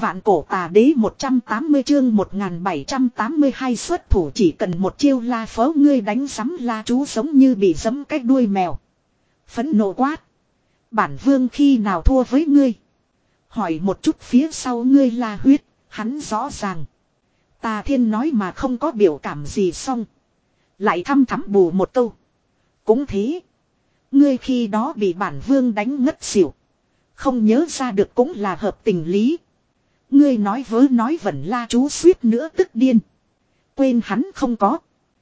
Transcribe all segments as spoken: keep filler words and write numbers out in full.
Vạn cổ tà đế một trăm tám mươi chương một nghìn bảy trăm tám mươi hai xuất thủ chỉ cần một chiêu La Phó ngươi đánh sắm La Chú giống như bị giẫm cái đuôi mèo. Phẫn nộ quát. Bản vương khi nào thua với ngươi? Hỏi một chút phía sau ngươi La Huyết, hắn rõ ràng. Tà Thiên nói mà không có biểu cảm gì xong. Lại thăm thắm bù một câu. Cũng thế. Ngươi khi đó bị bản vương đánh ngất xỉu. Không nhớ ra được cũng là hợp tình lý. Ngươi nói vớ nói vẩn La Chú suýt nữa tức điên. Quên hắn không có.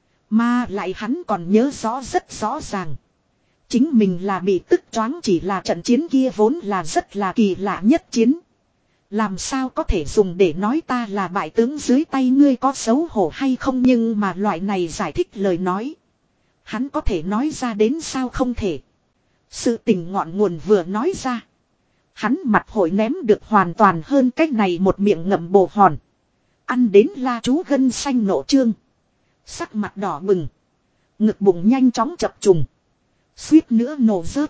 Mà lại hắn còn nhớ rõ rất rõ ràng. Chính mình là bị tức choáng, chỉ là trận chiến kia vốn là rất là kỳ lạ nhất chiến. Làm sao có thể dùng để nói ta là bại tướng dưới tay ngươi, có xấu hổ hay không? Nhưng mà loại này giải thích lời nói. Hắn có thể nói ra đến sao không thể. Sự tình ngọn nguồn vừa nói ra. Hắn mặt hội ném được hoàn toàn hơn cách này một miệng ngậm bồ hòn. Ăn đến La Chú gân xanh nộ trương. Sắc mặt đỏ bừng. Ngực bụng nhanh chóng chập trùng. Suýt nữa nổ rớt.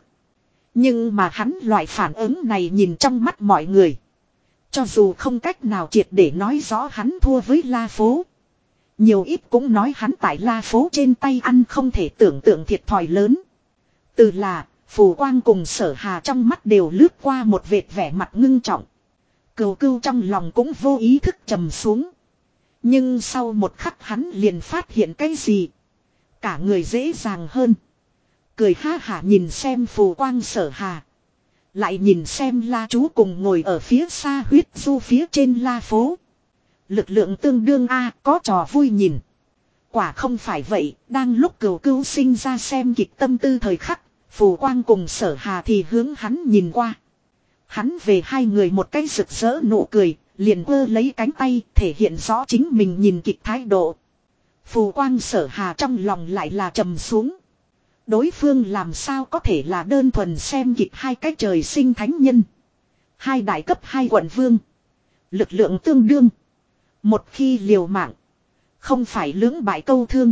Nhưng mà hắn loại phản ứng này nhìn trong mắt mọi người. Cho dù không cách nào triệt để nói rõ hắn thua với La Phố. Nhiều ít cũng nói hắn tại La Phố trên tay ăn không thể tưởng tượng thiệt thòi lớn. Từ là, Phù Quang cùng Sở Hà trong mắt đều lướt qua một vệt vẻ mặt ngưng trọng. Cừu Cừu trong lòng cũng vô ý thức trầm xuống. Nhưng sau một khắc hắn liền phát hiện cái gì. Cả người dễ dàng hơn. Cười ha hả nhìn xem Phù Quang Sở Hà. Lại nhìn xem La Chú cùng ngồi ở phía xa huyết du phía trên La Phố. Lực lượng tương đương a có trò vui nhìn. Quả không phải vậy, đang lúc Cừu Cừu sinh ra xem kịch tâm tư thời khắc, Phù Quang cùng Sở Hà thì hướng hắn nhìn qua. Hắn về hai người một cái rực rỡ nụ cười, liền quơ lấy cánh tay thể hiện rõ chính mình nhìn kịch thái độ. Phù Quang Sở Hà trong lòng lại là trầm xuống. Đối phương làm sao có thể là đơn thuần xem kịch hai cái trời sinh thánh nhân. Hai đại cấp hai quận vương. Lực lượng tương đương. Một khi liều mạng. Không phải lưỡng bại câu thương.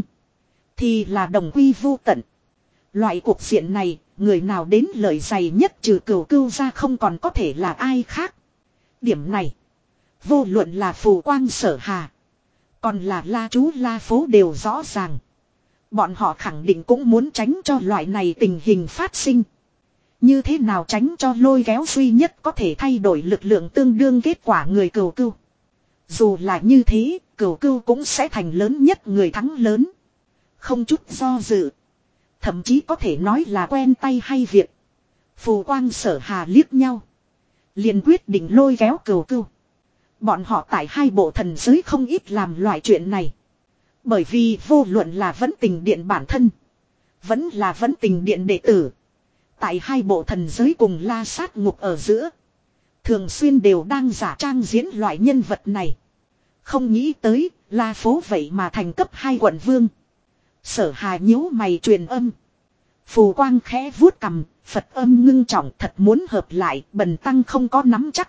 Thì là đồng quy vô tận. Loại cuộc diện này, người nào đến lợi dày nhất trừ Cừu Cừu ra không còn có thể là ai khác. Điểm này. Vô luận là Phù Quang Sở Hà. Còn là La Chú La Phố đều rõ ràng. Bọn họ khẳng định cũng muốn tránh cho loại này tình hình phát sinh. Như thế nào tránh cho lôi kéo duy nhất có thể thay đổi lực lượng tương đương kết quả người Cừu Cừu. Dù là như thế, Cừu Cừu cũng sẽ thành lớn nhất người thắng lớn. Không chút do dự. Thậm chí có thể nói là quen tay hay việc. Phù Quang Sở Hà liếc nhau. Liền quyết định lôi kéo Cừu Cừu. Bọn họ tại hai bộ thần giới không ít làm loại chuyện này. Bởi vì vô luận là Vẫn Tình Điện bản thân. Vẫn là Vẫn Tình Điện đệ tử. Tại hai bộ thần giới cùng La Sát Ngục ở giữa. Thường xuyên đều đang giả trang diễn loại nhân vật này. Không nghĩ tới La Phố vậy mà thành cấp hai quận vương. Sở Hà nhíu mày truyền âm. Phù Quang khẽ vuốt cằm, Phật âm ngưng trọng thật muốn hợp lại, bần tăng không có nắm chắc.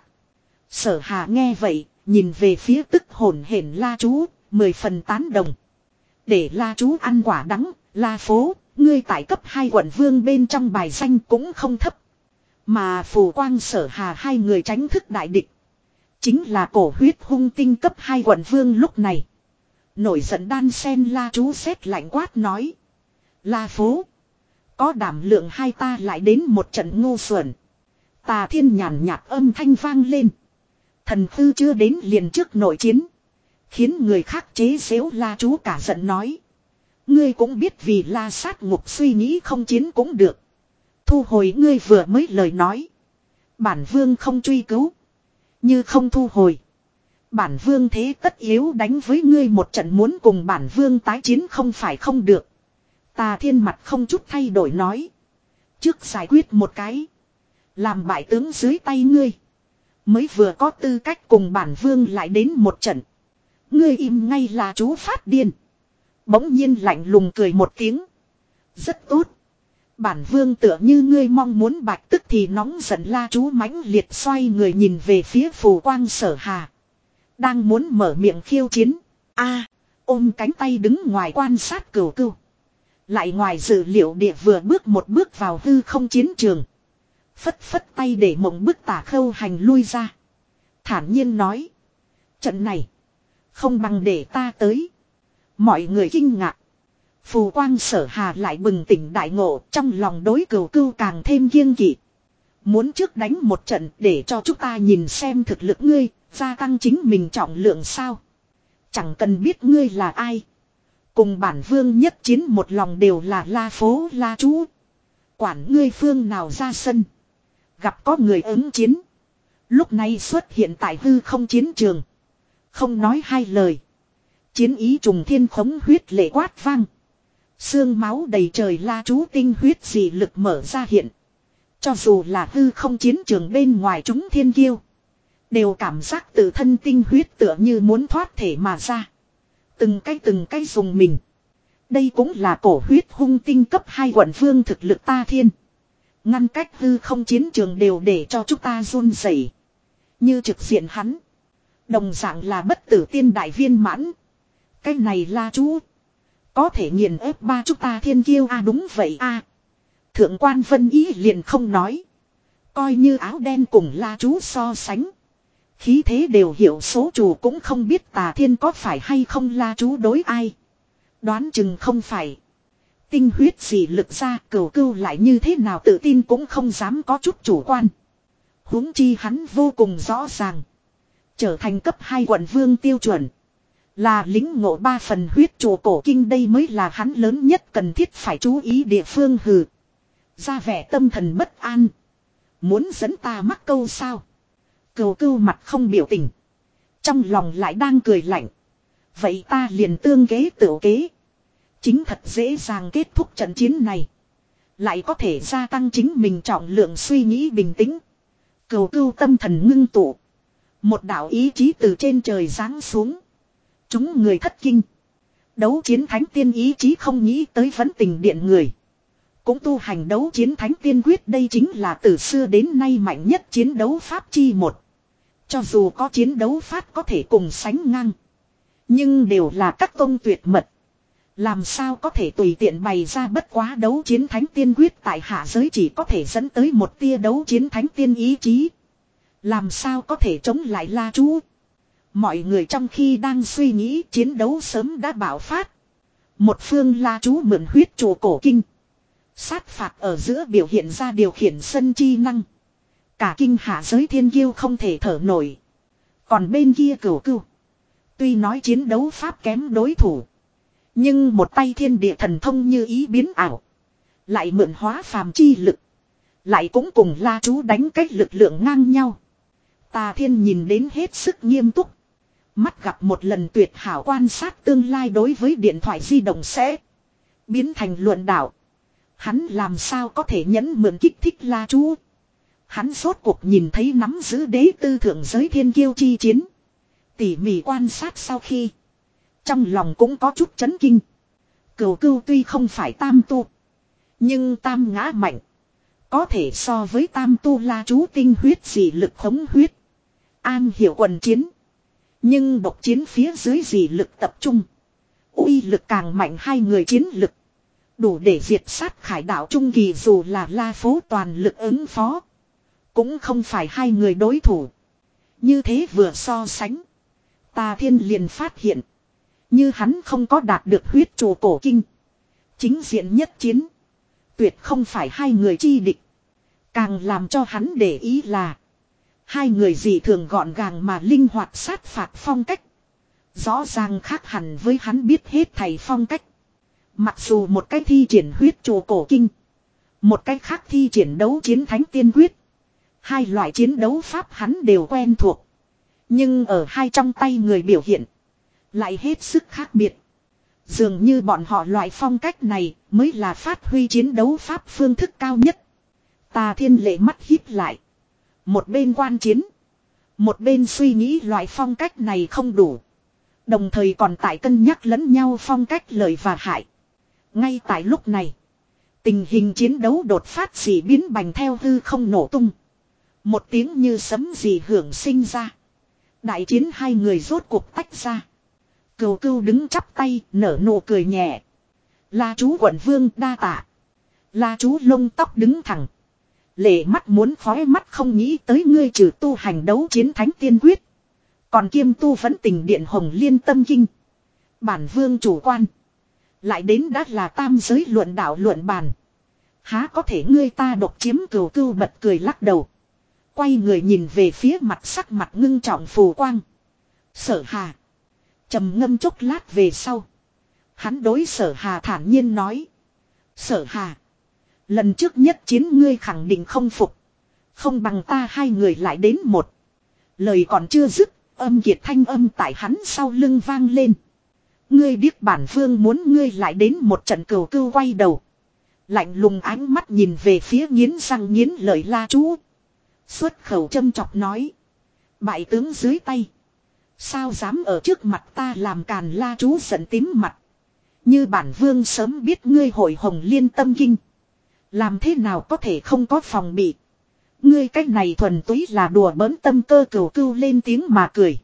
Sở Hà nghe vậy, nhìn về phía tức hồn hển La Chú, mười phần tán đồng. Để La Chú ăn quả đắng, La Phố, ngươi tại cấp hai quận vương bên trong bài danh cũng không thấp. Mà Phù Quang Sở Hà hai người tránh thức đại địch. Chính là cổ huyết hung tinh cấp hai quận vương lúc này. Nổi giận đan sen La Chú sét lạnh quát nói. La Phố. Có đảm lượng hai ta lại đến một trận ngu xuẩn. Tà Thiên nhàn nhạt âm thanh vang lên. Thần tư chưa đến liền trước nội chiến. Khiến người khác chế giễu La Chú cả giận nói. Ngươi cũng biết vì La Sát Ngục suy nghĩ không chiến cũng được. Thu hồi ngươi vừa mới lời nói. Bản vương không truy cứu. Như không thu hồi. Bản vương thế tất yếu đánh với ngươi một trận, muốn cùng bản vương tái chiến không phải không được. Tà Thiên mặt không chút thay đổi nói. Trước giải quyết một cái. Làm bại tướng dưới tay ngươi. Mới vừa có tư cách cùng bản vương lại đến một trận. Ngươi im ngay là chú phát điên. Bỗng nhiên lạnh lùng cười một tiếng. Rất tốt. Bản vương tựa như ngươi mong muốn bạch tức thì nóng giận La Chú mãnh liệt xoay người nhìn về phía Phù Quang Sở Hà. Đang muốn mở miệng khiêu chiến. A, ôm cánh tay đứng ngoài quan sát Cừu Cừu. Lại ngoài dự liệu địa vừa bước một bước vào hư không chiến trường. Phất phất tay để Mộng Bức Tả Khâu Hành lui ra. Thản nhiên nói. Trận này. Không bằng để ta tới. Mọi người kinh ngạc. Phù Quang Sở Hà lại bừng tỉnh đại ngộ. Trong lòng đối cừu cưu càng thêm kiêng kỵ. Muốn trước đánh một trận để cho chúng ta nhìn xem thực lực ngươi. Gia tăng chính mình trọng lượng sao. Chẳng cần biết ngươi là ai. Cùng bản vương nhất chiến một lòng đều là la phố la chú. Quản ngươi phương nào ra sân. Gặp có người ứng chiến. Lúc này xuất hiện tại hư không chiến trường. Không nói hai lời. Chiến ý trùng thiên khống huyết lệ quát vang. Xương máu đầy trời la chú tinh huyết dị lực mở ra hiện. Cho dù là hư không chiến trường bên ngoài chúng thiên kiêu. Đều cảm giác tự thân tinh huyết tựa như muốn thoát thể mà ra. Từng cái từng cái dùng mình. Đây cũng là cổ huyết hung tinh cấp hai quận vương thực lực ta thiên. Ngăn cách hư không chiến trường đều để cho chúng ta run rẩy. Như trực diện hắn. Đồng dạng là bất tử tiên đại viên mãn. Cái này la chú. Có thể nghiền ép ba chúng ta thiên kiêu a à, đúng vậy a à. Thượng quan Vân Ý liền không nói. Coi như áo đen cùng la chú so sánh. Khí thế đều hiểu số chủ cũng không biết tà thiên có phải hay không la chú đối ai. Đoán chừng không phải. Tinh huyết gì lực ra cửu cưu lại như thế nào tự tin cũng không dám có chút chủ quan. Huống chi hắn vô cùng rõ ràng. Trở thành cấp hai quận vương tiêu chuẩn. Là lính ngộ ba phần huyết chùa cổ kinh đây mới là hắn lớn nhất cần thiết phải chú ý địa phương hừ. Ra vẻ tâm thần bất an. Muốn dẫn ta mắc câu sao. Cừu cưu mặt không biểu tình. Trong lòng lại đang cười lạnh. Vậy ta liền tương kế tửu kế. Chính thật dễ dàng kết thúc trận chiến này. Lại có thể gia tăng chính mình trọng lượng suy nghĩ bình tĩnh. Cừu cưu tâm thần ngưng tụ. Một đạo ý chí từ trên trời giáng xuống. Chúng người thất kinh. Đấu chiến thánh tiên ý chí không nghĩ tới vấn tình điện người. Cũng tu hành đấu chiến thánh tiên quyết đây chính là từ xưa đến nay mạnh nhất chiến đấu pháp chi một. Cho dù có chiến đấu pháp có thể cùng sánh ngang. Nhưng đều là các tông tuyệt mật. Làm sao có thể tùy tiện bày ra bất quá đấu chiến thánh tiên quyết tại hạ giới chỉ có thể dẫn tới một tia đấu chiến thánh tiên ý chí. Làm sao có thể chống lại la chú. Mọi người trong khi đang suy nghĩ chiến đấu sớm đã bạo phát. Một phương la chú mượn huyết chùa cổ kinh. Sát phạt ở giữa biểu hiện ra điều khiển sân chi năng. Cả kinh hạ giới thiên kiêu không thể thở nổi. Còn bên kia cửu cưu. Tuy nói chiến đấu pháp kém đối thủ. Nhưng một tay thiên địa thần thông như ý biến ảo. Lại mượn hóa phàm chi lực. Lại cũng cùng la chú đánh cách lực lượng ngang nhau. Tà thiên nhìn đến hết sức nghiêm túc. Mắt gặp một lần tuyệt hảo quan sát tương lai đối với điện thoại di động sẽ biến thành luận đạo. Hắn làm sao có thể nhẫn mượn kích thích la chú. Hắn rốt cuộc nhìn thấy nắm giữ đế tư thượng giới thiên kiêu chi chiến. Tỉ mỉ quan sát sau khi. Trong lòng cũng có chút chấn kinh. Cửu cưu tuy không phải tam tu. Nhưng tam ngã mạnh. Có thể so với tam tu la chú tinh huyết dị lực khống huyết. An hiểu quần chiến. Nhưng độc chiến phía dưới dị lực tập trung. Uy lực càng mạnh hai người chiến lực. Đủ để diệt sát khải đạo trung kỳ dù là la phố toàn lực ứng phó. Cũng không phải hai người đối thủ. Như thế vừa so sánh. Tà thiên liền phát hiện. Như hắn không có đạt được huyết chùa cổ kinh. Chính diện nhất chiến. Tuyệt không phải hai người chi địch. Càng làm cho hắn để ý là. Hai người dị thường gọn gàng mà linh hoạt sát phạt phong cách. Rõ ràng khác hẳn với hắn biết hết thầy phong cách. Mặc dù một cái thi triển huyết chùa cổ kinh. Một cái khác thi triển đấu chiến thánh tiên quyết. Hai loại chiến đấu pháp hắn đều quen thuộc. Nhưng ở hai trong tay người biểu hiện. Lại hết sức khác biệt. Dường như bọn họ loại phong cách này mới là phát huy chiến đấu pháp phương thức cao nhất. Tà thiên lệ mắt híp lại. Một bên quan chiến. Một bên suy nghĩ loại phong cách này không đủ. Đồng thời còn tại cân nhắc lẫn nhau phong cách lợi và hại. Ngay tại lúc này. Tình hình chiến đấu đột phát dị biến bành theo hư không nổ tung. Một tiếng như sấm dị hưởng sinh ra. Đại chiến hai người rốt cuộc tách ra. Cừu cưu đứng chắp tay nở nụ cười nhẹ. La chú quận vương đa tạ. La chú lông tóc đứng thẳng. Lệ mắt muốn khói mắt không nghĩ tới ngươi trừ tu hành đấu chiến thánh tiên quyết. Còn kiêm tu vẫn tình điện hồng liên tâm kinh. Bản vương chủ quan. Lại đến đã là tam giới luận đạo luận bàn. Há có thể ngươi ta độc chiếm cừu cưu bật cười lắc đầu. Quay người nhìn về phía mặt sắc mặt ngưng trọng phù quang. Sở Hà. Trầm ngâm chốc lát về sau. Hắn đối Sở Hà thản nhiên nói. Sở Hà. Lần trước nhất chiến ngươi khẳng định không phục. Không bằng ta hai người lại đến một. Lời còn chưa dứt. Âm kiệt thanh âm tại hắn sau lưng vang lên. Ngươi biết bản vương muốn ngươi lại đến một trận cừu cưu quay đầu. Lạnh lùng ánh mắt nhìn về phía nghiến răng nghiến lợi La Chú. Xuất khẩu châm chọc nói. Bại tướng dưới tay. Sao dám ở trước mặt ta làm càn La Chú giận tím mặt. Như bản vương sớm biết ngươi hội hồng liên tâm kinh. Làm thế nào có thể không có phòng bị. Ngươi cách này thuần túy là đùa bỡn tâm cơ cừu cưu lên tiếng mà cười.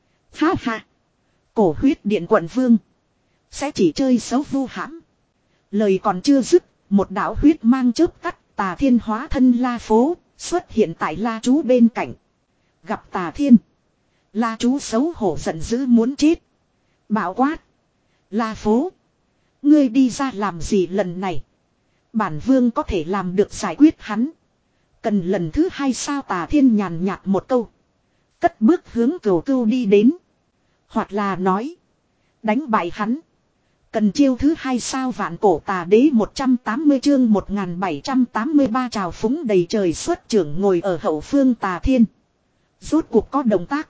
Ha ha. Cổ huyết điện quận vương. Sẽ chỉ chơi xấu vu hãm. Lời còn chưa dứt. Một đạo huyết mang chớp tắt. Tà thiên hóa thân La Phố. Xuất hiện tại La Chú bên cạnh. Gặp Tà thiên. La Chú xấu hổ giận dữ muốn chết. Bảo quát. La Phố. Ngươi đi ra làm gì lần này. Bản vương có thể làm được giải quyết hắn. Cần lần thứ hai sao Tà thiên nhàn nhạt một câu. Cất bước hướng cừu cưu đi đến. Hoặc là nói. Đánh bại hắn. Cần chiêu thứ hai sao vạn cổ tà đế một trăm tám mươi chương một nghìn bảy trăm tám mươi ba trào phúng đầy trời xuất trưởng ngồi ở hậu phương Tà thiên. Rốt cuộc có động tác.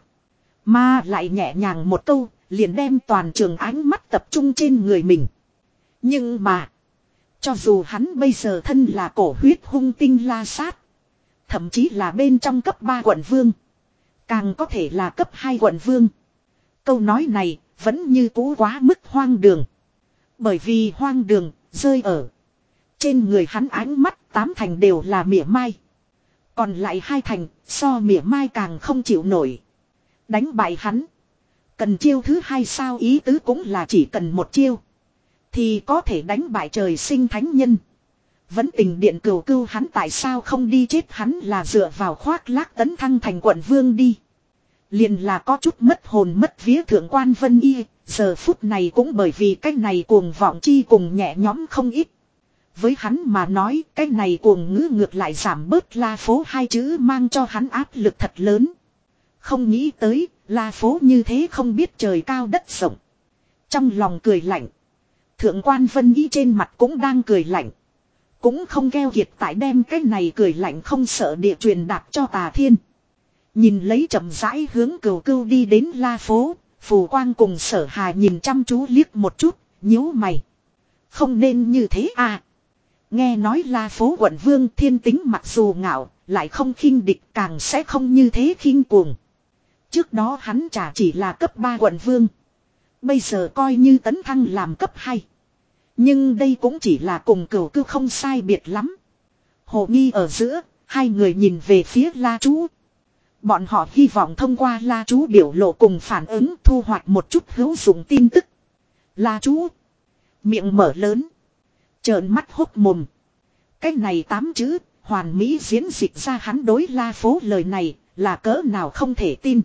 Mà lại nhẹ nhàng một câu. Liền đem toàn trường ánh mắt tập trung trên người mình. Nhưng mà. Cho dù hắn bây giờ thân là cổ huyết hung tinh la sát. Thậm chí là bên trong cấp ba quận vương. Càng có thể là cấp hai quận vương. Câu nói này vẫn như cũ quá mức hoang đường. Bởi vì hoang đường rơi ở. Trên người hắn ánh mắt tám thành đều là mỉa mai. Còn lại hai thành so mỉa mai càng không chịu nổi. Đánh bại hắn. Cần chiêu thứ hai sao ý tứ cũng là chỉ cần một chiêu. Thì có thể đánh bại trời sinh thánh nhân. Vẫn tình điện cừu cưu hắn tại sao không đi chết hắn là dựa vào khoác lác tấn thăng thành quận vương đi. Liền là có chút mất hồn mất vía thượng quan Vân Y. Giờ phút này cũng bởi vì cái này cuồng vọng chi cùng nhẹ nhõm không ít. Với hắn mà nói cái này cuồng ngữ ngược lại giảm bớt La Phố hai chữ mang cho hắn áp lực thật lớn. Không nghĩ tới La Phố như thế không biết trời cao đất rộng. Trong lòng cười lạnh. Thượng quan Vân Y trên mặt cũng đang cười lạnh. Cũng không keo kiệt tại đem cái này cười lạnh không sợ địa truyền đạt cho Tà thiên. Nhìn lấy chậm rãi hướng cừu cưu đi đến La Phố. Phù Quang cùng Sở Hà nhìn chăm chú liếc một chút, nhíu mày. Không nên như thế à. Nghe nói La Phố quận vương thiên tính mặc dù ngạo, lại không khinh địch càng sẽ không như thế khinh cuồng. Trước đó hắn chả chỉ là cấp ba quận vương. Bây giờ coi như tấn thăng làm cấp hai. Nhưng đây cũng chỉ là cùng cừu cưu không sai biệt lắm. Hồ nghi ở giữa, hai người nhìn về phía La Chú. Bọn họ hy vọng thông qua La Chú biểu lộ cùng phản ứng thu hoạch một chút hữu dụng tin tức. La Chú. Miệng mở lớn. Trợn mắt hốc mồm. Cái này tám chữ, hoàn mỹ diễn dịch ra hắn đối La Phố lời này, là cỡ nào không thể tin.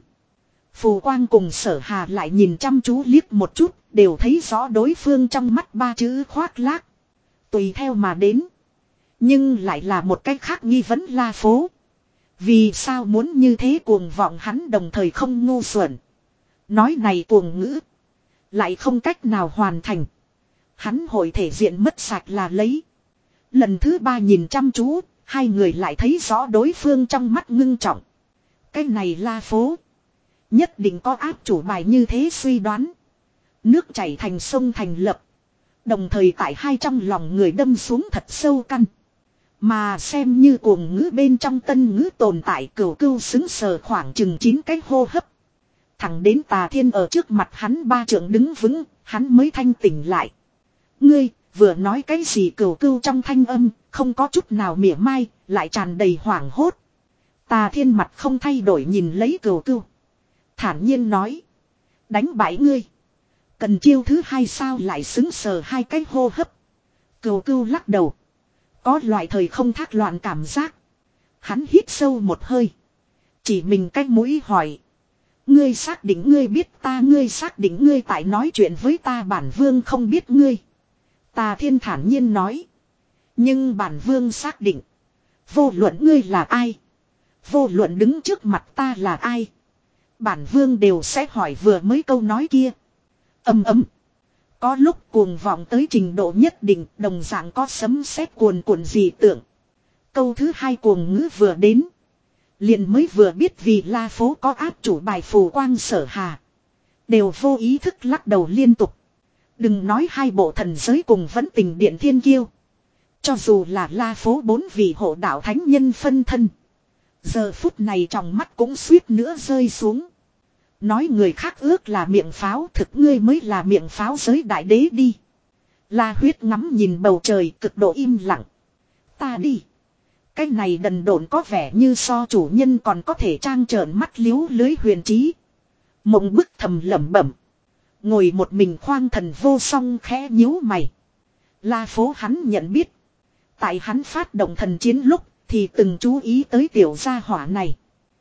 Phù Quang cùng Sở Hà lại nhìn chăm chú liếc một chút, đều thấy rõ đối phương trong mắt ba chữ khoác lác. Tùy theo mà đến. Nhưng lại là một cách khác nghi vấn La Phố. Vì sao muốn như thế cuồng vọng hắn đồng thời không ngu xuẩn. Nói này cuồng ngữ. Lại không cách nào hoàn thành. Hắn hội thể diện mất sạch là lấy. Lần thứ ba nhìn chăm chú. Hai người lại thấy rõ đối phương trong mắt ngưng trọng. Cái này La Phố. Nhất định có áp chủ bài như thế suy đoán. Nước chảy thành sông thành lập. Đồng thời tại hai trong lòng người đâm xuống thật sâu căn. Mà xem như cuồng ngữ bên trong tân ngữ tồn tại cửu cưu xứng sờ khoảng chừng chín cái hô hấp. Thẳng đến Tà thiên ở trước mặt hắn ba trượng đứng vững, hắn mới thanh tỉnh lại. Ngươi, vừa nói cái gì cửu cưu trong thanh âm, không có chút nào mỉa mai, lại tràn đầy hoảng hốt. Tà thiên mặt không thay đổi nhìn lấy cửu cưu. Thản nhiên nói. Đánh bại ngươi. Cần chiêu thứ hai sao lại xứng sờ hai cái hô hấp. Cửu cưu lắc đầu. Có loại thời không thác loạn cảm giác. Hắn hít sâu một hơi. Chỉ mình cái mũi hỏi. Ngươi xác định ngươi biết ta, ngươi xác định ngươi tại nói chuyện với ta, bản vương không biết ngươi. Tà Thiên thản nhiên nói. Nhưng bản vương xác định. Vô luận ngươi là ai. Vô luận đứng trước mặt ta là ai. Bản vương đều sẽ hỏi vừa mới câu nói kia. Âm ấm. Có lúc cuồng vọng tới trình độ nhất định, đồng dạng có sấm sét cuồn cuộn dị tượng. Câu thứ hai cuồng ngữ vừa đến. Liền mới vừa biết vì La Phố có áp chủ bài phù quang sở hà. Đều vô ý thức lắc đầu liên tục. Đừng nói hai bộ thần giới cùng vẫn tình điện thiên kiêu. Cho dù là La Phố bốn vị hộ đạo thánh nhân phân thân. Giờ phút này trong mắt cũng suýt nữa rơi xuống. Nói người khác ước là miệng pháo, thực ngươi mới là miệng pháo giới đại đế đi. La Huyết ngắm nhìn bầu trời cực độ im lặng. Ta đi. Cái này đần độn có vẻ như so chủ nhân còn có thể trang trợn mắt liếu lưới huyền trí. Mộng bức thầm lẩm bẩm. Ngồi một mình khoang thần vô song khẽ nhíu mày. La Phố hắn nhận biết. Tại hắn phát động thần chiến lúc thì từng chú ý tới tiểu gia hỏa này.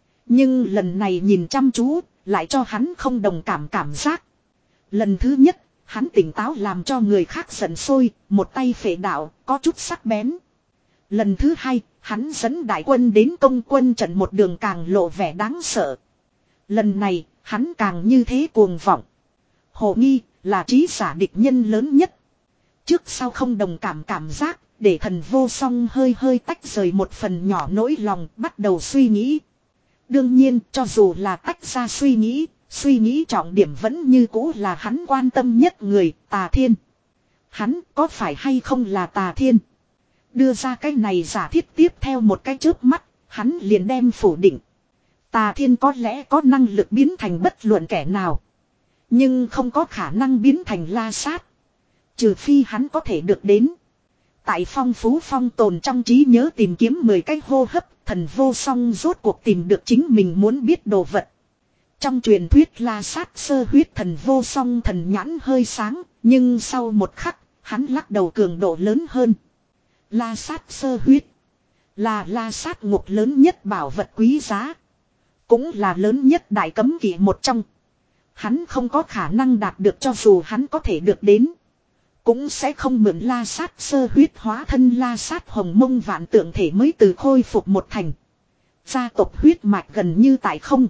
Nhưng lần này nhìn chăm chú lại cho hắn không đồng cảm cảm giác. Lần thứ nhất hắn tỉnh táo làm cho người khác giận sôi, một tay phệ đạo có chút sắc bén. Lần thứ hai hắn dẫn đại quân đến công quân trận một đường càng lộ vẻ đáng sợ. Lần này hắn càng như thế cuồng vọng. Hồ nghi là trí giả địch nhân lớn nhất. Trước sau không đồng cảm cảm giác, để thần vô song hơi hơi tách rời một phần nhỏ nỗi lòng, bắt đầu suy nghĩ. Đương nhiên cho dù là tách ra suy nghĩ, suy nghĩ trọng điểm vẫn như cũ là hắn quan tâm nhất người, Tà Thiên. Hắn có phải hay không là Tà Thiên? Đưa ra cái này giả thiết tiếp theo một cái chớp mắt, hắn liền đem phủ định. Tà Thiên có lẽ có năng lực biến thành bất luận kẻ nào. Nhưng không có khả năng biến thành La Sát. Trừ phi hắn có thể được đến. Tại phong phú phong tồn trong trí nhớ tìm kiếm mười cái hô hấp, thần vô song rốt cuộc tìm được chính mình muốn biết đồ vật. Trong truyền thuyết La Sát sơ huyết, thần vô song thần nhãn hơi sáng, nhưng sau một khắc, hắn lắc đầu cường độ lớn hơn. La Sát sơ huyết là La Sát ngục lớn nhất bảo vật quý giá. Cũng là lớn nhất đại cấm kỵ một trong. Hắn không có khả năng đạt được, cho dù hắn có thể được đến. Cũng sẽ không mượn La Sát sơ huyết hóa thân La Sát hồng mông vạn tượng thể mới từ khôi phục một thành. Gia tộc huyết mạch gần như tại không.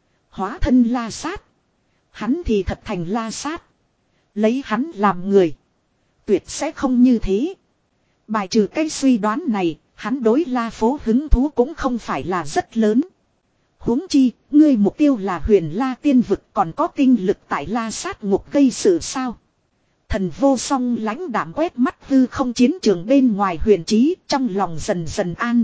Hóa thân La Sát. Hắn thì thật thành La Sát. Lấy hắn làm người. Tuyệt sẽ không như thế. Bài trừ cái suy đoán này, hắn đối La Phố hứng thú cũng không phải là rất lớn. Huống chi, ngươi mục tiêu là Huyền La tiên vực, còn có tinh lực tại La Sát ngục gây sự sao? Thần vô song lãnh đạm quét mắt hư không chiến trường bên ngoài huyền trí, trong lòng dần dần an.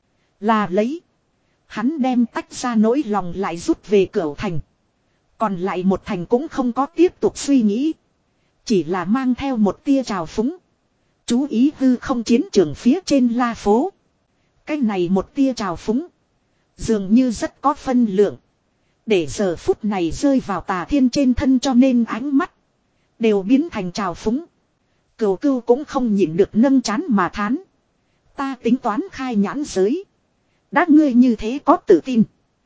Là lấy. Hắn đem tách ra nỗi lòng lại rút về Cửu Thành. Còn lại một thành cũng không có tiếp tục suy nghĩ. Chỉ là mang theo một tia trào phúng. Chú ý hư không chiến trường phía trên La Phố. Cái này một tia trào phúng. Dường như rất có phân lượng. Để giờ phút này rơi vào Tà Thiên trên thân, cho nên ánh mắt đều biến thành trào phúng. Cửu Cưu cũng không nhịn được nâng chán mà thán. Ta tính toán khai nhãn giới. Đã ngươi như thế có tự tin,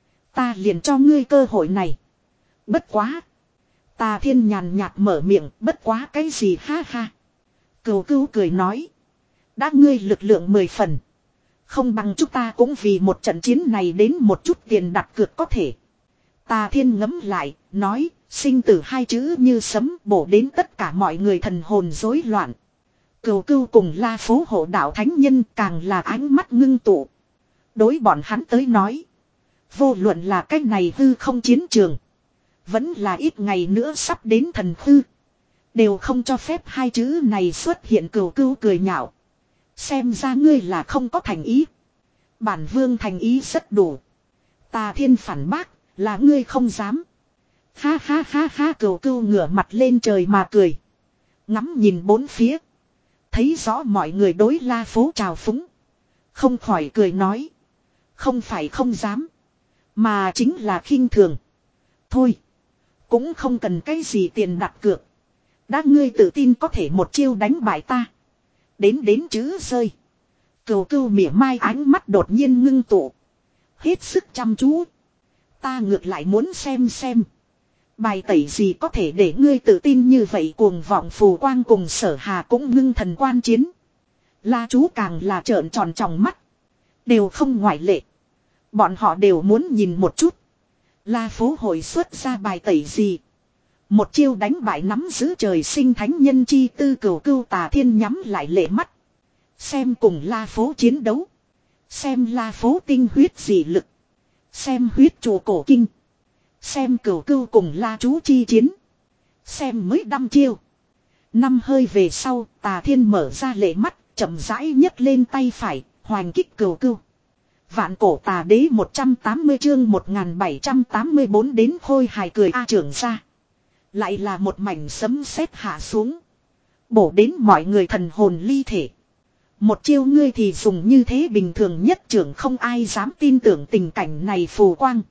ta liền cho ngươi cơ hội này. Bất quá. Tà Thiên nhàn nhạt mở miệng, bất quá cái gì ha ha. Cửu Cưu cười nói. Đã ngươi lực lượng mười phần. Không bằng chúng ta cũng vì một trận chiến này đến một chút tiền đặt cược có thể. Tà Thiên ngẫm lại, nói, sinh tử hai chữ như sấm bổ đến tất cả mọi người thần hồn rối loạn. Cửu Cưu cùng La Phố hộ đạo thánh nhân càng là ánh mắt ngưng tụ. Đối bọn hắn tới nói, vô luận là cách này hư không chiến trường, vẫn là ít ngày nữa sắp đến thần hư, đều không cho phép hai chữ này xuất hiện. Cửu Cưu cười nhạo. Xem ra ngươi là không có thành ý. Bản vương thành ý rất đủ. Tà Thiên phản bác, là ngươi không dám. Ha ha ha ha, Cửu Cưu ngửa mặt lên trời mà cười. Ngắm nhìn bốn phía. Thấy rõ mọi người đối La Phố trào phúng. Không khỏi cười nói. Không phải không dám, mà chính là khinh thường. Thôi, cũng không cần cái gì tiền đặt cược. Đã ngươi tự tin có thể một chiêu đánh bại ta, đến đến chữ rơi. Cửu cửu mỉa mai ánh mắt đột nhiên ngưng tụ. Hết sức chăm chú. Ta ngược lại muốn xem xem. Bài tẩy gì có thể để ngươi tự tin như vậy, cuồng vọng. Phù Quang cùng Sở Hà cũng ngưng thần quan chiến. La chú càng là trợn tròn tròng mắt. Đều không ngoại lệ. Bọn họ đều muốn nhìn một chút. La phố hội xuất ra bài tẩy gì. Một chiêu đánh bại nắm giữ trời sinh thánh nhân chi tư. Cửu cửu Tà Thiên nhắm lại lệ mắt. Xem cùng La phố chiến đấu. Xem La phố tinh huyết dị lực. Xem huyết trụ cổ kinh. Xem cửu cửu cùng La chú chi chiến. Xem mới đăm chiêu. Năm hơi về sau, Tà Thiên mở ra lệ mắt, chậm rãi nhấc lên tay phải, hoành kích cửu cửu. Vạn cổ tà đế một trăm tám mươi chương một nghìn bảy trăm tám mươi bốn đến Khôi Hài cười a trưởng ra. Lại là một mảnh sấm sét hạ xuống. Bổ đến mọi người thần hồn ly thể. Một chiêu ngươi thì dùng như thế, bình thường nhất trưởng không ai dám tin tưởng tình cảnh này. Phù Quang,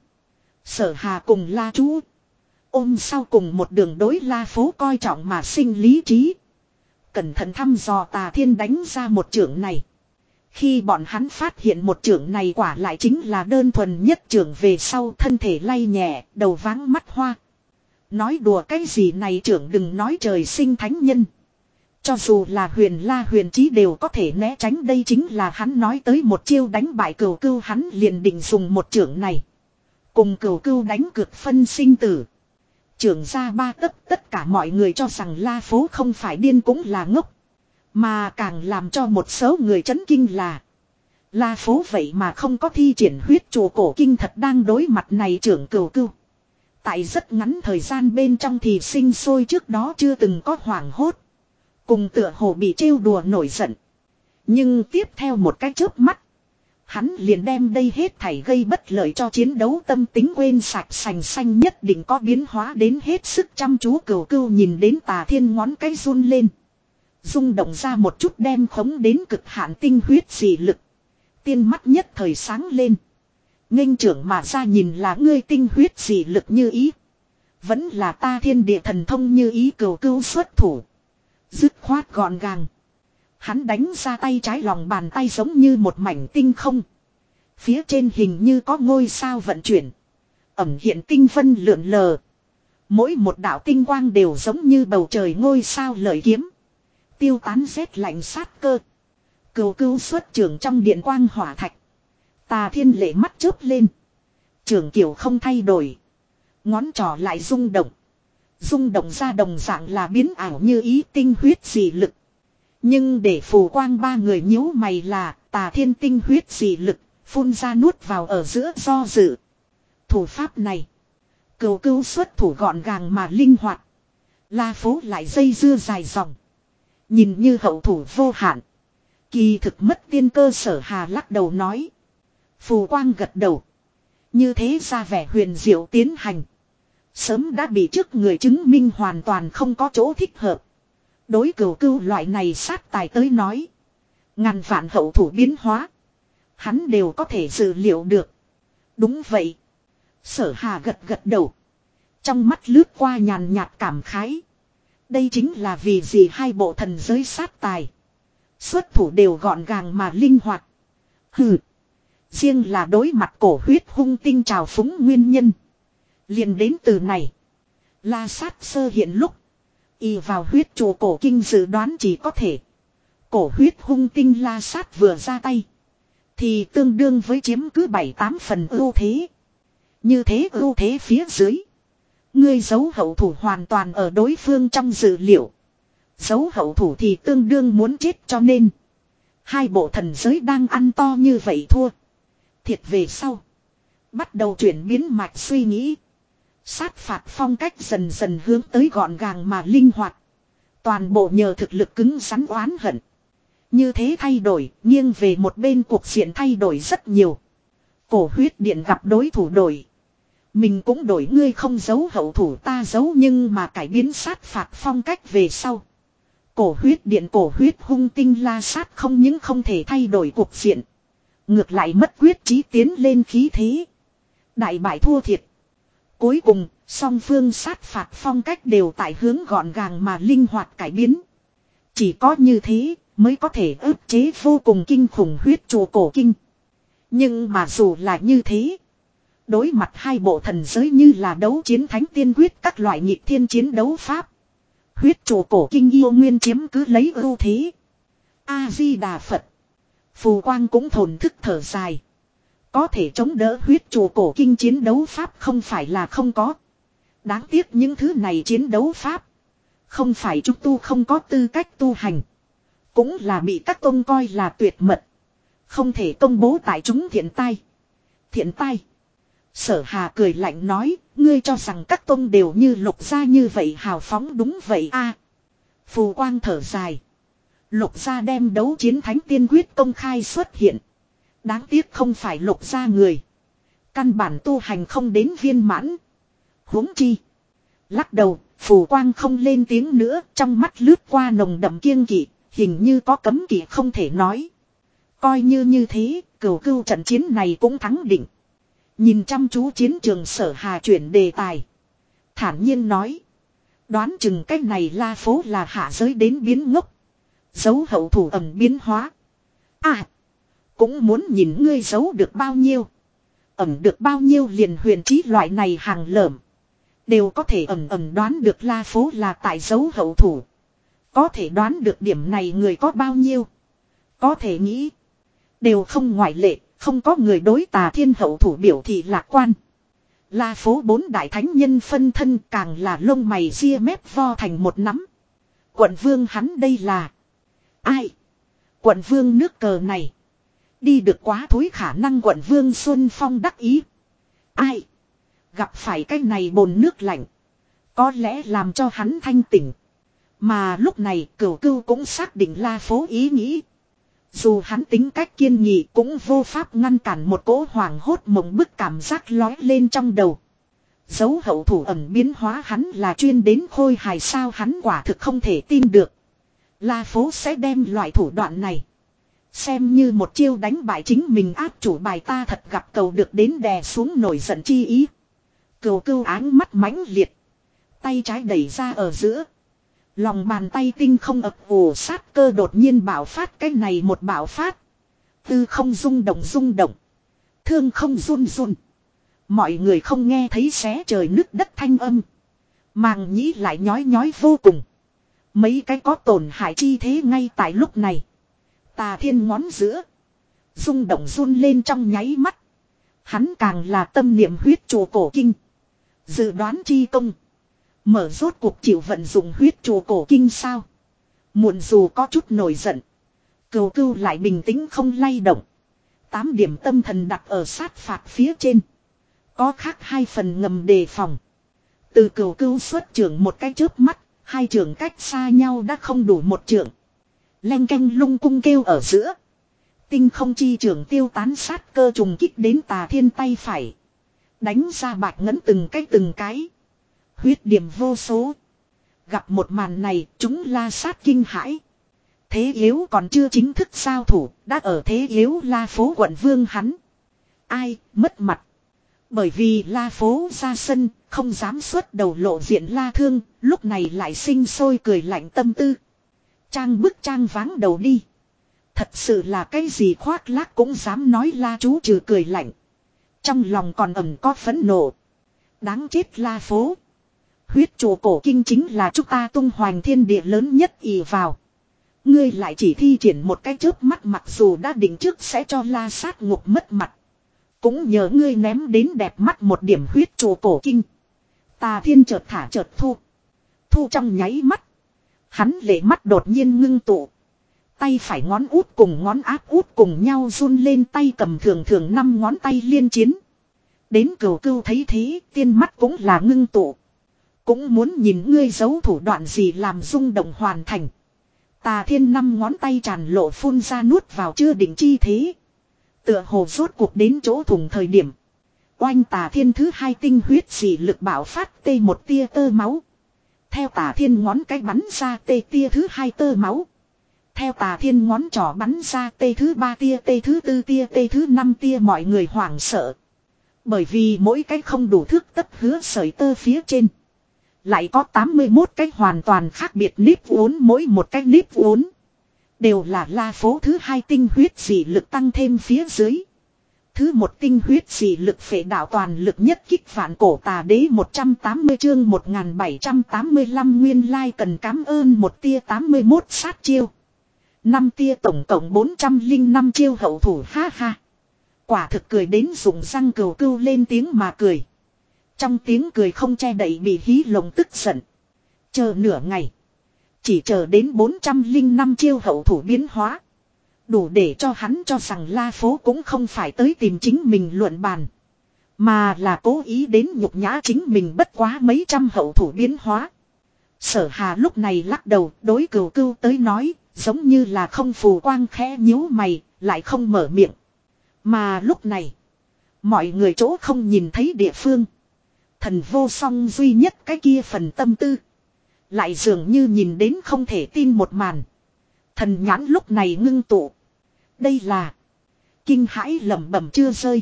Sở Hà cùng La chú ôm sau cùng một đường đối La phố coi trọng mà sinh lý trí. Cẩn thận thăm dò Tà Thiên đánh ra một trưởng này. Khi bọn hắn phát hiện một trưởng này quả lại chính là đơn thuần nhất trưởng về sau, thân thể lay nhẹ, đầu váng mắt hoa. Nói đùa cái gì này trưởng, đừng nói trời sinh thánh nhân. Cho dù là Huyền La Huyền Chí đều có thể né tránh. Đây chính là hắn nói tới một chiêu đánh bại cửu cửu, hắn liền định dùng một trưởng này. Cùng cửu cửu đánh cược phân sinh tử. Trưởng ra ba tấc, tất cả mọi người cho rằng La phố không phải điên cũng là ngốc. Mà càng làm cho một số người chấn kinh là La phố vậy mà không có thi triển huyết trụ cổ kinh. Thật đang đối mặt này trưởng cửu cửu. Tại rất ngắn thời gian bên trong thì sinh sôi, trước đó chưa từng có hoảng hốt. Cùng tựa hồ bị trêu đùa nổi giận. Nhưng tiếp theo một cái chớp mắt, hắn liền đem đây hết thảy gây bất lợi cho chiến đấu tâm tính quên sạch sành xanh, nhất định có biến hóa đến hết sức chăm chú. Cửu cửu nhìn đến Tà Thiên ngón cái run lên. Rung động ra một chút đem khống đến cực hạn tinh huyết dị lực. Tiên mắt nhất thời sáng lên. Nghênh trưởng mà ra, nhìn là ngươi tinh huyết dị lực như ý. Vẫn là ta thiên địa thần thông như ý. Cửu cửu xuất thủ. Dứt khoát gọn gàng. Hắn đánh ra tay trái, lòng bàn tay giống như một mảnh tinh không. Phía trên hình như có ngôi sao vận chuyển. Ẩm hiện tinh vân lượn lờ. Mỗi một đạo tinh quang đều giống như bầu trời ngôi sao lợi kiếm. Tiêu tán rét lạnh sát cơ. Cửu cửu xuất trưởng trong điện quang hỏa thạch. Tà Thiên lệ mắt chớp lên. Trưởng kiểu không thay đổi. Ngón trỏ lại rung động. Rung động ra đồng dạng là biến ảo như ý tinh huyết dị lực. Nhưng để Phù Quang ba người nhíu mày là Tà Thiên tinh huyết dị lực phun ra nuốt vào ở giữa do dự. Thủ pháp này, cửu cửu xuất thủ gọn gàng mà linh hoạt. La phố lại dây dưa dài dòng. Nhìn như hậu thủ vô hạn. Kỳ thực mất tiên cơ. Sở Hà lắc đầu nói. Phù Quang gật đầu. Như thế ra vẻ huyền diệu tiến hành. Sớm đã bị trước người chứng minh hoàn toàn không có chỗ thích hợp. Đối cửu cửu loại này sát tài tới nói, ngàn vạn hậu thủ biến hóa, hắn đều có thể dự liệu được. Đúng vậy. Sở Hà gật gật đầu. Trong mắt lướt qua nhàn nhạt cảm khái. Đây chính là vì gì hai bộ thần giới sát tài xuất thủ đều gọn gàng mà linh hoạt. Hừ. Riêng là đối mặt cổ huyết hung tinh trào phúng nguyên nhân liền đến từ này. La sát sơ hiện lúc, y vào huyết trụ cổ kinh dự đoán chỉ có thể. Cổ huyết hung tinh la sát vừa ra tay, thì tương đương với chiếm cứ bảy tám phần ưu thế. Như thế ưu thế phía dưới, ngươi giấu hậu thủ hoàn toàn ở đối phương trong dự liệu. Giấu hậu thủ thì tương đương muốn chết, cho nên hai bộ thần giới đang ăn to như vậy thua. Thiệt về sau, bắt đầu chuyển biến mạch suy nghĩ. Sát phạt phong cách dần dần hướng tới gọn gàng mà linh hoạt. Toàn bộ nhờ thực lực cứng rắn oán hận. Như thế thay đổi, nghiêng về một bên cuộc diện thay đổi rất nhiều. Cổ huyết điện gặp đối thủ đổi. Mình cũng đổi, ngươi không giấu hậu thủ ta giấu, nhưng mà cải biến sát phạt phong cách về sau. Cổ huyết điện cổ huyết hung tinh la sát không những không thể thay đổi cuộc diện. Ngược lại mất quyết chí tiến lên khí thế. Đại bại thua thiệt. Cuối cùng, song phương sát phạt phong cách đều tại hướng gọn gàng mà linh hoạt cải biến. Chỉ có như thế mới có thể ức chế vô cùng kinh khủng huyết trụ cổ kinh. Nhưng mà dù là như thế, đối mặt hai bộ thần giới như là đấu chiến thánh tiên quyết các loại nhịp thiên chiến đấu pháp, huyết trụ cổ kinh yêu nguyên chiếm cứ lấy ưu thế. A-di-đà Phật. Phù Quang cũng thổn thức thở dài. Có thể chống đỡ huyết trụ cổ kinh chiến đấu pháp không phải là không có. Đáng tiếc những thứ này chiến đấu pháp, không phải chúng tu không có tư cách tu hành, cũng là bị các tông coi là tuyệt mật, không thể công bố tại chúng thiện tai. Thiện tai. Sở Hà cười lạnh nói, ngươi cho rằng các tông đều như Lục gia như vậy hào phóng đúng vậy a? Phù Quang thở dài. Lục gia đem đấu chiến thánh tiên quyết công khai xuất hiện. Đáng tiếc không phải Lục gia người. Căn bản tu hành không đến viên mãn. Huống chi. Lắc đầu, Phù Quang không lên tiếng nữa, trong mắt lướt qua nồng đậm kiêng kỵ, hình như có cấm kỵ không thể nói. Coi như như thế, cửu cưu trận chiến này cũng thắng định. Nhìn chăm chú chiến trường Sở Hà chuyển đề tài. Thản nhiên nói. Đoán chừng cách này La Phố là hạ giới đến biến ngốc. Giấu hậu thủ ẩm biến hóa. À. Cũng muốn nhìn ngươi giấu được bao nhiêu. Ẩm được bao nhiêu liền huyền trí loại này hàng lởm. Đều có thể ẩm ẩm đoán được La Phố là tại giấu hậu thủ. Có thể đoán được điểm này người có bao nhiêu. Có thể nghĩ. Đều không ngoại lệ. Không có người đối Tà Thiên hậu thủ biểu thị lạc quan. La Phố bốn đại thánh nhân phân thân càng là lông mày ria mép vo thành một nắm. Quận vương hắn đây là. Ai? Quận vương nước cờ này. Đi được quá thối khả năng quận vương Xuân Phong đắc ý. Ai? Gặp phải cái này bồn nước lạnh. Có lẽ làm cho hắn thanh tỉnh. Mà lúc này Cửu Cưu cũng xác định La Phố ý nghĩ. Dù hắn tính cách kiên nghị cũng vô pháp ngăn cản một cỗ hoàng hốt mộng bức cảm giác lói lên trong đầu. Dấu hậu thủ ẩm biến hóa hắn là chuyên đến khôi hài sao hắn quả thực không thể tin được. La Phố sẽ đem loại thủ đoạn này xem như một chiêu đánh bại chính mình áp chủ bài ta thật gặp cầu được đến đè xuống nổi giận chi ý. Cừu Cưu áng mắt mãnh liệt. Tay trái đẩy ra ở giữa. Lòng bàn tay tinh không ập ủ sát cơ đột nhiên bạo phát cái này một bạo phát. Tư không rung động rung động. Thương không run run. Mọi người không nghe thấy xé trời nứt đất thanh âm. Màng nhĩ lại nhói nhói vô cùng. Mấy cái có tổn hại chi thế ngay tại lúc này. Tà Thiên ngón giữa. Rung động run lên trong nháy mắt. Hắn càng là tâm niệm huyết trụ cổ kinh. Dự đoán chi công. Mở rốt cuộc chịu vận dụng huyết trụ cổ kinh sao. Muộn dù có chút nổi giận. Cừu Cưu lại bình tĩnh không lay động. Tám điểm tâm thần đặt ở sát phạt phía trên. Có khác hai phần ngầm đề phòng. Từ Cừu Cưu xuất trưởng một cái chớp mắt. Hai trường cách xa nhau đã không đủ một trường. Leng canh lung cung kêu ở giữa. Tinh không chi trường tiêu tán sát cơ trùng kích đến Tà Thiên tay phải. Đánh ra bạch ngấn từng cái từng cái. Huyết điểm vô số. Gặp một màn này chúng la sát kinh hãi. Thế yếu còn chưa chính thức giao thủ. Đã ở thế yếu La Phố quận vương hắn. Ai mất mặt. Bởi vì La Phố ra sân. Không dám xuất đầu lộ diện La Thương. Lúc này lại sinh sôi cười lạnh tâm tư. Trang bức trang váng đầu đi. Thật sự là cái gì khoác lác cũng dám nói La chú trừ cười lạnh. Trong lòng còn ẩn có phẫn nộ. Đáng chết La Phố. Huyết trụ cổ kinh chính là chúng ta tung hoành thiên địa lớn nhất ỷ vào. Ngươi lại chỉ thi triển một cái chớp mắt mặc dù đã định trước sẽ cho La sát ngục mất mặt. Cũng nhờ ngươi ném đến đẹp mắt một điểm huyết trụ cổ kinh. Tà Thiên chợt thả chợt thu. Thu trong nháy mắt. Hắn lệ mắt đột nhiên ngưng tụ. Tay phải ngón út cùng ngón áp út cùng nhau run lên tay cầm thường thường năm ngón tay liên chiến. Đến Cừu Cưu thấy thế tiên mắt cũng là ngưng tụ. Cũng muốn nhìn ngươi giấu thủ đoạn gì làm rung động hoàn thành. Tà Thiên năm ngón tay tràn lộ phun ra nuốt vào chưa định chi thế. Tựa hồ rốt cuộc đến chỗ thủng thời điểm. Oanh Tà Thiên thứ hai tinh huyết dị lực bạo phát tê một tia tơ máu. Theo Tà Thiên ngón cái bắn ra tê tia thứ hai tơ máu. Theo Tà Thiên ngón trỏ bắn ra tê thứ ba tia tê thứ tư tia tê thứ năm tia mọi người hoảng sợ. Bởi vì mỗi cái không đủ thước tất hứa sợi tơ phía trên. Lại có tám mươi mốt cái hoàn toàn khác biệt nếp uốn mỗi một cái nếp uốn. Đều là la phố thứ hai tinh huyết dị lực tăng thêm phía dưới. Thứ một tinh huyết dị lực phệ đạo toàn lực nhất kích vạn cổ tà đế một trăm tám mươi chương một nghìn bảy trăm tám mươi lăm nguyên lai cần cảm ơn một tia tám mươi mốt sát chiêu. Năm tia tổng cộng bốn trăm lẻ năm chiêu hậu thủ ha ha. Quả thực cười đến rụng răng cừu cưu lên tiếng mà cười. Trong tiếng cười không che đậy bị hí lồng tức giận. Chờ nửa ngày. Chỉ chờ đến bốn trăm lẻ năm chiêu hậu thủ biến hóa. Đủ để cho hắn cho rằng La Phố cũng không phải tới tìm chính mình luận bàn. Mà là cố ý đến nhục nhã chính mình bất quá mấy trăm hậu thủ biến hóa. Sở Hà lúc này lắc đầu đối cừu cưu tới nói. Giống như là không phù quang khẽ nhíu mày. Lại không mở miệng. Mà lúc này. Mọi người chỗ không nhìn thấy địa phương. Thần vô song duy nhất cái kia phần tâm tư. Lại dường như nhìn đến không thể tin một màn. Thần nhãn lúc này ngưng tụ. Đây là. Kinh hãi lẩm bẩm chưa rơi.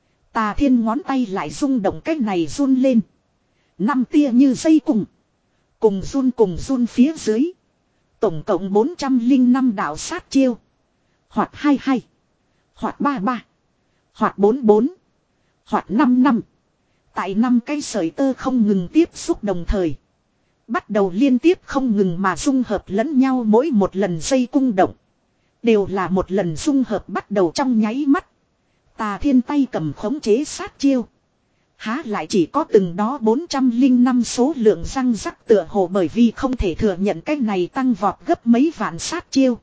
Tà Thiên ngón tay lại rung động cách này run lên. Năm tia như dây cùng. Cùng run cùng run phía dưới. Tổng cộng bốn trăm lẻ năm đạo sát chiêu. Hoặc hai hai. Hoặc ba ba. Hoặc bốn bốn. Hoặc năm năm. Tại năm cái sợi tơ không ngừng tiếp xúc đồng thời. Bắt đầu liên tiếp không ngừng mà dung hợp lẫn nhau mỗi một lần dây cung động. Đều là một lần dung hợp bắt đầu trong nháy mắt. Tà Thiên tay cầm khống chế sát chiêu. Há lại chỉ có từng đó bốn trăm lẻ năm số lượng răng rắc tựa hồ bởi vì không thể thừa nhận cái này tăng vọt gấp mấy vạn sát chiêu.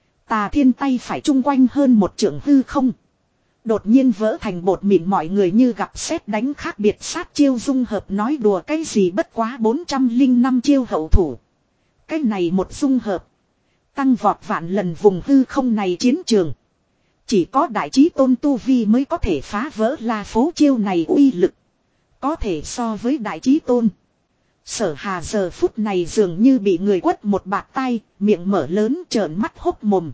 Tà Thiên tay phải chung quanh hơn một trượng hư không. Đột nhiên vỡ thành bột mịn mọi người như gặp sét đánh khác biệt sát chiêu dung hợp nói đùa cái gì bất quá bốn trăm lẻ năm chiêu hậu thủ. Cái này một dung hợp. Tăng vọt vạn lần vùng hư không này chiến trường. Chỉ có đại trí tôn tu vi mới có thể phá vỡ La Phố chiêu này uy lực. Có thể so với đại trí tôn. Sở Hà giờ phút này dường như bị người quất một bạt tay, miệng mở lớn trợn mắt hốc mồm.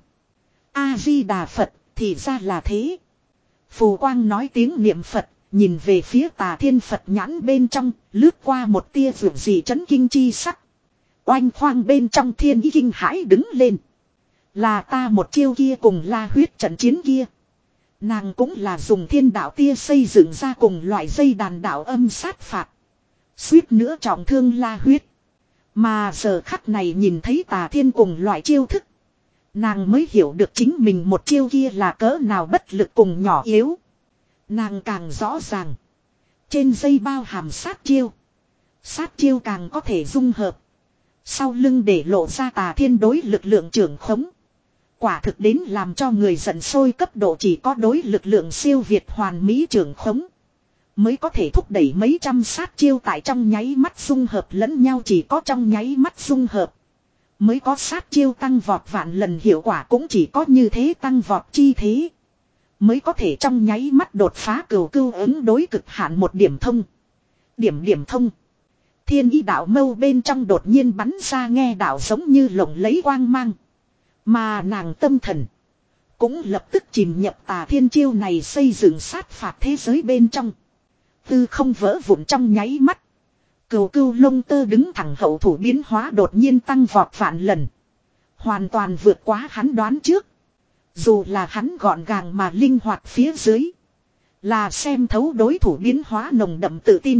A-di-đà Phật, thì ra là thế. Phù Quang nói tiếng niệm Phật, nhìn về phía Tà Thiên Phật nhãn bên trong, lướt qua một tia vượt gì chấn kinh chi sắc. Oanh khoang bên trong thiên ý kinh hãi đứng lên. Là ta một chiêu kia cùng La huyết trận chiến kia. Nàng cũng là dùng thiên đạo tia xây dựng ra cùng loại dây đàn đạo âm sát phạt. Suýt nữa trọng thương La huyết. Mà giờ khắc này nhìn thấy Tà Thiên cùng loại chiêu thức. Nàng mới hiểu được chính mình một chiêu kia là cỡ nào bất lực cùng nhỏ yếu. Nàng càng rõ ràng. Trên dây bao hàm sát chiêu. Sát chiêu càng có thể dung hợp. Sau lưng để lộ ra Tà Thiên đối lực lượng trưởng khống. Quả thực đến làm cho người giận sôi cấp độ chỉ có đối lực lượng siêu việt hoàn mỹ trưởng khống. Mới có thể thúc đẩy mấy trăm sát chiêu tại trong nháy mắt dung hợp lẫn nhau chỉ có trong nháy mắt dung hợp. Mới có sát chiêu tăng vọt vạn lần hiệu quả cũng chỉ có như thế tăng vọt chi thế. Mới có thể trong nháy mắt đột phá cửu cưu ứng đối cực hạn một điểm thông. Điểm điểm thông. Thiên ý đạo mâu bên trong đột nhiên bắn ra nghe đạo giống như lộng lấy quang mang. Mà nàng tâm thần. Cũng lập tức chìm nhập Tà Thiên chiêu này xây dựng sát phạt thế giới bên trong. Tư không vỡ vụn trong nháy mắt. Cừu cưu lông tơ đứng thẳng hậu thủ biến hóa đột nhiên tăng vọt vạn lần. Hoàn toàn vượt quá hắn đoán trước. Dù là hắn gọn gàng mà linh hoạt phía dưới. Là xem thấu đối thủ biến hóa nồng đậm tự tin.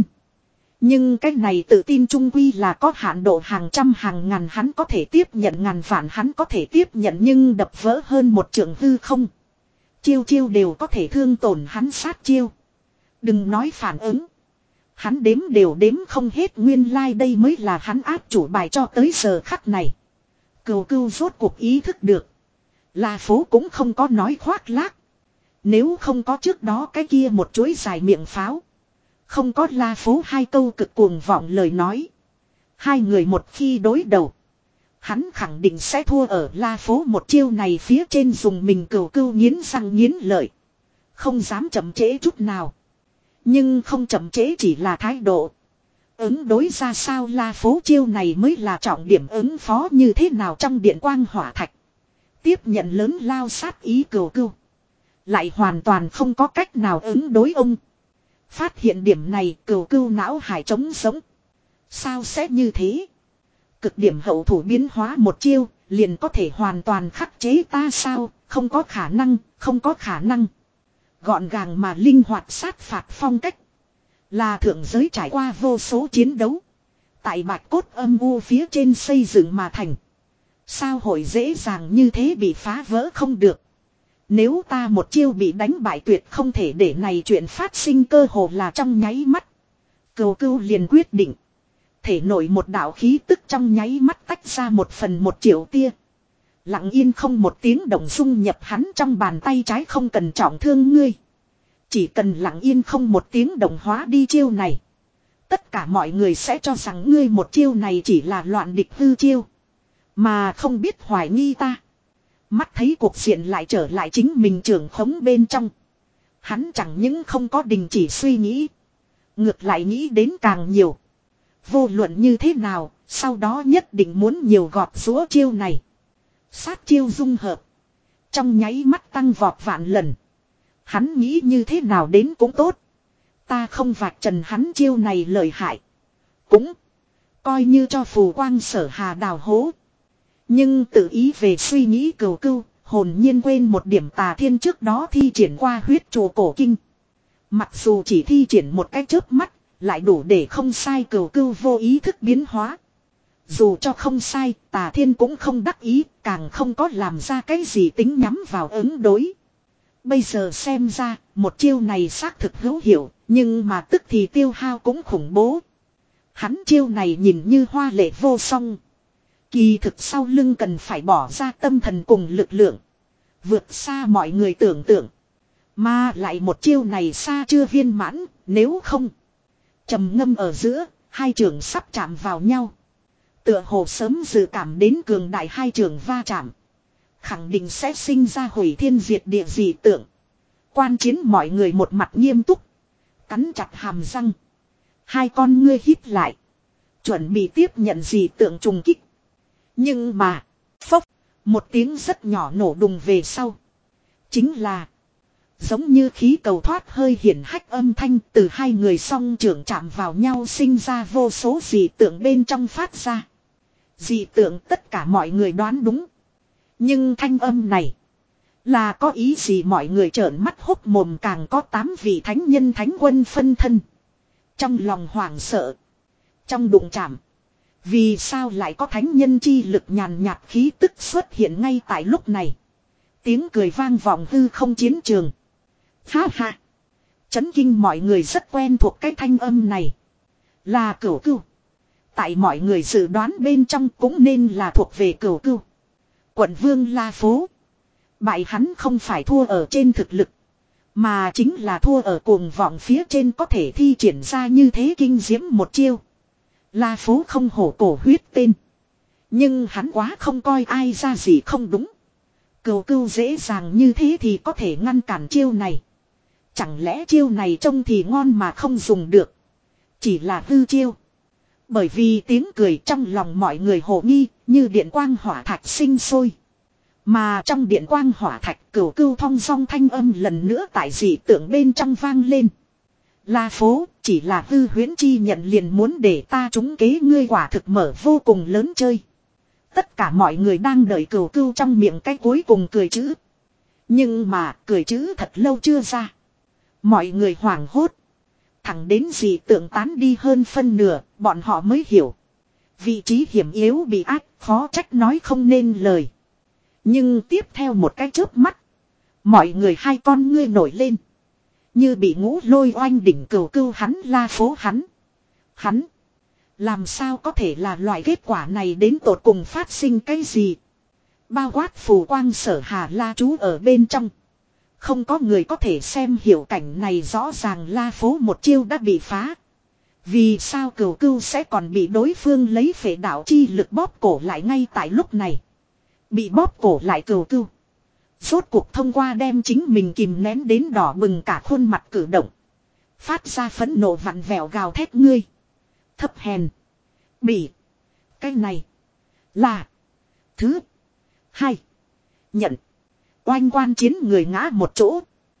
Nhưng cái này tự tin trung quy là có hạn độ hàng trăm hàng ngàn hắn có thể tiếp nhận ngàn vạn hắn có thể tiếp nhận nhưng đập vỡ hơn một trượng hư không. Chiêu chiêu đều có thể thương tổn hắn sát chiêu. Đừng nói phản ứng. Hắn đếm đều đếm không hết nguyên lai like đây mới là hắn áp chủ bài cho tới giờ khắc này. Cừu cưu rốt cuộc ý thức được. La Phố cũng không có nói khoác lác. Nếu không có trước đó cái kia một chuỗi dài miệng pháo. Không có La Phố hai câu cực cuồng vọng lời nói. Hai người một khi đối đầu. Hắn khẳng định sẽ thua ở La Phố một chiêu này phía trên dùng mình cừu cưu nghiến răng nghiến lợi. Không dám chậm trễ chút nào. Nhưng không chậm trễ chỉ là thái độ. Ứng đối ra sao La Phố chiêu này mới là trọng điểm ứng phó như thế nào trong điện quang hỏa thạch. Tiếp nhận lớn lao sát ý cừu cưu. Lại hoàn toàn không có cách nào ứng đối ông. Phát hiện điểm này cừu cưu não hải trống sống. Sao sẽ như thế? Cực điểm hậu thủ biến hóa một chiêu, liền có thể hoàn toàn khắc chế ta sao? Không có khả năng, không có khả năng. Gọn gàng mà linh hoạt sát phạt phong cách. Là thượng giới trải qua vô số chiến đấu. Tại bạch cốt âm u phía trên xây dựng mà thành. Sao hội dễ dàng như thế bị phá vỡ không được. Nếu ta một chiêu bị đánh bại tuyệt không thể để này chuyện phát sinh cơ hồ là trong nháy mắt. Cừu cưu liền quyết định. Thể nổi một đạo khí tức trong nháy mắt tách ra một phần một triệu tia. Lặng yên không một tiếng động dung nhập hắn trong bàn tay trái không cần trọng thương ngươi. Chỉ cần lặng yên không một tiếng động hóa đi chiêu này. Tất cả mọi người sẽ cho rằng ngươi một chiêu này chỉ là loạn địch hư chiêu. Mà không biết hoài nghi ta. Mắt thấy cuộc diện lại trở lại chính mình trưởng khống bên trong. Hắn chẳng những không có đình chỉ suy nghĩ. Ngược lại nghĩ đến càng nhiều. Vô luận như thế nào, sau đó nhất định muốn nhiều gọt rúa chiêu này. Sát chiêu dung hợp. Trong nháy mắt tăng vọt vạn lần. Hắn nghĩ như thế nào đến cũng tốt. Ta không vạch trần hắn chiêu này lợi hại. Cũng coi như cho phù quang sở hà đào hố. Nhưng tự ý về suy nghĩ cừu cưu, hồn nhiên quên một điểm Tà Thiên trước đó thi triển qua huyết trụ cổ kinh. Mặc dù chỉ thi triển một cái chớp mắt, lại đủ để không sai cừu cưu vô ý thức biến hóa. Dù cho không sai, Tà Thiên cũng không đắc ý, càng không có làm ra cái gì tính nhắm vào ứng đối. Bây giờ xem ra, một chiêu này xác thực hữu hiệu, nhưng mà tức thì tiêu hao cũng khủng bố. Hắn chiêu này nhìn như hoa lệ vô song. Kỳ thực sau lưng cần phải bỏ ra tâm thần cùng lực lượng. Vượt xa mọi người tưởng tượng. Mà lại một chiêu này xa chưa viên mãn, nếu không. Trầm ngâm ở giữa, hai trường sắp chạm vào nhau. Tựa hồ sớm dự cảm đến cường đại hai trường va chạm. Khẳng định sẽ sinh ra hủy thiên diệt địa dị tượng. Quan chiến mọi người một mặt nghiêm túc. Cắn chặt hàm răng. Hai con ngươi hít lại. Chuẩn bị tiếp nhận dị tượng trùng kích. Nhưng mà, phốc, một tiếng rất nhỏ nổ đùng về sau. Chính là, giống như khí cầu thoát hơi hiển hách âm thanh từ hai người song trưởng chạm vào nhau sinh ra vô số dị tượng bên trong phát ra. Dị tượng tất cả mọi người đoán đúng. Nhưng thanh âm này, là có ý gì mọi người trợn mắt hốc mồm càng có tám vị thánh nhân thánh quân phân thân. Trong lòng hoảng sợ, trong đụng chạm. Vì sao lại có thánh nhân chi lực nhàn nhạt khí tức xuất hiện ngay tại lúc này. Tiếng cười vang vọng hư không chiến trường. Ha ha. Chấn kinh mọi người rất quen thuộc cái thanh âm này. Là cửu cưu. Tại mọi người dự đoán bên trong cũng nên là thuộc về cửu cưu. Quận vương La Phố. Bại hắn không phải thua ở trên thực lực. Mà chính là thua ở cuồng vọng phía trên có thể thi triển ra như thế kinh diễm một chiêu. La Phố không hổ cổ huyết tên. Nhưng hắn quá không coi ai ra gì không đúng. Cừu cưu dễ dàng như thế thì có thể ngăn cản chiêu này. Chẳng lẽ chiêu này trông thì ngon mà không dùng được. Chỉ là hư chiêu. Bởi vì tiếng cười trong lòng mọi người hồ nghi như điện quang hỏa thạch sinh sôi. Mà trong điện quang hỏa thạch cửu cưu thong song thanh âm lần nữa tại dị tượng bên trong vang lên. La Phố chỉ là hư huyễn chi nhận liền muốn để ta trúng kế ngươi quả thực mở vô cùng lớn chơi. Tất cả mọi người đang đợi cừu cưu trong miệng cái cuối cùng cười chữ. Nhưng mà cười chữ thật lâu chưa ra. Mọi người hoảng hốt. Thẳng đến dị tượng tán đi hơn phân nửa, bọn họ mới hiểu. Vị trí hiểm yếu bị ách, khó trách nói không nên lời. Nhưng tiếp theo một cái chớp mắt. Mọi người hai con ngươi nổi lên. Như bị ngũ lôi oanh đỉnh cừu cưu hắn La Phố hắn. Hắn. Làm sao có thể là loại kết quả này đến tột cùng phát sinh cái gì. Bao quát phù quang sở hà La Chú ở bên trong. Không có người có thể xem hiểu cảnh này rõ ràng La Phố một chiêu đã bị phá. Vì sao cừu cưu sẽ còn bị đối phương lấy phệ đạo chi lực bóp cổ lại ngay tại lúc này. Bị bóp cổ lại cừu cưu. Rốt cuộc thông qua đem chính mình kìm nén đến đỏ bừng cả khuôn mặt cử động. Phát ra phẫn nộ vặn vẹo gào thét ngươi. Thấp hèn. Bỉ. Cái này. Là. Thứ. Hai. Nhận. Oanh quan chiến người ngã một chỗ.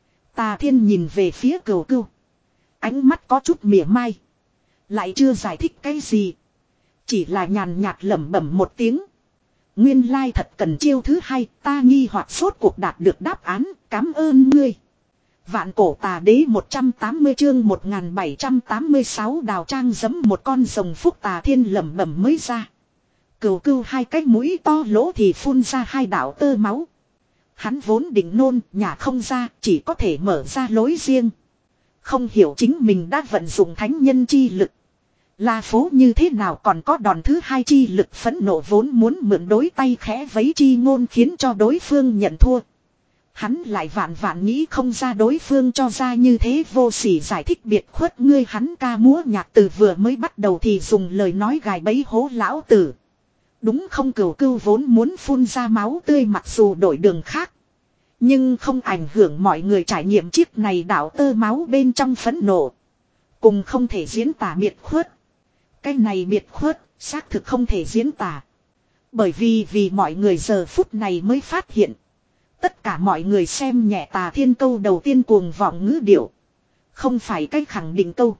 Tà Thiên nhìn về phía cừu cưu. Ánh mắt có chút mỉa mai. Lại chưa giải thích cái gì. Chỉ là nhàn nhạt lẩm bẩm một tiếng. Nguyên lai thật cần chiêu thứ hai, ta nghi hoặc sốt cuộc đạt được đáp án, cảm ơn ngươi. Vạn cổ tà đế một trăm tám mươi chương một nghìn bảy trăm tám mươi sáu đào trang giẫm một con rồng phúc tà thiên lẩm bẩm mới ra. Cừu cưu hai cái mũi to lỗ thì phun ra hai đạo tơ máu. Hắn vốn định nôn, nhả không ra, chỉ có thể mở ra lối riêng. Không hiểu chính mình đã vận dụng thánh nhân chi lực. La phố như thế nào còn có đòn thứ hai chi lực phẫn nộ vốn muốn mượn đối tay khẽ vấy chi ngôn khiến cho đối phương nhận thua. Hắn lại vạn vạn nghĩ không ra đối phương cho ra như thế vô sỉ giải thích biệt khuất ngươi hắn ca múa nhạc từ vừa mới bắt đầu thì dùng lời nói gài bẫy hố lão tử. Đúng không cừu cưu vốn muốn phun ra máu tươi mặc dù đổi đường khác. Nhưng không ảnh hưởng mọi người trải nghiệm chiếc này đảo tơ máu bên trong phẫn nộ. Cùng không thể diễn tả biệt khuất. Cái này biệt khuất, xác thực không thể diễn tả. Bởi vì vì mọi người giờ phút này mới phát hiện. Tất cả mọi người xem nhẹ Tà Thiên câu đầu tiên cuồng vọng ngữ điệu. Không phải cách khẳng định câu.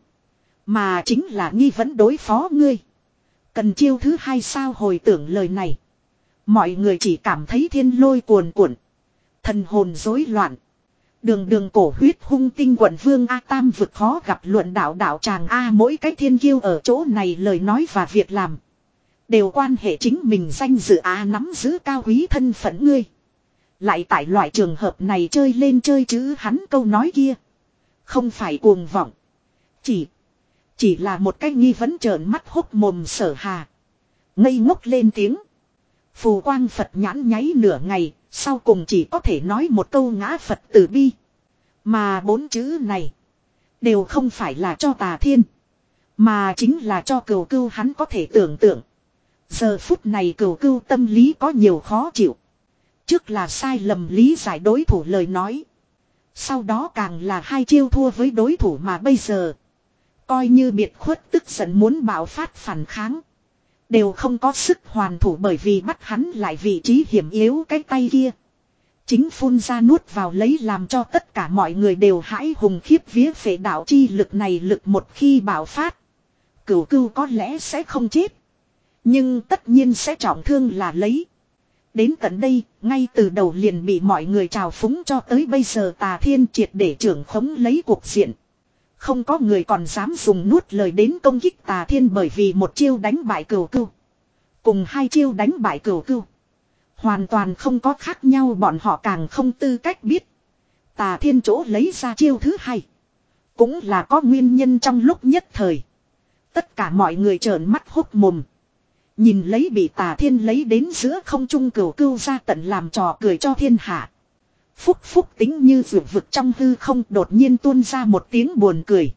Mà chính là nghi vấn đối phó ngươi. Cần chiêu thứ hai sao hồi tưởng lời này. Mọi người chỉ cảm thấy thiên lôi cuồn cuộn. Thần hồn rối loạn. Đường đường cổ huyết hung tinh quận vương A Tam vực khó gặp luận đạo đạo tràng A mỗi cái thiên kiêu ở chỗ này lời nói và việc làm. Đều quan hệ chính mình danh dự A nắm giữ cao quý thân phận ngươi. Lại tại loại trường hợp này chơi lên chơi chứ hắn câu nói kia. Không phải cuồng vọng. Chỉ. Chỉ là một cái nghi vấn trợn mắt hốc mồm Sở Hà. Ngây ngốc lên tiếng. Phù quang Phật nhãn nháy nửa ngày. Sau cùng chỉ có thể nói một câu ngã Phật từ bi. Mà bốn chữ này. Đều không phải là cho Tà Thiên. Mà chính là cho cừu cưu hắn có thể tưởng tượng. Giờ phút này cừu cưu tâm lý có nhiều khó chịu. Trước là sai lầm lý giải đối thủ lời nói. Sau đó càng là hai chiêu thua với đối thủ mà bây giờ. Coi như biệt khuất tức giận muốn bạo phát phản kháng. Đều không có sức hoàn thủ bởi vì bắt hắn lại vị trí hiểm yếu cái tay kia. Chính phun ra nuốt vào lấy làm cho tất cả mọi người đều hãi hùng khiếp vía phệ đạo chi lực này lực một khi bạo phát. Cửu cưu có lẽ sẽ không chết. Nhưng tất nhiên sẽ trọng thương là lấy. Đến tận đây, ngay từ đầu liền bị mọi người trào phúng cho tới bây giờ Tà Thiên triệt để trưởng khống lấy cuộc diện. Không có người còn dám dùng nuốt lời đến công kích Tà Thiên bởi vì một chiêu đánh bại cừu cưu. Cùng hai chiêu đánh bại cừu cưu. Hoàn toàn không có khác nhau bọn họ càng không tư cách biết. Tà Thiên chỗ lấy ra chiêu thứ hai. Cũng là có nguyên nhân trong lúc nhất thời. Tất cả mọi người trợn mắt hốc mồm. Nhìn lấy bị Tà Thiên lấy đến giữa không trung cừu cưu ra tận làm trò cười cho thiên hạ. Phúc phúc tính như vượt vực trong hư không đột nhiên tuôn ra một tiếng buồn cười.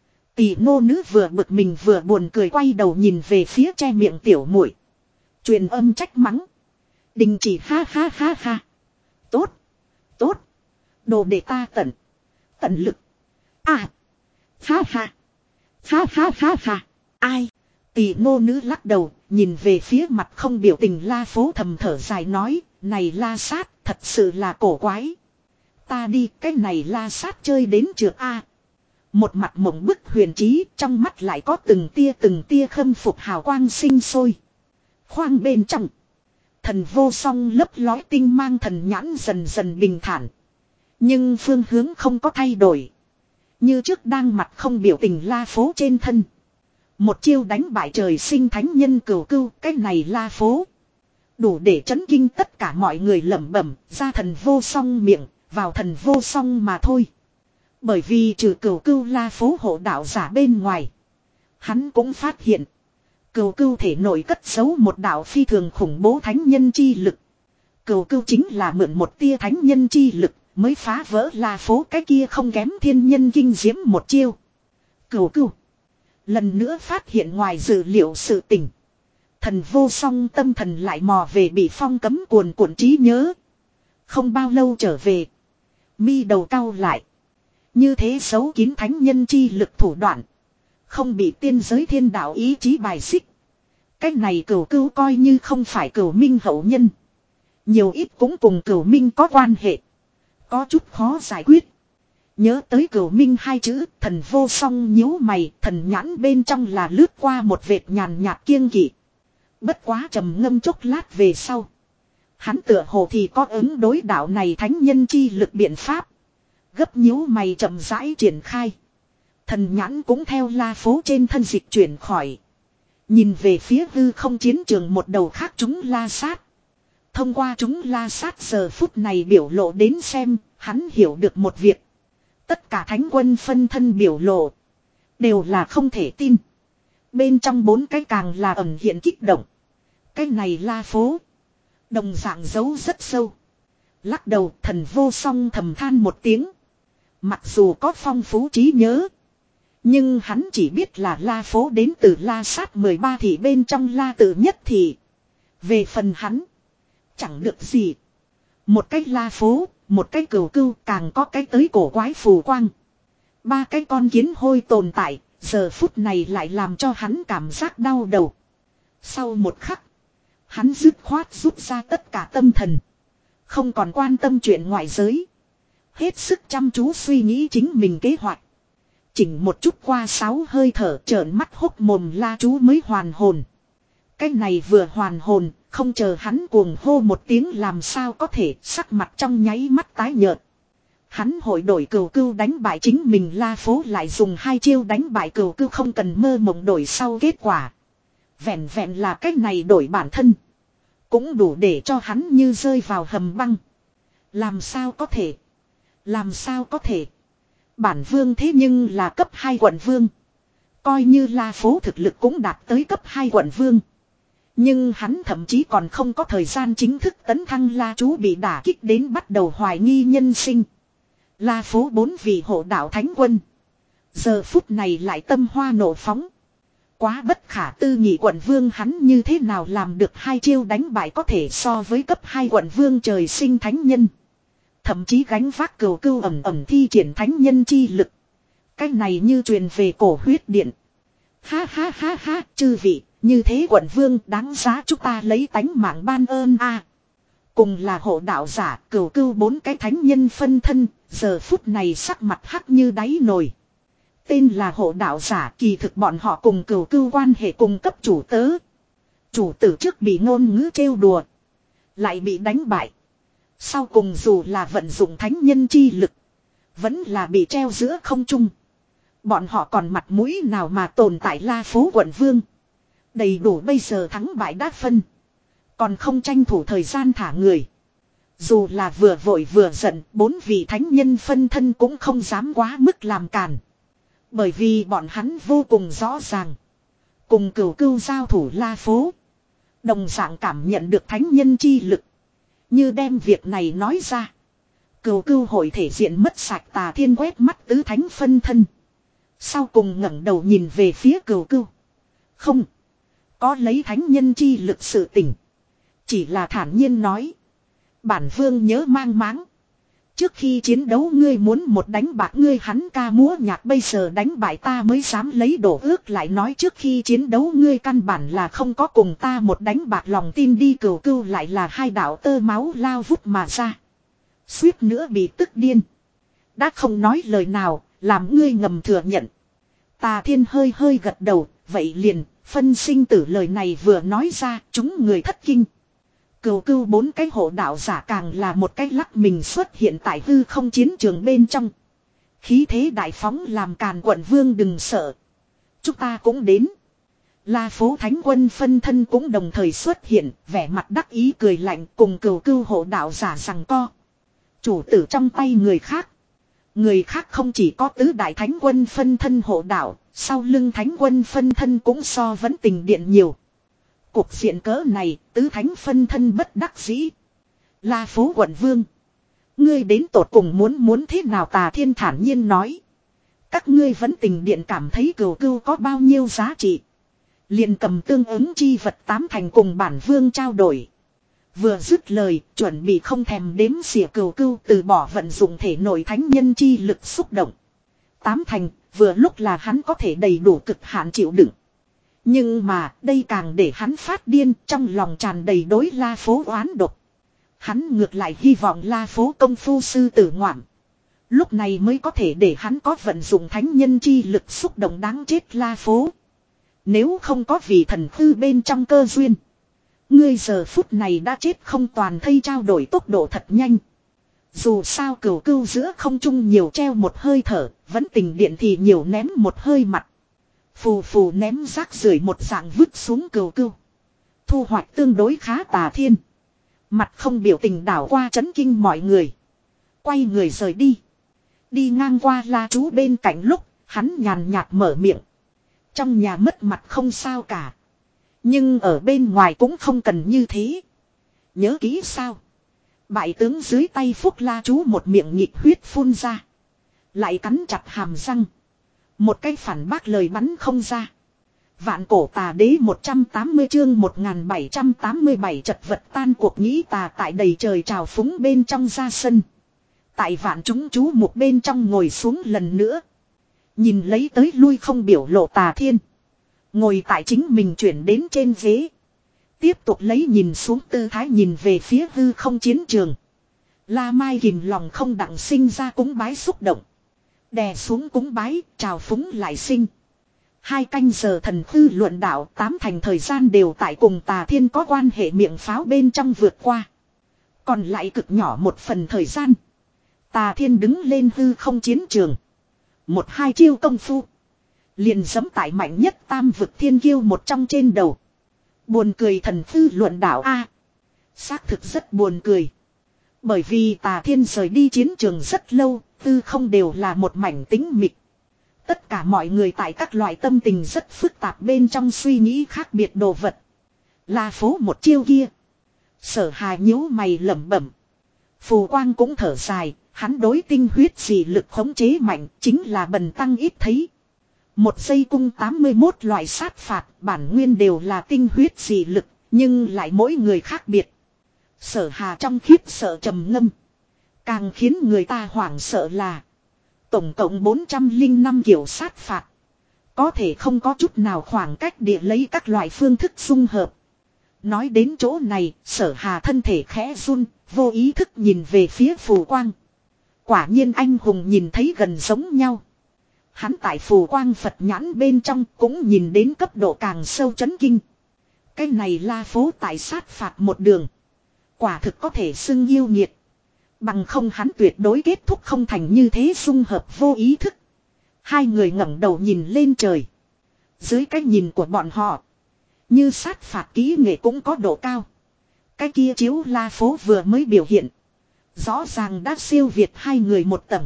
Tỷ nô nữ vừa bực mình vừa buồn cười quay đầu nhìn về phía che miệng tiểu muội, truyền âm trách mắng. Đình chỉ ha ha ha ha. Tốt. Tốt. Đồ để ta tận. Tận lực. À. Ha ha. Ha ha ha ha. Ai. Tỷ nô nữ lắc đầu. Nhìn về phía mặt không biểu tình La Phố thầm thở dài nói. Này La Sát thật sự là cổ quái. Ta đi cái này La Sát chơi đến trượt A. Một mặt mộng bức huyền trí. Trong mắt lại có từng tia từng tia khâm phục hào quang sinh sôi. Khoang bên trong. Thần vô song lấp lói tinh mang thần nhãn dần dần bình thản. Nhưng phương hướng không có thay đổi. Như trước đang mặt không biểu tình La Phố trên thân. Một chiêu đánh bại trời sinh thánh nhân cửu cưu. Cái này La Phố. Đủ để chấn kinh tất cả mọi người lẩm bẩm. Ra thần vô song miệng. Vào thần vô song mà thôi. Bởi vì trừ cửu cưu La Phố hộ đạo giả bên ngoài. Hắn cũng phát hiện. Cừu cưu thể nội cất giấu một đạo phi thường khủng bố thánh nhân chi lực. Cừu cưu chính là mượn một tia thánh nhân chi lực mới phá vỡ La Phố cái kia không kém thiên nhân kinh diễm một chiêu. Cừu cưu lần nữa phát hiện ngoài dự liệu sự tình. Thần vô song tâm thần lại mò về bị phong cấm cuồn cuộn trí nhớ. Không bao lâu trở về. Mi đầu cau lại. Như thế giấu kín thánh nhân chi lực thủ đoạn. Không bị tiên giới thiên đạo ý chí bài xích. Cách này cửu cưu coi như không phải cửu minh hậu nhân. Nhiều ít cũng cùng cửu minh có quan hệ. Có chút khó giải quyết. Nhớ tới cửu minh hai chữ thần vô song nhíu mày. Thần nhãn bên trong là lướt qua một vệt nhàn nhạt kiêng kỵ. Bất quá trầm ngâm chốc lát về sau. Hắn tựa hồ thì có ứng đối đạo này thánh nhân chi lực biện pháp. Gấp nhíu mày chậm rãi triển khai. Thần nhãn cũng theo la phố trên thân dịch chuyển khỏi. Nhìn về phía hư không chiến trường một đầu khác chúng la sát. Thông qua chúng la sát giờ phút này biểu lộ đến xem, hắn hiểu được một việc. Tất cả thánh quân phân thân biểu lộ. Đều là không thể tin. Bên trong bốn cái càng là ẩn hiện kích động. Cái này la phố. Đồng dạng giấu rất sâu. Lắc đầu thần vô song thầm than một tiếng. Mặc dù có phong phú trí nhớ. Nhưng hắn chỉ biết là la phố đến từ la sát mười ba thị bên trong la tự nhất thị. Về phần hắn. Chẳng được gì. Một cái la phố, một cái cửu cưu càng có cái tới cổ quái phù quang. Ba cái con kiến hôi tồn tại, giờ phút này lại làm cho hắn cảm giác đau đầu. Sau một khắc, hắn dứt khoát rút ra tất cả tâm thần. Không còn quan tâm chuyện ngoại giới. Hết sức chăm chú suy nghĩ chính mình kế hoạch. Chỉnh một chút qua sáu hơi thở trợn mắt hốc mồm la chú mới hoàn hồn. Cái này vừa hoàn hồn, không chờ hắn cuồng hô một tiếng làm sao có thể sắc mặt trong nháy mắt tái nhợt. Hắn hội đổi cừu cưu đánh bại chính mình la phố lại dùng hai chiêu đánh bại cừu cưu không cần mơ mộng đổi sau kết quả. Vẹn vẹn là cách này đổi bản thân. Cũng đủ để cho hắn như rơi vào hầm băng. Làm sao có thể? Làm sao có thể? Bản vương thế nhưng là cấp hai quận vương. Coi như la phố thực lực cũng đạt tới cấp hai quận vương. Nhưng hắn thậm chí còn không có thời gian chính thức tấn thăng la chú bị đả kích đến bắt đầu hoài nghi nhân sinh. La phố bốn vị hộ đạo thánh quân. Giờ phút này lại tâm hoa nổ phóng. Quá bất khả tư nghị quận vương hắn như thế nào làm được hai chiêu đánh bại có thể so với cấp hai quận vương trời sinh thánh nhân. Thậm chí gánh vác cừu cưu ẩm ẩm thi triển thánh nhân chi lực. Cái này như truyền về cổ huyết điện. Ha ha ha ha, chư vị, như thế quận vương đáng giá chúng ta lấy tánh mạng ban ơn a. À, cùng là hộ đạo giả, cừu cưu bốn cái thánh nhân phân thân, giờ phút này sắc mặt hắc như đáy nồi. Tên là hộ đạo giả, kỳ thực bọn họ cùng cừu cưu quan hệ cùng cấp chủ tớ. Chủ tử trước bị ngôn ngữ trêu đùa, lại bị đánh bại. Sau cùng dù là vận dụng thánh nhân chi lực, vẫn là bị treo giữa không trung. Bọn họ còn mặt mũi nào mà tồn tại la phố quận vương. Đầy đủ bây giờ thắng bại đã phân. Còn không tranh thủ thời gian thả người. Dù là vừa vội vừa giận, bốn vị thánh nhân phân thân cũng không dám quá mức làm càn. Bởi vì bọn hắn vô cùng rõ ràng. Cùng cừu cưu giao thủ la phố. Đồng dạng cảm nhận được thánh nhân chi lực. Như đem việc này nói ra. Cừu cưu hội thể diện mất sạch tà thiên quét mắt tứ thánh phân thân. Sau cùng ngẩng đầu nhìn về phía cừu cưu. Không. Có lấy thánh nhân chi lực sự tỉnh. Chỉ là thản nhiên nói. Bản vương nhớ mang máng. Trước khi chiến đấu ngươi muốn một đánh bạc ngươi hắn ca múa nhạc bây giờ đánh bại ta mới dám lấy đổ ước lại nói trước khi chiến đấu ngươi căn bản là không có cùng ta một đánh bạc lòng tin đi cừu cưu lại là hai đạo tơ máu lao vút mà ra. Suýt nữa bị tức điên. Đã không nói lời nào, làm ngươi ngầm thừa nhận. Tà thiên hơi hơi gật đầu, vậy liền, phân sinh tử lời này vừa nói ra, chúng người thất kinh. Cừu cưu bốn cái hộ đạo giả càng là một cái lắc mình xuất hiện tại hư không chiến trường bên trong. Khí thế đại phóng làm càn quận vương đừng sợ. Chúng ta cũng đến. La phố thánh quân phân thân cũng đồng thời xuất hiện, vẻ mặt đắc ý cười lạnh cùng cừu cưu hộ đạo giả rằng co. Chủ tử trong tay người khác. Người khác không chỉ có tứ đại thánh quân phân thân hộ đạo, sau lưng thánh quân phân thân cũng so vẫn tình điện nhiều. Cuộc diện cỡ này, tứ thánh phân thân bất đắc dĩ. La phố quận vương. Ngươi đến tột cùng muốn muốn thế nào tà thiên thản nhiên nói. Các ngươi vẫn tình điện cảm thấy cừu cưu có bao nhiêu giá trị. Liền cầm tương ứng chi vật tám thành cùng bản vương trao đổi. Vừa dứt lời, chuẩn bị không thèm đếm xỉa cừu cưu từ bỏ vận dụng thể nội thánh nhân chi lực xúc động. Tám thành, vừa lúc là hắn có thể đầy đủ cực hạn chịu đựng. Nhưng mà, đây càng để hắn phát điên, trong lòng tràn đầy đối la phố oán độc. Hắn ngược lại hy vọng la phố công phu sư tử ngoạm. Lúc này mới có thể để hắn có vận dụng thánh nhân chi lực xúc động đáng chết la phố. Nếu không có vì thần hư bên trong cơ duyên. Ngươi giờ phút này đã chết không toàn thây trao đổi tốc độ thật nhanh. Dù sao cửu cưu giữa không trung nhiều treo một hơi thở, vẫn tình điện thì nhiều ném một hơi mặt. Phù phù ném rác rưởi một dạng vứt xuống cửu cưu. Thu hoạch tương đối khá Tà Thiên. Mặt không biểu tình đảo qua chấn kinh mọi người. Quay người rời đi. Đi ngang qua La Chú bên cạnh lúc, hắn nhàn nhạt mở miệng. Trong nhà mất mặt không sao cả. Nhưng ở bên ngoài cũng không cần như thế. Nhớ kỹ sao? Bại tướng dưới tay Phúc La Chú một miệng nhịp huyết phun ra. Lại cắn chặt hàm răng. Một cái phản bác lời bắn không ra. Vạn cổ tà đế một trăm tám mươi chương một nghìn bảy trăm tám mươi bảy chật vật tan cuộc nghĩ tà tại đầy trời trào phúng bên trong ra sân. Tại vạn chúng chú một bên trong ngồi xuống lần nữa. Nhìn lấy tới lui không biểu lộ Tà Thiên. Ngồi tại chính mình chuyển đến trên ghế. Tiếp tục lấy nhìn xuống tư thái nhìn về phía hư không chiến trường. La Mai kìm lòng không đặng sinh ra cúng bái xúc động. Đè xuống cúng bái, trào phúng lại sinh. Hai canh giờ thần hư luận đạo tám thành thời gian đều tại cùng Tà Thiên có quan hệ miệng pháo bên trong vượt qua. Còn lại cực nhỏ một phần thời gian. Tà Thiên đứng lên hư không chiến trường. Một hai chiêu công phu. Liền giẫm tại mạnh nhất tam vực thiên kiêu một trong trên đầu. Buồn cười thần hư luận đạo A. Xác thực rất buồn cười. Bởi vì Tà Thiên rời đi chiến trường rất lâu, tư không đều là một mảnh tĩnh mịch. Tất cả mọi người tại các loại tâm tình rất phức tạp bên trong suy nghĩ khác biệt đồ vật. La phố một chiêu kia. Sở Hà nhíu mày lẩm bẩm. Phù Quang cũng thở dài, hắn đối tinh huyết dị lực khống chế mạnh chính là bần tăng ít thấy. Một giây cung tám mươi mốt loại sát phạt bản nguyên đều là tinh huyết dị lực, nhưng lại mỗi người khác biệt. Sở Hà trong khiếp sợ trầm ngâm. Càng khiến người ta hoảng sợ là tổng cộng bốn trăm lẻ năm kiểu sát phạt. Có thể không có chút nào khoảng cách địa lấy các loại phương thức dung hợp. Nói đến chỗ này, Sở Hà thân thể khẽ run, vô ý thức nhìn về phía Phù Quang. Quả nhiên anh hùng nhìn thấy gần giống nhau. Hắn tại Phù Quang Phật nhãn bên trong cũng nhìn đến cấp độ càng sâu chấn kinh. Cái này La phố tại sát phạt một đường. Quả thực có thể xưng yêu nghiệt. Bằng không hắn tuyệt đối kết thúc không thành như thế dung hợp vô ý thức. Hai người ngẩng đầu nhìn lên trời. Dưới cái nhìn của bọn họ, như sát phạt kỹ nghệ cũng có độ cao. Cái kia chiếu La phố vừa mới biểu hiện. Rõ ràng đã siêu việt hai người một tầng.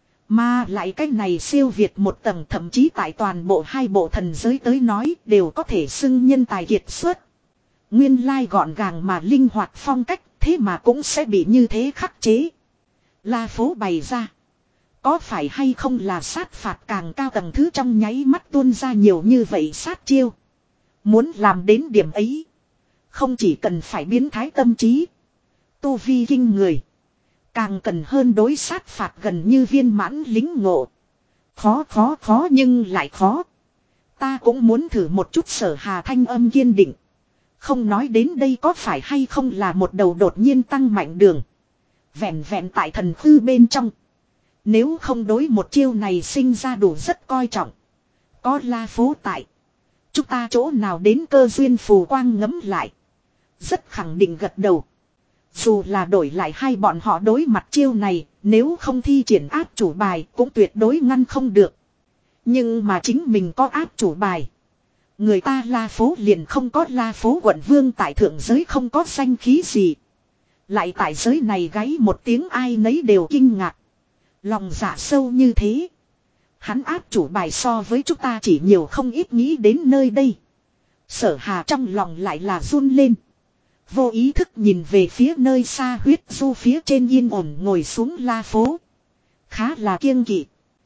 Mà lại cái này siêu việt một tầng, thậm chí tại toàn bộ hai bộ thần giới tới nói đều có thể xưng nhân tài kiệt xuất. Nguyên lai gọn gàng mà linh hoạt phong cách, thế mà cũng sẽ bị như thế khắc chế. La phố bày ra. Có phải hay không là sát phạt càng cao tầng thứ trong nháy mắt tuôn ra nhiều như vậy sát chiêu. Muốn làm đến điểm ấy. Không chỉ cần phải biến thái tâm trí. Tu vi kinh người. Càng cần hơn đối sát phạt gần như viên mãn lính ngộ. Khó khó khó nhưng lại khó. Ta cũng muốn thử một chút. Sở Hà thanh âm kiên định. Không nói đến đây có phải hay không là một đầu đột nhiên tăng mạnh đường. Vẹn vẹn tại thần hư bên trong. Nếu không đối một chiêu này sinh ra đủ rất coi trọng. Có La phố tại. Chúng ta chỗ nào đến cơ duyên. Phù Quang ngấm lại. Rất khẳng định gật đầu. Dù là đổi lại hai bọn họ đối mặt chiêu này, nếu không thi triển áp chủ bài cũng tuyệt đối ngăn không được. Nhưng mà chính mình có áp chủ bài. Người ta La phố liền không có. La phố quận vương tại thượng giới không có danh khí gì. Lại tại giới này gáy một tiếng ai nấy đều kinh ngạc. Lòng dạ sâu như thế. Hắn áp chủ bài so với chúng ta chỉ nhiều không ít nghĩ đến nơi đây. Sở Hà trong lòng lại là run lên. Vô ý thức nhìn về phía nơi xa huyết du phía trên yên ổn ngồi xuống La phố. Khá là kiêng kỵ.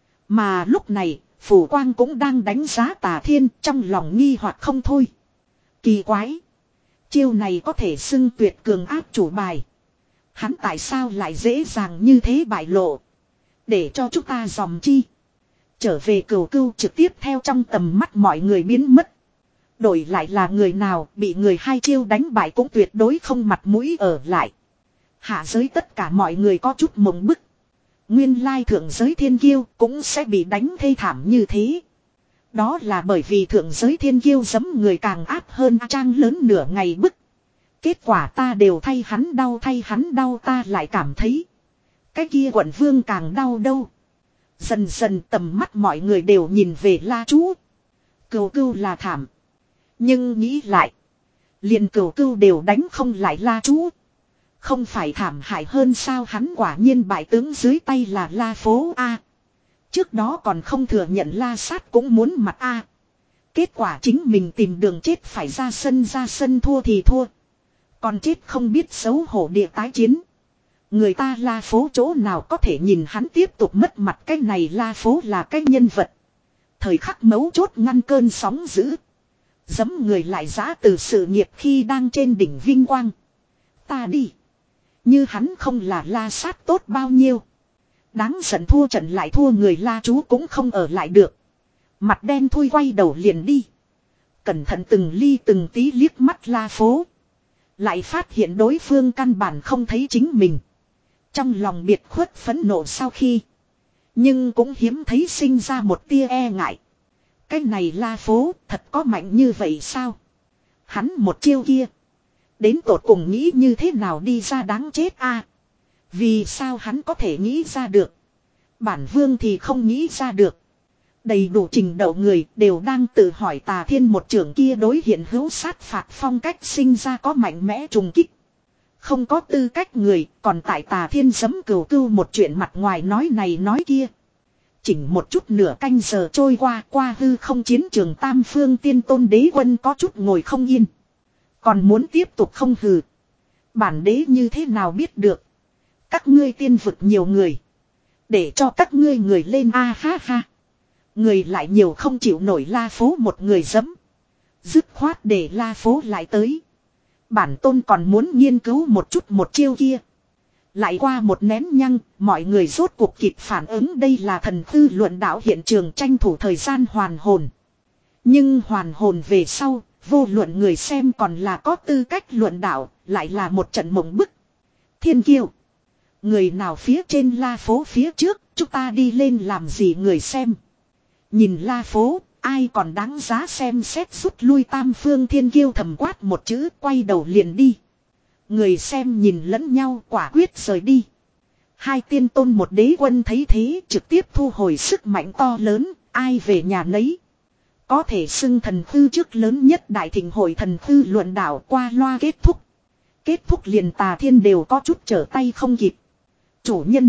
Mà lúc này, Phù Quang cũng đang đánh giá Tà Thiên trong lòng nghi hoặc không thôi. Kỳ quái. Chiêu này có thể xưng tuyệt cường áp chủ bài. Hắn tại sao lại dễ dàng như thế bại lộ. Để cho chúng ta dòm chi. Trở về Cửu Cưu trực tiếp theo trong tầm mắt mọi người biến mất. Đổi lại là người nào bị người hai chiêu đánh bại cũng tuyệt đối không mặt mũi ở lại. Hạ giới tất cả mọi người có chút mộng bức. Nguyên lai thượng giới thiên kiêu cũng sẽ bị đánh thê thảm như thế. Đó là bởi vì thượng giới thiên kiêu giấm người càng áp hơn trang lớn nửa ngày bức. Kết quả ta đều thay hắn đau thay hắn đau ta lại cảm thấy. Cái kia quận vương càng đau đâu. Dần dần tầm mắt mọi người đều nhìn về La Chú. Cừu cừu là thảm. Nhưng nghĩ lại. Liền cừu cừu đều đánh không lại La Chú. Không phải thảm hại hơn sao hắn quả nhiên bại tướng dưới tay là La Phố A. Trước đó còn không thừa nhận La Sát cũng muốn mặt A. Kết quả chính mình tìm đường chết phải ra sân ra sân thua thì thua. Còn chết không biết xấu hổ địa tái chiến. Người ta La Phố chỗ nào có thể nhìn hắn tiếp tục mất mặt cái này La Phố là cái nhân vật. Thời khắc mấu chốt ngăn cơn sóng dữ. Giấm người lại giã từ sự nghiệp khi đang trên đỉnh vinh quang. Ta đi. Như hắn không là La Sát tốt bao nhiêu. Đáng giận thua trận lại thua người La Chú cũng không ở lại được. Mặt đen thui quay đầu liền đi. Cẩn thận từng ly từng tí liếc mắt La Phố. Lại phát hiện đối phương căn bản không thấy chính mình. Trong lòng biệt khuất phẫn nộ sau khi. Nhưng cũng hiếm thấy sinh ra một tia e ngại. Cái này La Phố thật có mạnh như vậy sao? Hắn một chiêu kia. Đến tột cùng nghĩ như thế nào đi ra đáng chết a? À, vì sao hắn có thể nghĩ ra được? Bản vương thì không nghĩ ra được. Đầy đủ trình độ người đều đang tự hỏi Tà Thiên một trưởng kia đối hiện hữu sát phạt phong cách sinh ra có mạnh mẽ trùng kích. Không có tư cách người còn tại Tà Thiên giấm cừu cừu một chuyện mặt ngoài nói này nói kia. Chỉnh một chút nửa canh giờ trôi qua qua hư không chiến trường Tam Phương Tiên Tôn Đế Quân có chút ngồi không yên. Còn muốn tiếp tục không hừ. Bản đế như thế nào biết được. Các ngươi tiên vực nhiều người. Để cho các ngươi người lên a ha ha. Người lại nhiều không chịu nổi La Phố một người dẫm. Dứt khoát để La Phố lại tới. Bản tôn còn muốn nghiên cứu một chút một chiêu kia. Lại qua một nén nhăng, mọi người rốt cuộc kịp phản ứng đây là thần tư luận đạo hiện trường tranh thủ thời gian hoàn hồn. Nhưng hoàn hồn về sau, vô luận người xem còn là có tư cách luận đạo, lại là một trận mộng bức. Thiên kiêu. Người nào phía trên La Phố phía trước, chúng ta đi lên làm gì người xem. Nhìn La Phố, ai còn đáng giá xem xét rút lui Tam Phương Thiên Kiêu thầm quát một chữ quay đầu liền đi. Người xem nhìn lẫn nhau quả quyết rời đi. Hai tiên tôn một đế quân thấy thế trực tiếp thu hồi sức mạnh to lớn, ai về nhà nấy. Có thể xưng thần thư trước lớn nhất đại thịnh hội thần thư luận đạo qua loa kết thúc. Kết thúc liền Tà Thiên đều có chút trở tay không kịp. Chủ nhân.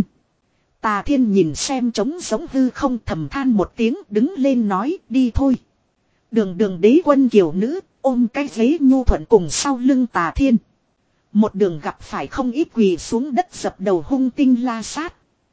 Tà Thiên nhìn xem trống giống hư không thầm than một tiếng đứng lên nói đi thôi. Đường đường đế quân kiều nữ ôm cái ghế nhu thuận cùng sau lưng Tà Thiên. Một đường gặp phải không ít quỳ xuống đất dập đầu hung tinh La Sát.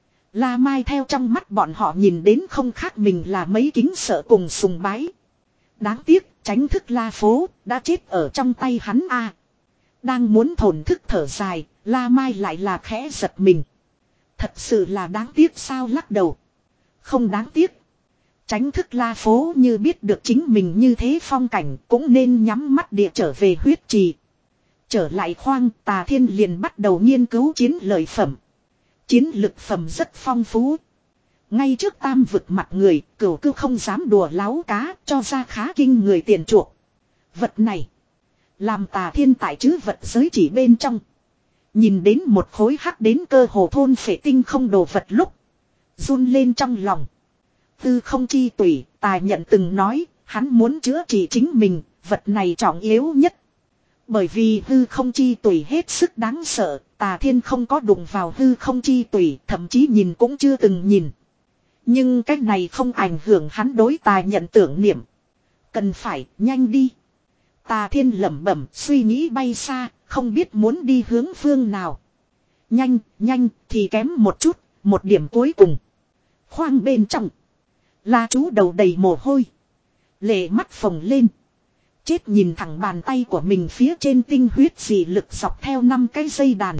La Mai theo trong mắt bọn họ nhìn đến không khác mình là mấy kính sợ cùng sùng bái. Đáng tiếc tránh thức La Phố đã chết ở trong tay hắn a. À, đang muốn thổn thức thở dài, La Mai lại là khẽ giật mình. Thật sự là đáng tiếc sao lắc đầu. Không đáng tiếc. Tránh thức La Phố như biết được chính mình như thế phong cảnh cũng nên nhắm mắt địa trở về huyết trì. Trở lại khoang Tà Thiên liền bắt đầu nghiên cứu chiến lợi phẩm. Chiến lực phẩm rất phong phú. Ngay trước tam vực mặt người, cửu cưu không dám đùa láo cá cho ra khá kinh người tiền chuộc. Vật này. Làm Tà Thiên tại chứ vật giới chỉ bên trong. Nhìn đến một khối hắc đến cơ hồ thôn phệ tinh không đồ vật lúc. Run lên trong lòng. Tư không chi tùy, Tài nhận từng nói, hắn muốn chữa trị chính mình, vật này trọng yếu nhất. Bởi vì hư không chi tùy hết sức đáng sợ, Tà Thiên không có đụng vào hư không chi tùy, thậm chí nhìn cũng chưa từng nhìn. Nhưng cách này không ảnh hưởng hắn đối Tài nhận tưởng niệm. Cần phải, nhanh đi. Tà Thiên lẩm bẩm, suy nghĩ bay xa, không biết muốn đi hướng phương nào. Nhanh, nhanh, thì kém một chút, một điểm cuối cùng. Khoang bên trong. La Chú đầu đầy mồ hôi. Lệ mắt phồng lên. Chết nhìn thẳng bàn tay của mình phía trên tinh huyết dị lực dọc theo năm cái dây đàn.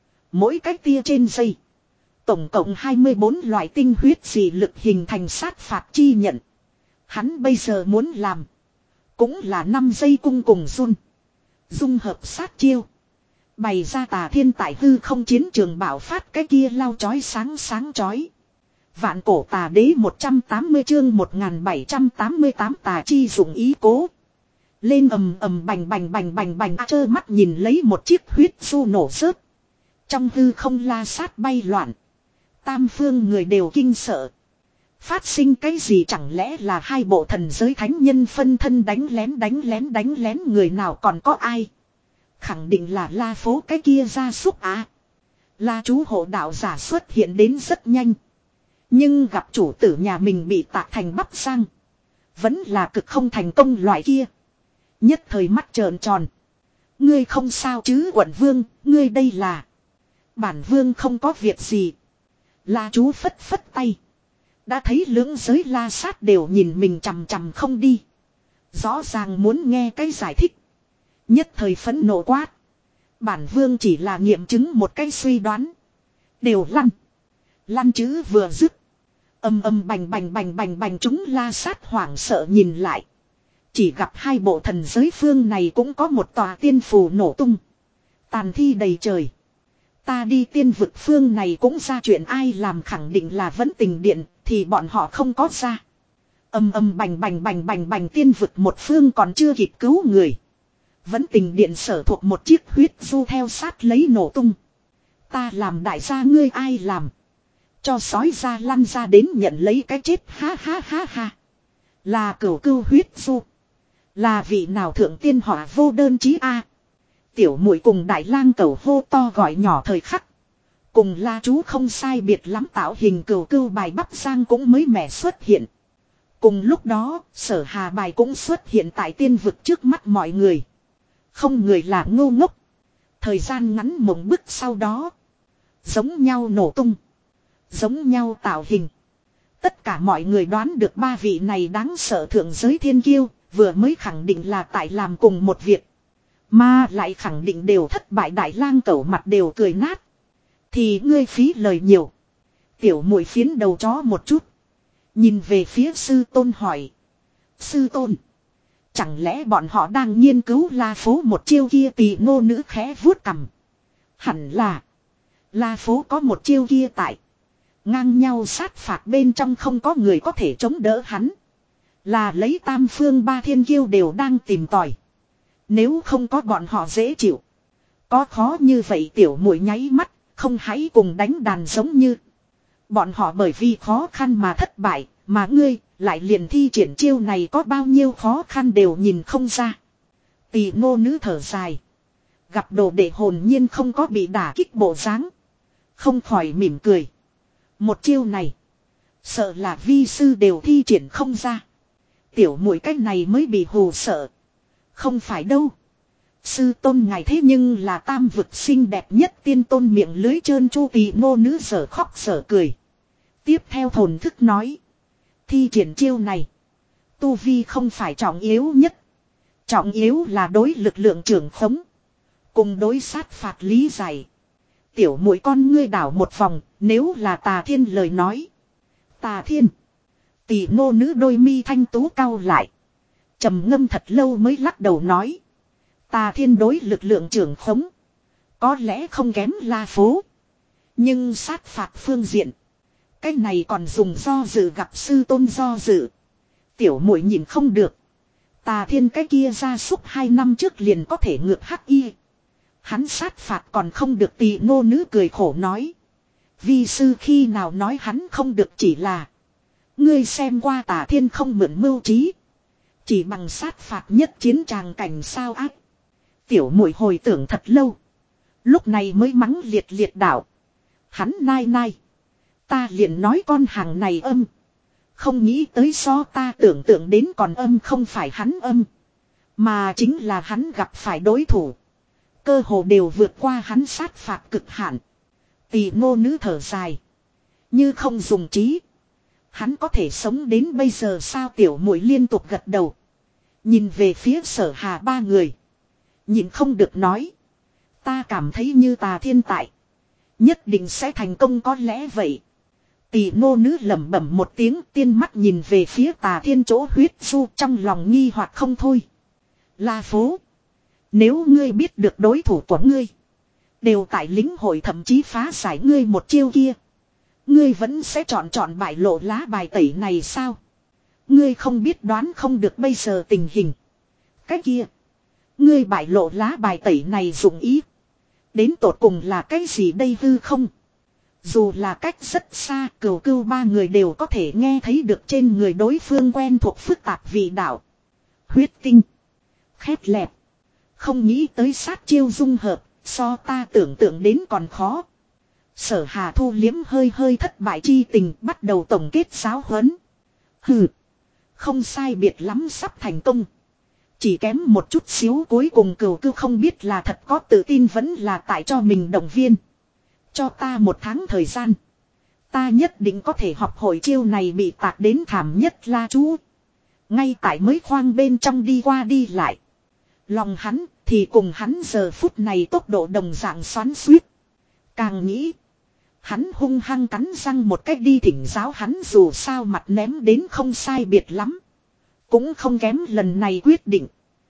Mỗi cái tia trên dây. Tổng cộng hai mươi bốn loại tinh huyết dị lực hình thành sát phạt chi nhận. Hắn bây giờ muốn làm. Cũng là năm dây cung cùng run. Dung hợp sát chiêu. Bày ra Tà Thiên tại hư không chiến trường bảo phát cái kia lao chói sáng sáng chói. Vạn cổ tà đế một trăm tám mươi chương một nghìn bảy trăm tám mươi tám tà chi dụng ý cố. Lên ầm ầm bành bành bành bành bành à, trơ mắt nhìn lấy một chiếc huyết du nổ rớt. Trong hư không la sát bay loạn. Tam phương người đều kinh sợ. Phát sinh cái gì chẳng lẽ là hai bộ thần giới thánh nhân phân thân đánh lén đánh lén đánh lén người nào còn có ai. Khẳng định là la phố cái kia gia súc à. La chú hộ đạo giả xuất hiện đến rất nhanh. Nhưng gặp chủ tử nhà mình bị tạc thành bắp rang. Vẫn là cực không thành công loại kia. Nhất thời mắt trợn tròn. Ngươi không sao chứ quận vương, ngươi đây là. Bản vương không có việc gì. La chú phất phất tay. Đã thấy lưỡng giới la sát đều nhìn mình chằm chằm không đi. Rõ ràng muốn nghe cái giải thích. Nhất thời phẫn nộ quát. Bản vương chỉ là nghiệm chứng một cái suy đoán. Đều lăn. Lăn chứ vừa dứt. Âm âm bành bành bành bành bành chúng la sát hoảng sợ nhìn lại. Chỉ gặp hai bộ thần giới phương này cũng có một tòa tiên phù nổ tung. Tàn thi đầy trời. Ta đi tiên vực phương này cũng ra chuyện ai làm khẳng định là vẫn tình điện thì bọn họ không có ra. Âm âm bành bành bành bành bành tiên vực một phương còn chưa kịp cứu người. Vẫn tình điện sở thuộc một chiếc huyết du theo sát lấy nổ tung. Ta làm đại gia ngươi ai làm. Cho sói ra lăn ra đến nhận lấy cái chết ha ha ha ha. Là cửu cưu huyết du. Là vị nào thượng tiên họa vô đơn chí a. Tiểu muội cùng đại lang cẩu hô to gọi nhỏ thời khắc. Cùng la chú không sai biệt lắm tạo hình cửu cưu bài bắp giang cũng mới mẻ xuất hiện. Cùng lúc đó sở hà bài cũng xuất hiện tại tiên vực trước mắt mọi người. Không người là ngu ngốc. Thời gian ngắn mộng bức sau đó. Giống nhau nổ tung. Giống nhau tạo hình. Tất cả mọi người đoán được ba vị này đáng sợ thượng giới thiên kiêu. Vừa mới khẳng định là tại làm cùng một việc. Mà lại khẳng định đều thất bại đại lang cẩu mặt đều cười nát. Thì ngươi phí lời nhiều. Tiểu muội phiến đầu chó một chút. Nhìn về phía sư tôn hỏi. Sư tôn. Chẳng lẽ bọn họ đang nghiên cứu la phố một chiêu kia tỳ ngô nữ khẽ vuốt cằm. Hẳn là. La phố có một chiêu kia tại. Ngang nhau sát phạt bên trong không có người có thể chống đỡ hắn. Là lấy tam phương ba thiên kiêu đều đang tìm tòi. Nếu không có bọn họ dễ chịu. Có khó như vậy tiểu muội nháy mắt. Không hãy cùng đánh đàn giống như. Bọn họ bởi vì khó khăn mà thất bại. Mà ngươi lại liền thi triển chiêu này có bao nhiêu khó khăn đều nhìn không ra. Tỳ ngô nữ thở dài. Gặp đồ đệ hồn nhiên không có bị đả kích bộ dáng. Không khỏi mỉm cười. Một chiêu này. Sợ là vi sư đều thi triển không ra. Tiểu muội cách này mới bị hù sợ. Không phải đâu. Sư tôn ngài thế nhưng là tam vực xinh đẹp nhất tiên tôn miệng lưới trơn chu tỳ ngô nữ sở khóc sở cười. Tiếp theo thồn thức nói. Thi triển chiêu này. Tu vi không phải trọng yếu nhất. Trọng yếu là đối lực lượng trưởng khống. Cùng đối sát phạt lý giải. Tiểu muội con ngươi đảo một vòng. Nếu là tà thiên lời nói. Tà thiên. Tỷ ngô nữ đôi mi thanh tú cau lại. Trầm ngâm thật lâu mới lắc đầu nói. Tà thiên đối lực lượng trưởng khống. Có lẽ không kém la phố. Nhưng sát phạt phương diện. Cái này còn dùng do dự gặp sư tôn do dự. Tiểu muội nhìn không được. Tà thiên cái kia ra súc hai năm trước liền có thể ngược hắc y. Hắn sát phạt còn không được tỳ ngô nữ cười khổ nói. Vi sư khi nào nói hắn không được chỉ là. Ngươi xem qua tà thiên không mượn mưu trí. Chỉ bằng sát phạt nhất chiến tràng cảnh sao ác. Tiểu muội hồi tưởng thật lâu. Lúc này mới mắng liệt liệt đạo. Hắn nai nai. Ta liền nói con hàng này âm. Không nghĩ tới so ta tưởng tượng đến còn âm không phải hắn âm. Mà chính là hắn gặp phải đối thủ. Cơ hồ đều vượt qua hắn sát phạt cực hạn. Tỳ ngô nữ thở dài. Như không dùng trí. Hắn có thể sống đến bây giờ sao tiểu muội liên tục gật đầu. Nhìn về phía sở hà ba người. Nhìn không được nói. Ta cảm thấy như tà thiên tại. Nhất định sẽ thành công có lẽ vậy. Tỳ ngô nữ lẩm bẩm một tiếng tiên mắt nhìn về phía tà thiên chỗ huyết du trong lòng nghi hoặc không thôi. La phố. Nếu ngươi biết được đối thủ của ngươi. Đều tại lính hội thậm chí phá giải ngươi một chiêu kia. Ngươi vẫn sẽ chọn chọn bại lộ lá bài tẩy này sao? Ngươi không biết đoán không được bây giờ tình hình. Cái kia. Ngươi bại lộ lá bài tẩy này dụng ý. Đến tột cùng là cái gì đây hư không? Dù là cách rất xa, cửu cưu ba người đều có thể nghe thấy được trên người đối phương quen thuộc phức tạp vị đạo. Huyết tinh. Khét lẹt. Không nghĩ tới sát chiêu dung hợp, so ta tưởng tượng đến còn khó. Sở Hà thu liếm hơi hơi thất bại chi tình, bắt đầu tổng kết giáo huấn. Hừ. Không sai biệt lắm sắp thành công. Chỉ kém một chút xíu, cuối cùng cửu cưu không biết là thật có tự tin vẫn là tại cho mình động viên. Cho ta một tháng thời gian. Ta nhất định có thể học hội chiêu này bị tạc đến thảm nhất la chú. Ngay tại mới khoang bên trong đi qua đi lại. Lòng hắn thì cùng hắn giờ phút này tốc độ đồng dạng xoắn xuýt. Càng nghĩ. Hắn hung hăng cắn răng một cách đi thỉnh giáo hắn, dù sao mặt ném đến không sai biệt lắm. Cũng không kém lần này quyết định.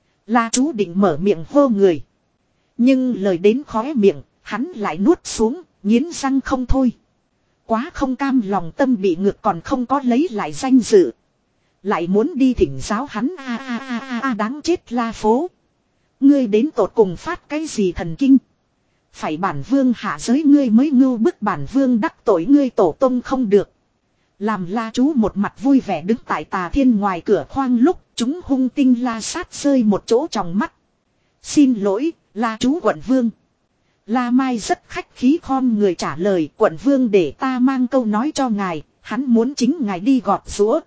La chú định mở miệng hô người. Nhưng lời đến khóe miệng, hắn lại nuốt xuống, nghiến răng không thôi. Quá không cam lòng, tâm bị ngược còn không có lấy lại danh dự. Lại muốn đi thỉnh giáo hắn, a a a a a đáng chết La phố. Ngươi đến tột cùng phát cái gì thần kinh? Phải bản vương hạ giới ngươi mới ngưu bức bản vương đắc tội ngươi tổ tông không được. Làm La chú một mặt vui vẻ đứng tại Tà Thiên ngoài cửa khoang lúc chúng hung tinh la sát rơi một chỗ trong mắt. Xin lỗi, La chú quận vương. La Mai rất khách khí khom người trả lời, quận vương để ta mang câu nói cho ngài, hắn muốn chính ngài đi gọt giũa.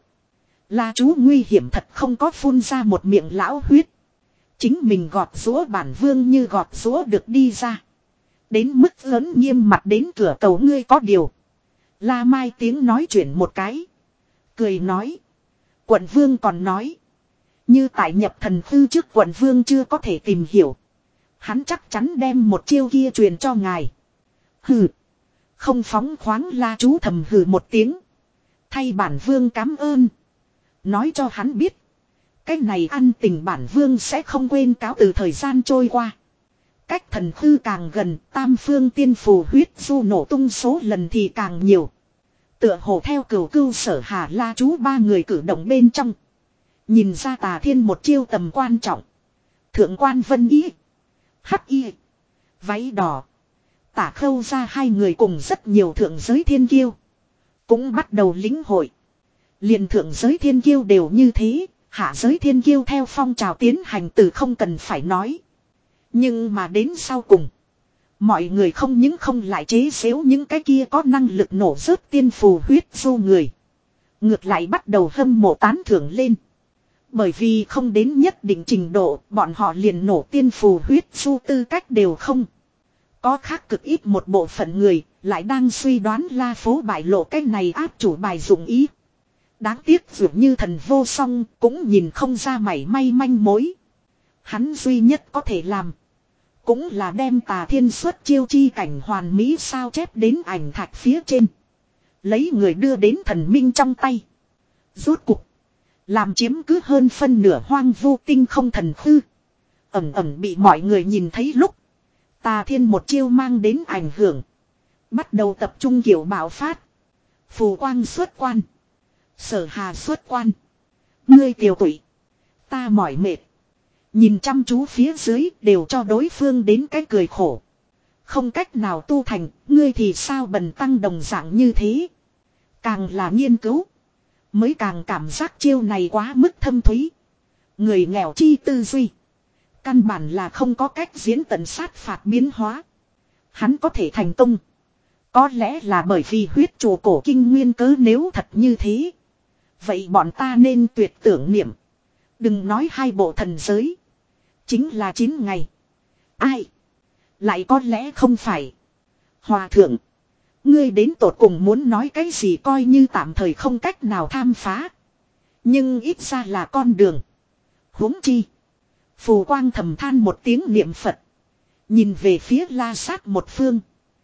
La chú nguy hiểm thật không có phun ra một miệng lão huyết. Chính mình gọt giũa bản vương như gọt giũa được đi ra. Đến mức lớn nghiêm mặt đến cửa cầu ngươi có điều. La Mai tiếng nói chuyển một cái. Cười nói. Quận vương còn nói. Như tại nhập thần thư trước quận vương chưa có thể tìm hiểu. Hắn chắc chắn đem một chiêu kia truyền cho ngài. Hừ. Không phóng khoáng La chú thầm hừ một tiếng. Thay bản vương cảm ơn. Nói cho hắn biết. Cái này ăn tình bản vương sẽ không quên cáo từ thời gian trôi qua. Cách thần thư càng gần, tam phương tiên phù huyết du nổ tung số lần thì càng nhiều. Tựa hồ theo cửu cưu Sở Hà La chú ba người cử động bên trong. Nhìn ra Tà Thiên một chiêu tầm quan trọng. Thượng quan Vân Y, Hắc Y, váy đỏ, Tả Khâu ra hai người cùng rất nhiều thượng giới thiên kiêu. Cũng bắt đầu lĩnh hội. Liền thượng giới thiên kiêu đều như thế, hạ giới thiên kiêu theo phong trào tiến hành từ không cần phải nói. Nhưng mà đến sau cùng. Mọi người không những không lại chế xếu những cái kia có năng lực nổ rớt tiên phù huyết du người. Ngược lại bắt đầu hâm mộ tán thưởng lên. Bởi vì không đến nhất định trình độ, bọn họ liền nổ tiên phù huyết du tư cách đều không. Có khác cực ít một bộ phận người, lại đang suy đoán La phố bại lộ cái này áp chủ bài dụng ý. Đáng tiếc dường như thần vô song, cũng nhìn không ra mảy may manh mối. Hắn duy nhất có thể làm. Cũng là đem Tà Thiên xuất chiêu chi cảnh hoàn mỹ sao chép đến ảnh thạch phía trên. Lấy người đưa đến thần minh trong tay. Rốt cục. Làm chiếm cứ hơn phân nửa hoang vu tinh không thần hư. Ẩm ẩm bị mọi người nhìn thấy lúc. Tà Thiên một chiêu mang đến ảnh hưởng. Bắt đầu tập trung kiểu bạo phát. Phù quang xuất quan. Sở Hà xuất quan. Ngươi tiểu tụy. Ta mỏi mệt. Nhìn chăm chú phía dưới đều cho đối phương đến cái cười khổ. Không cách nào tu thành, ngươi thì sao bần tăng đồng dạng như thế. Càng là nghiên cứu. Mới càng cảm giác chiêu này quá mức thâm thúy. Người nghèo chi tư duy. Căn bản là không có cách diễn tận sát phạt biến hóa. Hắn có thể thành công. Có lẽ là bởi vì huyết chùa cổ kinh nguyên cớ, nếu thật như thế. Vậy bọn ta nên tuyệt tưởng niệm. Đừng nói hai bộ thần giới. Chính là chín ngày. Ai? Lại có lẽ không phải. Hòa thượng. Ngươi đến tột cùng muốn nói cái gì, coi như tạm thời không cách nào tham phá. Nhưng ít ra là con đường. Huống chi. Phù quang thầm than một tiếng niệm Phật. Nhìn về phía La Sát một phương.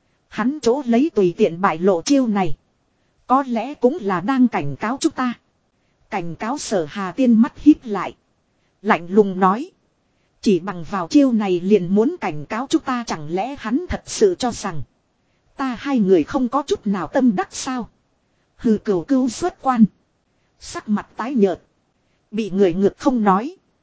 Hắn chỗ lấy tùy tiện bại lộ chiêu này. Có lẽ cũng là đang cảnh cáo chúng ta. Cảnh cáo Sở Hà tiên mắt híp lại. Lạnh lùng nói. Chỉ bằng vào chiêu này liền muốn cảnh cáo chúng ta, chẳng lẽ hắn thật sự cho rằng. Ta hai người không có chút nào tâm đắc sao. Hừ, cửu cưu xuất quan. Sắc mặt tái nhợt. Bị người ngược không nói.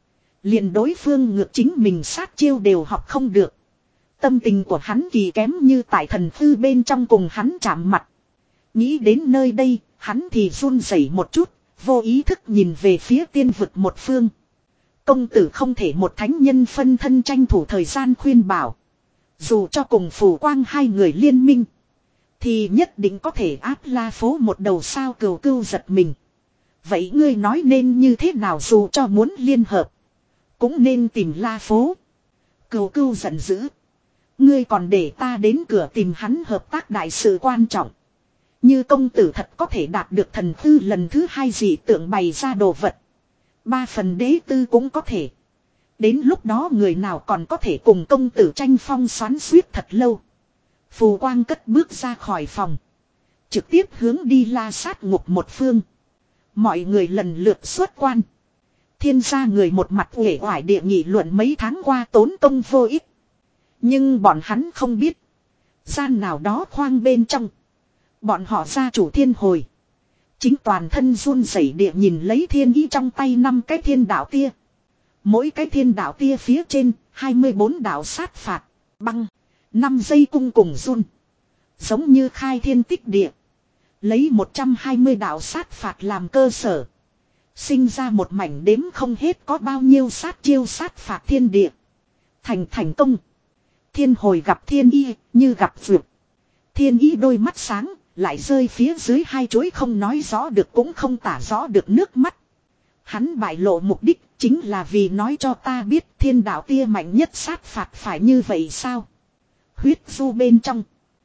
Liền đối phương ngược chính mình sát chiêu đều học không được. Tâm tình của hắn kỳ kém như tại thần thư bên trong cùng hắn chạm mặt. Nghĩ đến nơi đây, hắn thì run rẩy một chút, vô ý thức nhìn về phía tiên vực một phương. Công tử không thể một thánh nhân phân thân tranh thủ thời gian khuyên bảo. Dù cho cùng phù quang hai người liên minh, thì nhất định có thể áp La Phố một đầu sao. Cừu Cừu giật mình. Vậy ngươi nói nên như thế nào, dù cho muốn liên hợp cũng nên tìm La Phố. Cừu Cừu giận dữ. Ngươi còn để ta đến cửa tìm hắn hợp tác đại sự quan trọng. Như công tử thật có thể đạt được thần thư lần thứ hai dị tượng bày ra đồ vật. Ba phần đế tư cũng có thể. Đến lúc đó người nào còn có thể cùng công tử tranh phong xoắn suýt thật lâu. Phù quang cất bước ra khỏi phòng. Trực tiếp hướng đi La Sát Ngục một phương. Mọi người lần lượt xuất quan. Thiên gia người một mặt uể oải địa nghị luận mấy tháng qua tốn công vô ích. Nhưng bọn hắn không biết. Gian nào đó khoang bên trong. Bọn họ gia chủ Thiên Hồi. Chính toàn thân run rẩy địa nhìn lấy thiên ý trong tay năm cái thiên đạo tia. Mỗi cái thiên đạo tia phía trên hai mươi bốn đạo sát phạt. Băng. năm giây cung cùng run. Giống như khai thiên tích địa. Lấy một trăm hai mươi đạo sát phạt làm cơ sở. Sinh ra một mảnh đếm không hết có bao nhiêu sát chiêu sát phạt thiên địa. Thành thành công. Thiên Hồi gặp thiên y như gặp vượt. Thiên y đôi mắt sáng. Lại rơi phía dưới hai chuỗi không nói rõ được cũng không tả rõ được nước mắt. Hắn bại lộ mục đích chính là vì nói cho ta biết thiên đạo tia mạnh nhất sát phạt phải như vậy sao. Huyết du bên trong.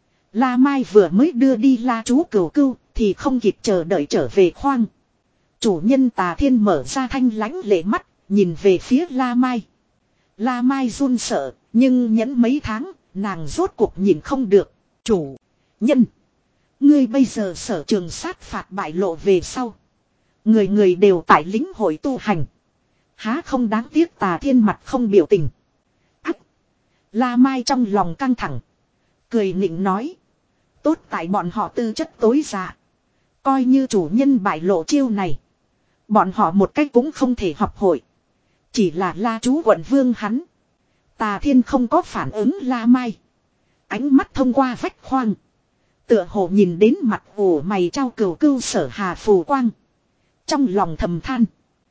La Mai vừa mới đưa đi La chú Cừu Cừu thì không kịp chờ đợi trở về khoang. Chủ nhân Tà Thiên mở ra thanh lãnh lệ mắt, nhìn về phía La Mai. La Mai run sợ, nhưng nhẫn mấy tháng, nàng rốt cuộc nhìn không được. Chủ nhân. Ngươi bây giờ sở trường sát phạt bại lộ về sau. Người người đều tại lĩnh hội tu hành. Há không đáng tiếc. Tà Thiên mặt không biểu tình. Ách. La Mai trong lòng căng thẳng. Cười nịnh nói. Tốt tại bọn họ tư chất tối dạ. Coi như chủ nhân bại lộ chiêu này. Bọn họ một cách cũng không thể học hội. Chỉ là La chú quận vương hắn. Tà Thiên không có phản ứng La Mai. Ánh mắt thông qua vách khoang. Tựa hồ nhìn đến mặt ủ mày trao Cừu Cừu sở hà phù quang. Trong lòng thầm than.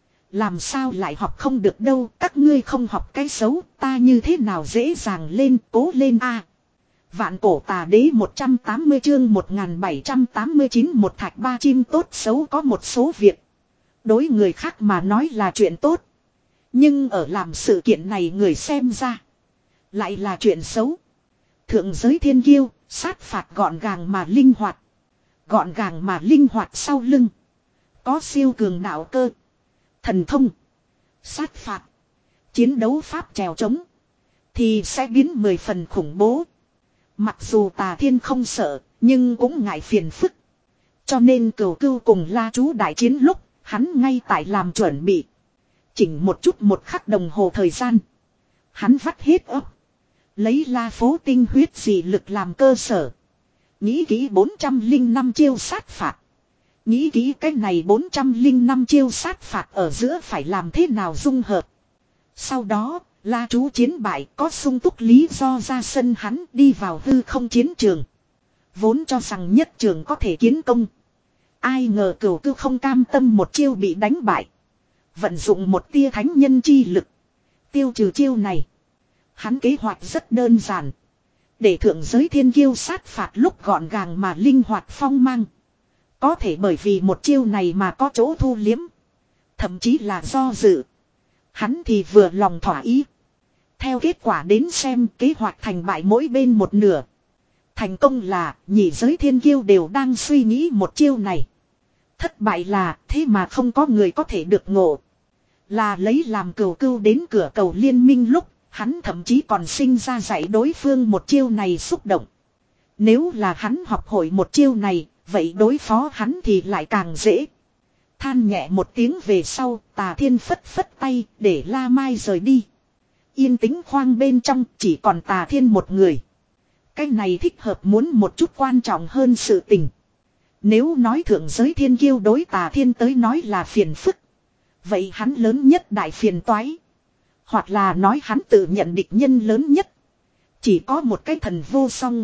Làm sao lại học không được đâu. Các ngươi không học cái xấu. Ta như thế nào dễ dàng lên. Cố lên a. Vạn cổ tà đế một trăm tám mươi chương một nghìn bảy trăm tám mươi chín. Một thạch ba chim tốt xấu có một số việc. Đối người khác mà nói là chuyện tốt. Nhưng ở làm sự kiện này người xem ra. Lại là chuyện xấu. Thượng giới thiên kiêu. Sát phạt gọn gàng mà linh hoạt. Gọn gàng mà linh hoạt sau lưng. Có siêu cường đạo cơ. Thần thông. Sát phạt. Chiến đấu pháp trèo trống. Thì sẽ biến mười phần khủng bố. Mặc dù Tà Thiên không sợ. Nhưng cũng ngại phiền phức. Cho nên Cừu Cừu cùng La chú đại chiến lúc. Hắn ngay tại làm chuẩn bị. Chỉnh một chút một khắc đồng hồ thời gian. Hắn vắt hết óc. Lấy La Phố tinh huyết dị lực làm cơ sở. Nghĩ kỹ bốn trăm lẻ năm chiêu sát phạt. Nghĩ kỹ cái này bốn trăm lẻ năm chiêu sát phạt ở giữa phải làm thế nào dung hợp. Sau đó, La chú chiến bại có sung túc lý do ra sân hắn đi vào hư không chiến trường. Vốn cho rằng nhất trường có thể kiến công. Ai ngờ Cừu Cừu không cam tâm một chiêu bị đánh bại. Vận dụng một tia thánh nhân chi lực. Tiêu trừ chiêu này. Hắn kế hoạch rất đơn giản. Để thượng giới thiên kiêu sát phạt lúc gọn gàng mà linh hoạt phong mang. Có thể bởi vì một chiêu này mà có chỗ thu liếm. Thậm chí là do dự. Hắn thì vừa lòng thỏa ý. Theo kết quả đến xem kế hoạch thành bại mỗi bên một nửa. Thành công là nhị giới thiên kiêu đều đang suy nghĩ một chiêu này. Thất bại là thế mà không có người có thể được ngộ. Là lấy làm Cừu Cừu đến cửa cầu liên minh lúc. Hắn thậm chí còn sinh ra dạy đối phương một chiêu này xúc động. Nếu là hắn học hội một chiêu này, vậy đối phó hắn thì lại càng dễ. Than nhẹ một tiếng về sau, Tà Thiên phất phất tay để La Mai rời đi. Yên tĩnh khoang bên trong chỉ còn Tà Thiên một người. Cái này thích hợp muốn một chút quan trọng hơn sự tình. Nếu nói thượng giới thiên kiêu đối Tà Thiên tới nói là phiền phức. Vậy hắn lớn nhất đại phiền toái. Hoặc là nói hắn tự nhận địch nhân lớn nhất. Chỉ có một cái thần vô song.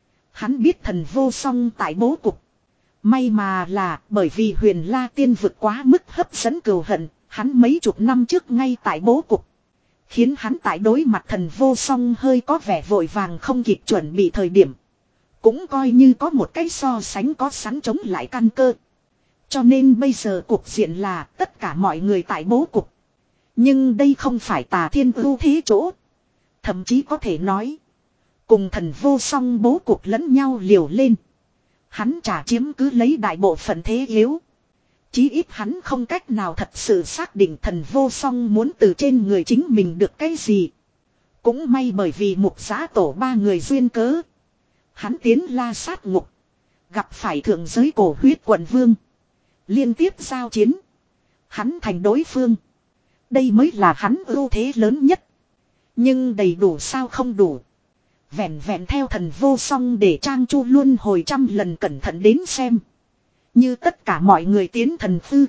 Hắn biết thần vô song tại bố cục. May mà là bởi vì huyền La Tiên vượt quá mức hấp dẫn cừu hận. Hắn mấy chục năm trước ngay tại bố cục. Khiến hắn tại đối mặt thần vô song hơi có vẻ vội vàng không kịp chuẩn bị thời điểm. Cũng coi như có một cái so sánh có sẵn chống lại căn cơ. Cho nên bây giờ cục diện là tất cả mọi người tại bố cục. Nhưng đây không phải Tà Thiên ưu thế chỗ. Thậm chí có thể nói. Cùng thần vô song bố cục lẫn nhau liều lên. Hắn chả chiếm cứ lấy đại bộ phận thế yếu. Chí ít hắn không cách nào thật sự xác định thần vô song muốn từ trên người chính mình được cái gì. Cũng may bởi vì mục giã tổ ba người duyên cớ. Hắn tiến La Sát ngục. Gặp phải thượng giới cổ huyết quận vương. Liên tiếp giao chiến. Hắn thành đối phương. Đây mới là hắn ưu thế lớn nhất. Nhưng đầy đủ sao không đủ. Vẹn vẹn theo thần vô song để Trang Chu luôn hồi trăm lần cẩn thận đến xem. Như tất cả mọi người tiến thần tư.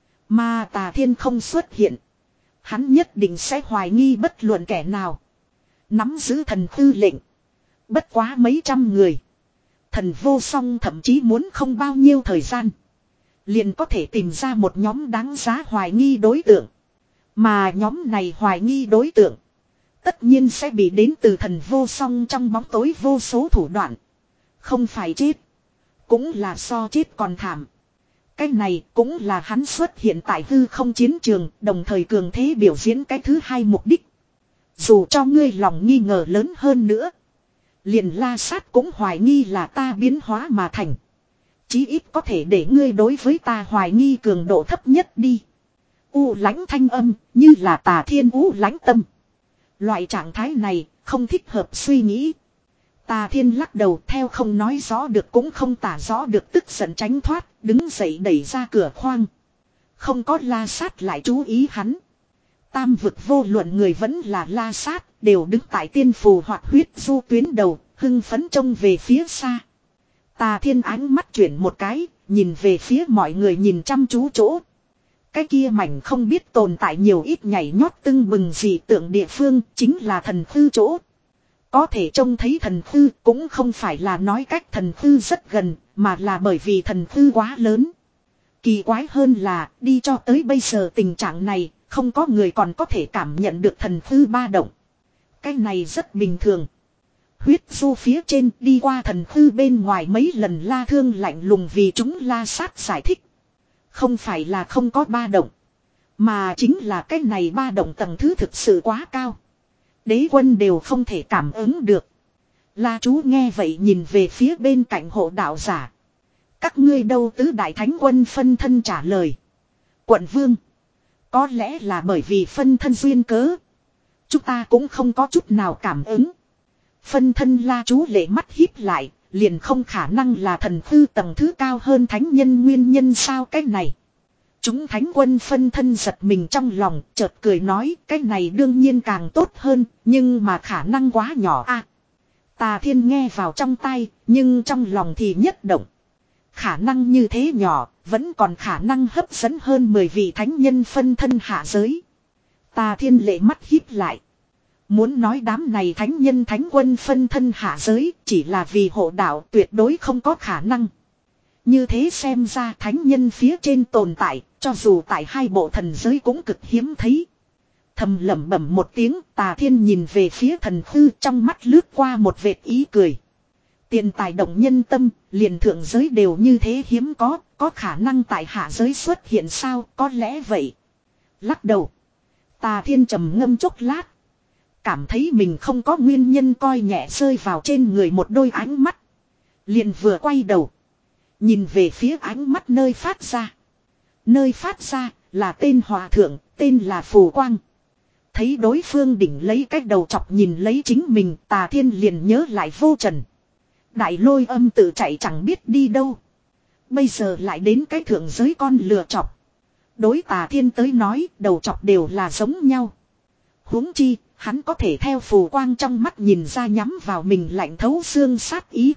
Mà Tà Thiên không xuất hiện. Hắn nhất định sẽ hoài nghi bất luận kẻ nào. Nắm giữ thần tư lệnh. Bất quá mấy trăm người. Thần vô song thậm chí muốn không bao nhiêu thời gian. Liền có thể tìm ra một nhóm đáng giá hoài nghi đối tượng. Mà nhóm này hoài nghi đối tượng. Tất nhiên sẽ bị đến từ thần vô song trong bóng tối vô số thủ đoạn. Không phải chết. Cũng là so chết còn thảm. Cái này cũng là hắn xuất hiện tại hư không chiến trường. Đồng thời cường thế biểu diễn cái thứ hai mục đích. Dù cho ngươi lòng nghi ngờ lớn hơn nữa. Liền La Sát cũng hoài nghi là ta biến hóa mà thành. Chí ít có thể để ngươi đối với ta hoài nghi cường độ thấp nhất đi. U lãnh thanh âm như là Tà Thiên u lãnh tâm. Loại trạng thái này không thích hợp suy nghĩ. Tà Thiên lắc đầu theo không nói rõ được cũng không tả rõ được tức giận tránh thoát. Đứng dậy đẩy ra cửa khoang. Không có La Sát lại chú ý hắn. Tam vực vô luận người vẫn là La Sát. Đều đứng tại tiên phù hoặc huyết du tuyến đầu. Hưng phấn trông về phía xa. Tà Thiên ánh mắt chuyển một cái. Nhìn về phía mọi người nhìn chăm chú chỗ. Cái kia mảnh không biết tồn tại nhiều ít nhảy nhót tưng bừng gì tượng địa phương chính là thần khư chỗ. Có thể trông thấy thần khư cũng không phải là nói cách thần khư rất gần mà là bởi vì thần khư quá lớn. Kỳ quái hơn là đi cho tới bây giờ tình trạng này không có người còn có thể cảm nhận được thần khư ba động. Cái này rất bình thường. Huyết du phía trên đi qua thần khư bên ngoài mấy lần La Thương lạnh lùng vì chúng La Sát giải thích. Không phải là không có ba động. Mà chính là cái này ba động tầng thứ thực sự quá cao. Đế quân đều không thể cảm ứng được. La chú nghe vậy nhìn về phía bên cạnh hộ đạo giả. Các ngươi đâu tứ đại thánh quân phân thân trả lời. Quận vương. Có lẽ là bởi vì phân thân duyên cớ. Chúng ta cũng không có chút nào cảm ứng. Phân thân La chú lệ mắt híp lại. Liền không khả năng là thần khư tầng thứ cao hơn thánh nhân nguyên nhân sao cái này. Chúng thánh quân phân thân giật mình trong lòng chợt cười nói cái này đương nhiên càng tốt hơn nhưng mà khả năng quá nhỏ a. À, Tà Thiên nghe vào trong tai nhưng trong lòng thì nhất động. Khả năng như thế nhỏ vẫn còn khả năng hấp dẫn hơn mười vị thánh nhân phân thân hạ giới. Tà Thiên lệ mắt híp lại. Muốn nói đám này thánh nhân thánh quân phân thân hạ giới chỉ là vì hộ đạo tuyệt đối không có khả năng. Như thế xem ra thánh nhân phía trên tồn tại, cho dù tại hai bộ thần giới cũng cực hiếm thấy. Thầm lẩm bẩm một tiếng, Tà Thiên nhìn về phía thần khư trong mắt lướt qua một vệt ý cười. Tiền tài động nhân tâm, liền thượng giới đều như thế hiếm có, có khả năng tại hạ giới xuất hiện sao, có lẽ vậy. Lắc đầu. Tà Thiên trầm ngâm chốc lát. Cảm thấy mình không có nguyên nhân coi nhẹ rơi vào trên người một đôi ánh mắt. Liền vừa quay đầu. Nhìn về phía ánh mắt nơi phát ra. Nơi phát ra là tên hòa thượng, tên là Phù Quang. Thấy đối phương đỉnh lấy cái đầu chọc nhìn lấy chính mình, Tà Thiên liền nhớ lại vô trần. Đại lôi âm tự chạy chẳng biết đi đâu. Bây giờ lại đến cái thượng giới con lừa chọc. Đối Tà Thiên tới nói đầu chọc đều là giống nhau. Huống chi, hắn có thể theo Phù Quang trong mắt nhìn ra nhắm vào mình lạnh thấu xương sát ý.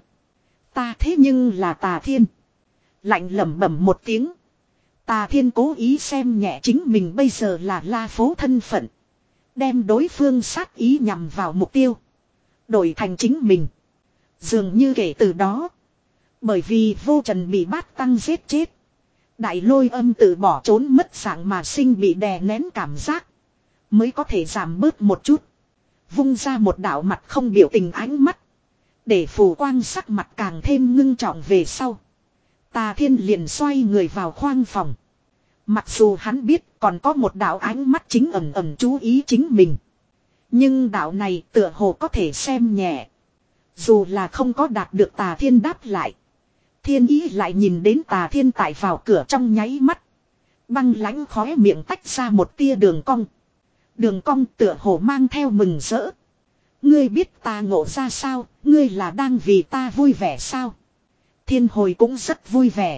Ta thế nhưng là Tà Thiên. Lạnh lẩm bẩm một tiếng. Tà Thiên cố ý xem nhẹ chính mình bây giờ là La Phố thân phận. Đem đối phương sát ý nhằm vào mục tiêu. Đổi thành chính mình. Dường như kể từ đó. Bởi vì vô trần bị bát tăng giết chết. Đại lôi âm tự bỏ trốn mất dạng mà sinh bị đè nén cảm giác. Mới có thể giảm bớt một chút. Vung ra một đạo mặt không biểu tình ánh mắt. Để phù quang sắc mặt càng thêm ngưng trọng về sau. Tà Thiên liền xoay người vào khoang phòng. Mặc dù hắn biết còn có một đạo ánh mắt chính ẩn ẩn chú ý chính mình. Nhưng đạo này tựa hồ có thể xem nhẹ. Dù là không có đạt được Tà Thiên đáp lại. Thiên Ý lại nhìn đến Tà Thiên tại vào cửa trong nháy mắt. Băng lãnh khóe miệng tách ra một tia đường cong. Đường cong tựa hồ mang theo mừng rỡ. Ngươi biết ta ngộ ra sao, ngươi là đang vì ta vui vẻ sao? Thiên hồi cũng rất vui vẻ.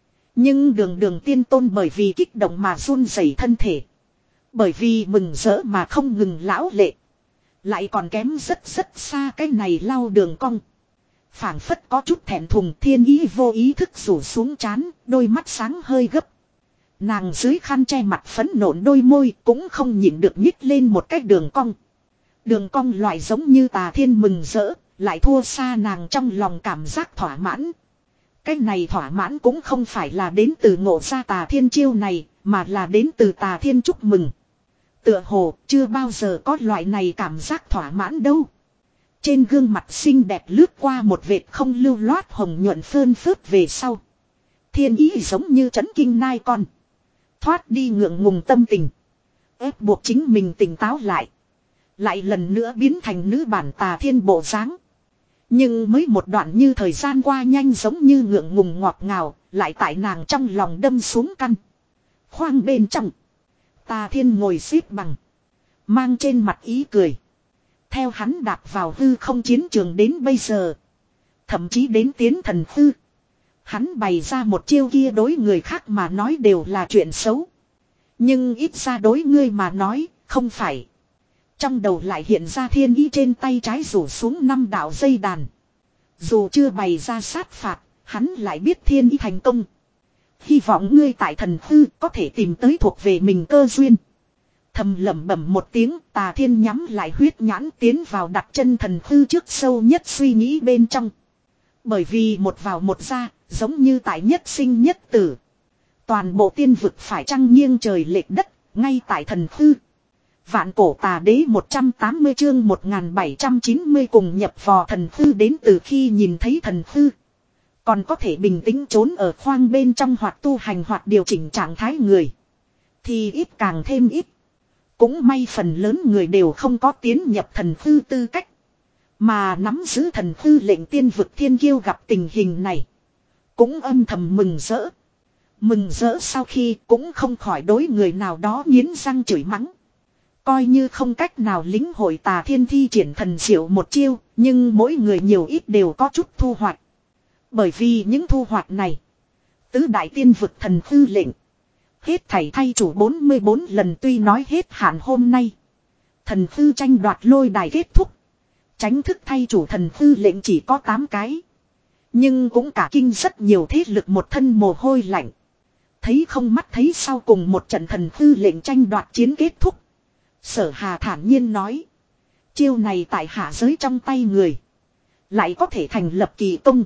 Nhưng đường đường tiên tôn bởi vì kích động mà run rẩy thân thể. Bởi vì mừng rỡ mà không ngừng lão lệ. Lại còn kém rất rất xa cái này lau đường cong. Phảng phất có chút thẹn thùng, Thiên Ý vô ý thức rủ xuống trán, đôi mắt sáng hơi gấp. Nàng dưới khăn che mặt phấn nộn đôi môi cũng không nhịn được nhích lên một cái đường cong. Đường cong loại giống như Tà Thiên mừng rỡ, lại thua xa nàng trong lòng cảm giác thỏa mãn. Cái này thỏa mãn cũng không phải là đến từ ngộ ra Tà Thiên chiêu này, mà là đến từ Tà Thiên chúc mừng. Tựa hồ chưa bao giờ có loại này cảm giác thỏa mãn đâu. Trên gương mặt xinh đẹp lướt qua một vệt không lưu loát hồng nhuận phơn phớt về sau. Thiên Ý giống như trấn kinh nai con. Thoát đi ngượng ngùng tâm tình. Ép buộc chính mình tỉnh táo lại. Lại lần nữa biến thành nữ bản Tà Thiên bộ dáng. Nhưng mới một đoạn như thời gian qua nhanh giống như ngượng ngùng ngọt ngào. Lại tại nàng trong lòng đâm xuống căn. Khoang bên trong. Tà Thiên ngồi xếp bằng. Mang trên mặt ý cười. Theo hắn đạp vào hư không chiến trường đến bây giờ. Thậm chí đến tiến thần hư. Hắn bày ra một chiêu kia đối người khác mà nói đều là chuyện xấu. Nhưng ít ra đối ngươi mà nói, không phải. Trong đầu lại hiện ra Thiên Ý trên tay trái rủ xuống năm đạo dây đàn. Dù chưa bày ra sát phạt, hắn lại biết Thiên Ý thành công. Hy vọng ngươi tại thần hư có thể tìm tới thuộc về mình cơ duyên. Thầm lẩm bẩm một tiếng, Tà Thiên nhắm lại huyết nhãn tiến vào đặt chân thần hư trước sâu nhất suy nghĩ bên trong. Bởi vì một vào một ra, giống như tại nhất sinh nhất tử. Toàn bộ tiên vực phải trăng nghiêng trời lệch đất, ngay tại thần hư. Vạn cổ tà đế một trăm tám mươi chương một nghìn bảy trăm chín mươi cùng nhập vò thần hư đến từ khi nhìn thấy thần hư. Còn có thể bình tĩnh trốn ở khoang bên trong hoặc tu hành hoặc điều chỉnh trạng thái người. Thì ít càng thêm ít. Cũng may phần lớn người đều không có tiến nhập thần hư tư cách. Mà nắm giữ thần hư lệnh tiên vực thiên kiêu gặp tình hình này. Cũng âm thầm mừng rỡ. Mừng rỡ sau khi cũng không khỏi đối người nào đó nghiến răng chửi mắng. Coi như không cách nào lính hội Tà Thiên thi triển thần diệu một chiêu. Nhưng mỗi người nhiều ít đều có chút thu hoạch. Bởi vì những thu hoạch này. Tứ đại tiên vực thần hư lệnh. Hết thảy thay chủ bốn mươi bốn lần tuy nói hết hạn hôm nay. Thần hư tranh đoạt lôi đài kết thúc. Tránh thức thay chủ thần hư lệnh chỉ có tám cái. Nhưng cũng cả kinh rất nhiều thế lực một thân mồ hôi lạnh. Thấy không mắt thấy sau cùng một trận thần hư lệnh tranh đoạt chiến kết thúc. Sở Hà thản nhiên nói. Chiêu này tại hạ giới trong tay người. Lại có thể thành lập kỳ công.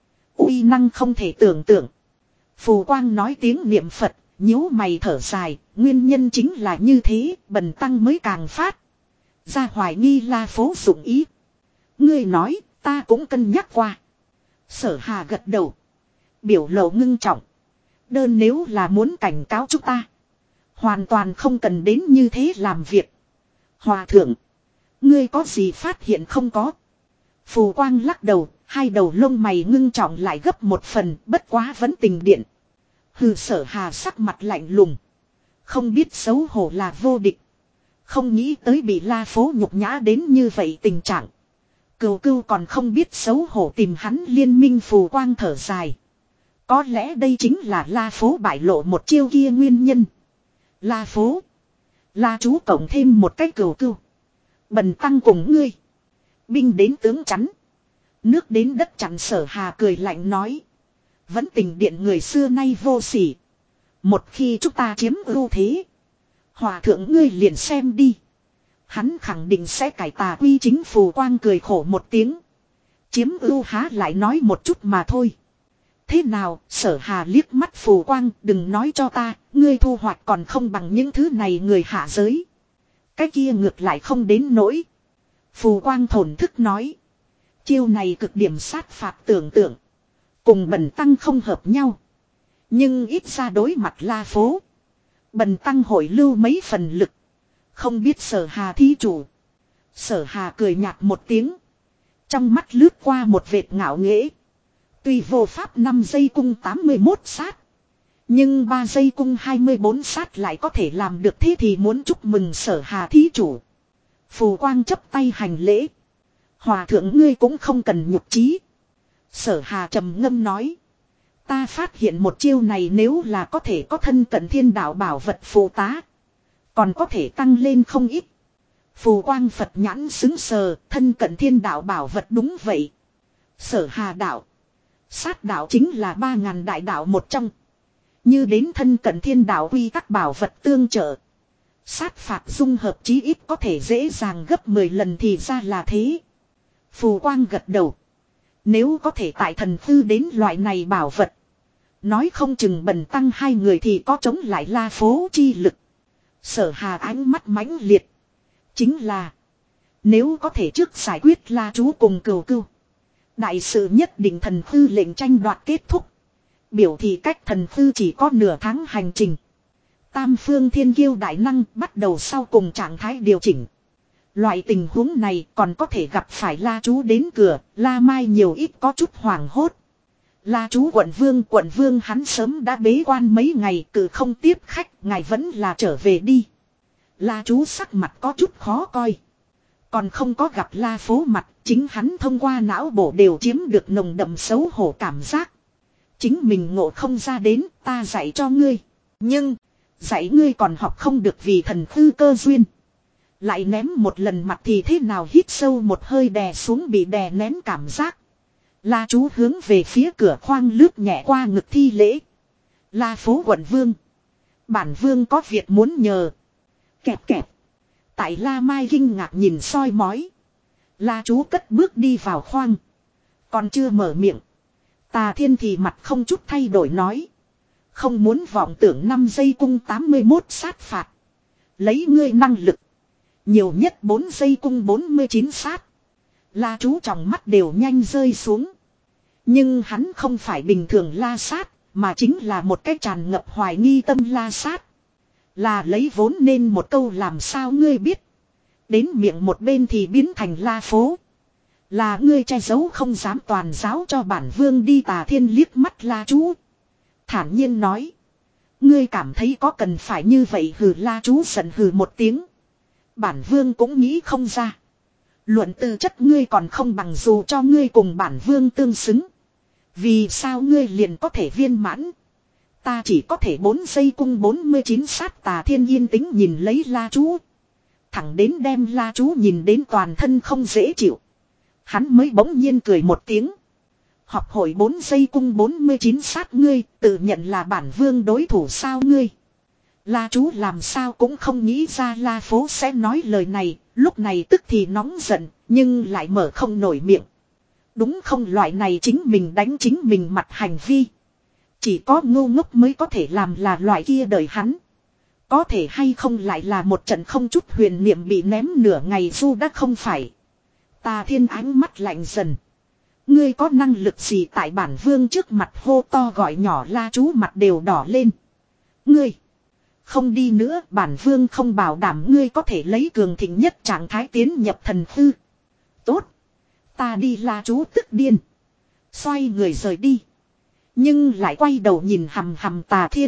Uy năng không thể tưởng tượng. Phù Quang nói tiếng niệm Phật. Nhíu mày thở dài, nguyên nhân chính là như thế, bần tăng mới càng phát. Ra hoài nghi La phố dụng ý. Ngươi nói, ta cũng cân nhắc qua. Sở Hà gật đầu. Biểu lộ ngưng trọng. Đơn nếu là muốn cảnh cáo chúng ta. Hoàn toàn không cần đến như thế làm việc. Hòa thượng. Ngươi có gì phát hiện không có? Phù Quang lắc đầu, hai đầu lông mày ngưng trọng lại gấp một phần, bất quá vẫn tình điện. Hừ, Sở Hà sắc mặt lạnh lùng. Không biết xấu hổ là vô địch. Không nghĩ tới bị La phố nhục nhã đến như vậy tình trạng. Cừu cừu còn không biết xấu hổ tìm hắn liên minh. Phù Quang thở dài. Có lẽ đây chính là La phố bại lộ một chiêu kia nguyên nhân. La phố. La chú cộng thêm một cái cừu cừu. Bần tăng cùng ngươi. Binh đến tướng chắn. Nước đến đất chặn. Sở Hà cười lạnh nói. Vẫn tình điện người xưa nay vô sỉ. Một khi chúng ta chiếm ưu thế. Hòa thượng ngươi liền xem đi. Hắn khẳng định sẽ cải tà quy chính. Phù Quang cười khổ một tiếng. Chiếm ưu há lại nói một chút mà thôi. Thế nào, Sở Hà liếc mắt Phù Quang, đừng nói cho ta, ngươi thu hoạch còn không bằng những thứ này người hạ giới. Cái kia ngược lại không đến nỗi. Phù Quang thổn thức nói. Chiêu này cực điểm sát phạt tưởng tượng. Cùng Bần Tăng không hợp nhau. Nhưng ít ra đối mặt La Phố. Bần Tăng hội lưu mấy phần lực. Không biết Sở Hà thí chủ. Sở Hà cười nhạt một tiếng. Trong mắt lướt qua một vệt ngạo nghễ. Tuy vô pháp năm giây cung tám mươi mốt sát. Nhưng ba giây cung hai mươi bốn sát lại có thể làm được, thế thì muốn chúc mừng Sở Hà thí chủ. Phù Quang chấp tay hành lễ. Hòa thượng ngươi cũng không cần nhục trí. Sở Hà trầm ngâm nói. Ta phát hiện một chiêu này nếu là có thể có thân cận thiên đạo bảo vật phụ tá. Còn có thể tăng lên không ít. Phù Quang Phật nhãn xứng sờ, thân cận thiên đạo bảo vật đúng vậy. Sở Hà đạo. Sát đạo chính là ba ngàn đại đạo một trong. Như đến thân cận thiên đạo quy các bảo vật tương trợ. Sát phạt dung hợp chí ít có thể dễ dàng gấp mười lần thì ra là thế. Phù Quang gật đầu. Nếu có thể tại thần thư đến loại này bảo vật. Nói không chừng Bần Tăng hai người thì có chống lại La Phố chi lực. Sở Hà ánh mắt mãnh liệt. Chính là. Nếu có thể trước giải quyết La Chú cùng Cừu Cừu. Đại sự nhất định thần thư lệnh tranh đoạt kết thúc. Biểu thị cách thần thư chỉ có nửa tháng hành trình. Tam phương thiên kiêu đại năng bắt đầu sau cùng trạng thái điều chỉnh. Loại tình huống này còn có thể gặp phải La Chú đến cửa, La Mai nhiều ít có chút hoảng hốt. La Chú quận vương quận vương hắn sớm đã bế quan mấy ngày, cử không tiếp khách, ngài vẫn là trở về đi. La Chú sắc mặt có chút khó coi. Còn không có gặp La Phố mặt, chính hắn thông qua não bộ đều chiếm được nồng đậm xấu hổ cảm giác. Chính mình ngộ không ra đến, ta dạy cho ngươi. Nhưng, dạy ngươi còn học không được vì thần thư cơ duyên. Lại ném một lần mặt thì thế nào, hít sâu một hơi đè xuống bị đè nén cảm giác. La Chú hướng về phía cửa khoang lướt nhẹ qua ngực thi lễ. La Phố quận vương. Bản vương có việc muốn nhờ. Kẹp kẹp. Tại La Mai kinh ngạc nhìn soi mói. La Chú cất bước đi vào khoang. Còn chưa mở miệng. Tà Thiên thì mặt không chút thay đổi nói. Không muốn vọng tưởng năm giây cung tám mươi mốt sát phạt. Lấy ngươi năng lực. Nhiều nhất bốn giây cung bốn mươi chín sát. La Chú trong mắt đều nhanh rơi xuống. Nhưng hắn không phải bình thường la sát. Mà chính là một cái tràn ngập hoài nghi tâm la sát. Là lấy vốn nên một câu làm sao ngươi biết. Đến miệng một bên thì biến thành La Phố. Là ngươi che giấu không dám toàn giáo cho bản vương đi. Tà Thiên liếc mắt La Chú. Thản nhiên nói. Ngươi cảm thấy có cần phải như vậy hừ. La Chú giận hừ một tiếng. Bản vương cũng nghĩ không ra. Luận tư chất ngươi còn không bằng dù cho ngươi cùng bản vương tương xứng. Vì sao ngươi liền có thể viên mãn. Ta chỉ có thể bốn giây cung bốn mươi chín sát. Tà Thiên yên tĩnh nhìn lấy La Chú. Thẳng đến đem La Chú nhìn đến toàn thân không dễ chịu. Hắn mới bỗng nhiên cười một tiếng. Học hội bốn giây cung bốn mươi chín sát ngươi, tự nhận là bản vương đối thủ sao ngươi. La Chú làm sao cũng không nghĩ ra La Phố sẽ nói lời này, lúc này tức thì nóng giận, nhưng lại mở không nổi miệng. Đúng không, loại này chính mình đánh chính mình mặt hành vi. Chỉ có ngu ngốc mới có thể làm, là loại kia đời hắn. Có thể hay không lại là một trận không chút huyền niệm bị ném nửa ngày du đã không phải. Tà Thiên ánh mắt lạnh dần. Ngươi có năng lực gì tại bản vương trước mặt hô to gọi nhỏ. La Chú mặt đều đỏ lên. Ngươi không đi nữa, bản vương không bảo đảm ngươi có thể lấy cường thịnh nhất trạng thái tiến nhập thần thư. Tốt, ta đi. La Chú tức điên. Xoay người rời đi. Nhưng lại quay đầu nhìn hằm hằm Tà Thiên.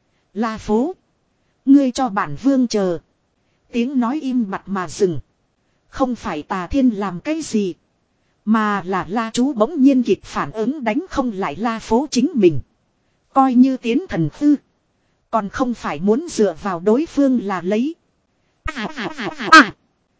La Phố, ngươi cho bản vương chờ. Tiếng nói im bặt mà dừng. Không phải Tà Thiên làm cái gì, mà là La Chú bỗng nhiên kịp phản ứng, đánh không lại La Phố chính mình. Coi như tiến thần thư, còn không phải muốn dựa vào đối phương là lấy. À à à à à.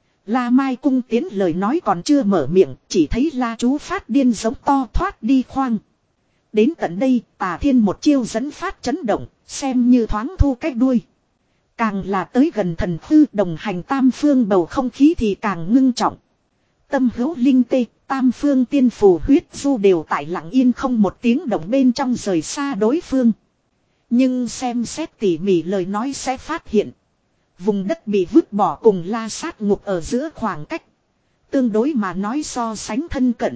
La Mai cung tiến lời nói còn chưa mở miệng, chỉ thấy La Chú phát điên giống to thoát đi khoang. Đến tận đây Tà Thiên một chiêu dẫn phát chấn động, xem như thoáng thu cách đuôi. Càng là tới gần thần hư đồng hành tam phương bầu không khí thì càng ngưng trọng. Tâm hữu linh tê, tam phương tiên phù huyết du đều tại lặng yên không một tiếng động bên trong rời xa đối phương. Nhưng xem xét tỉ mỉ lời nói sẽ phát hiện. Vùng đất bị vứt bỏ cùng la sát ngục ở giữa khoảng cách. Tương đối mà nói so sánh thân cận.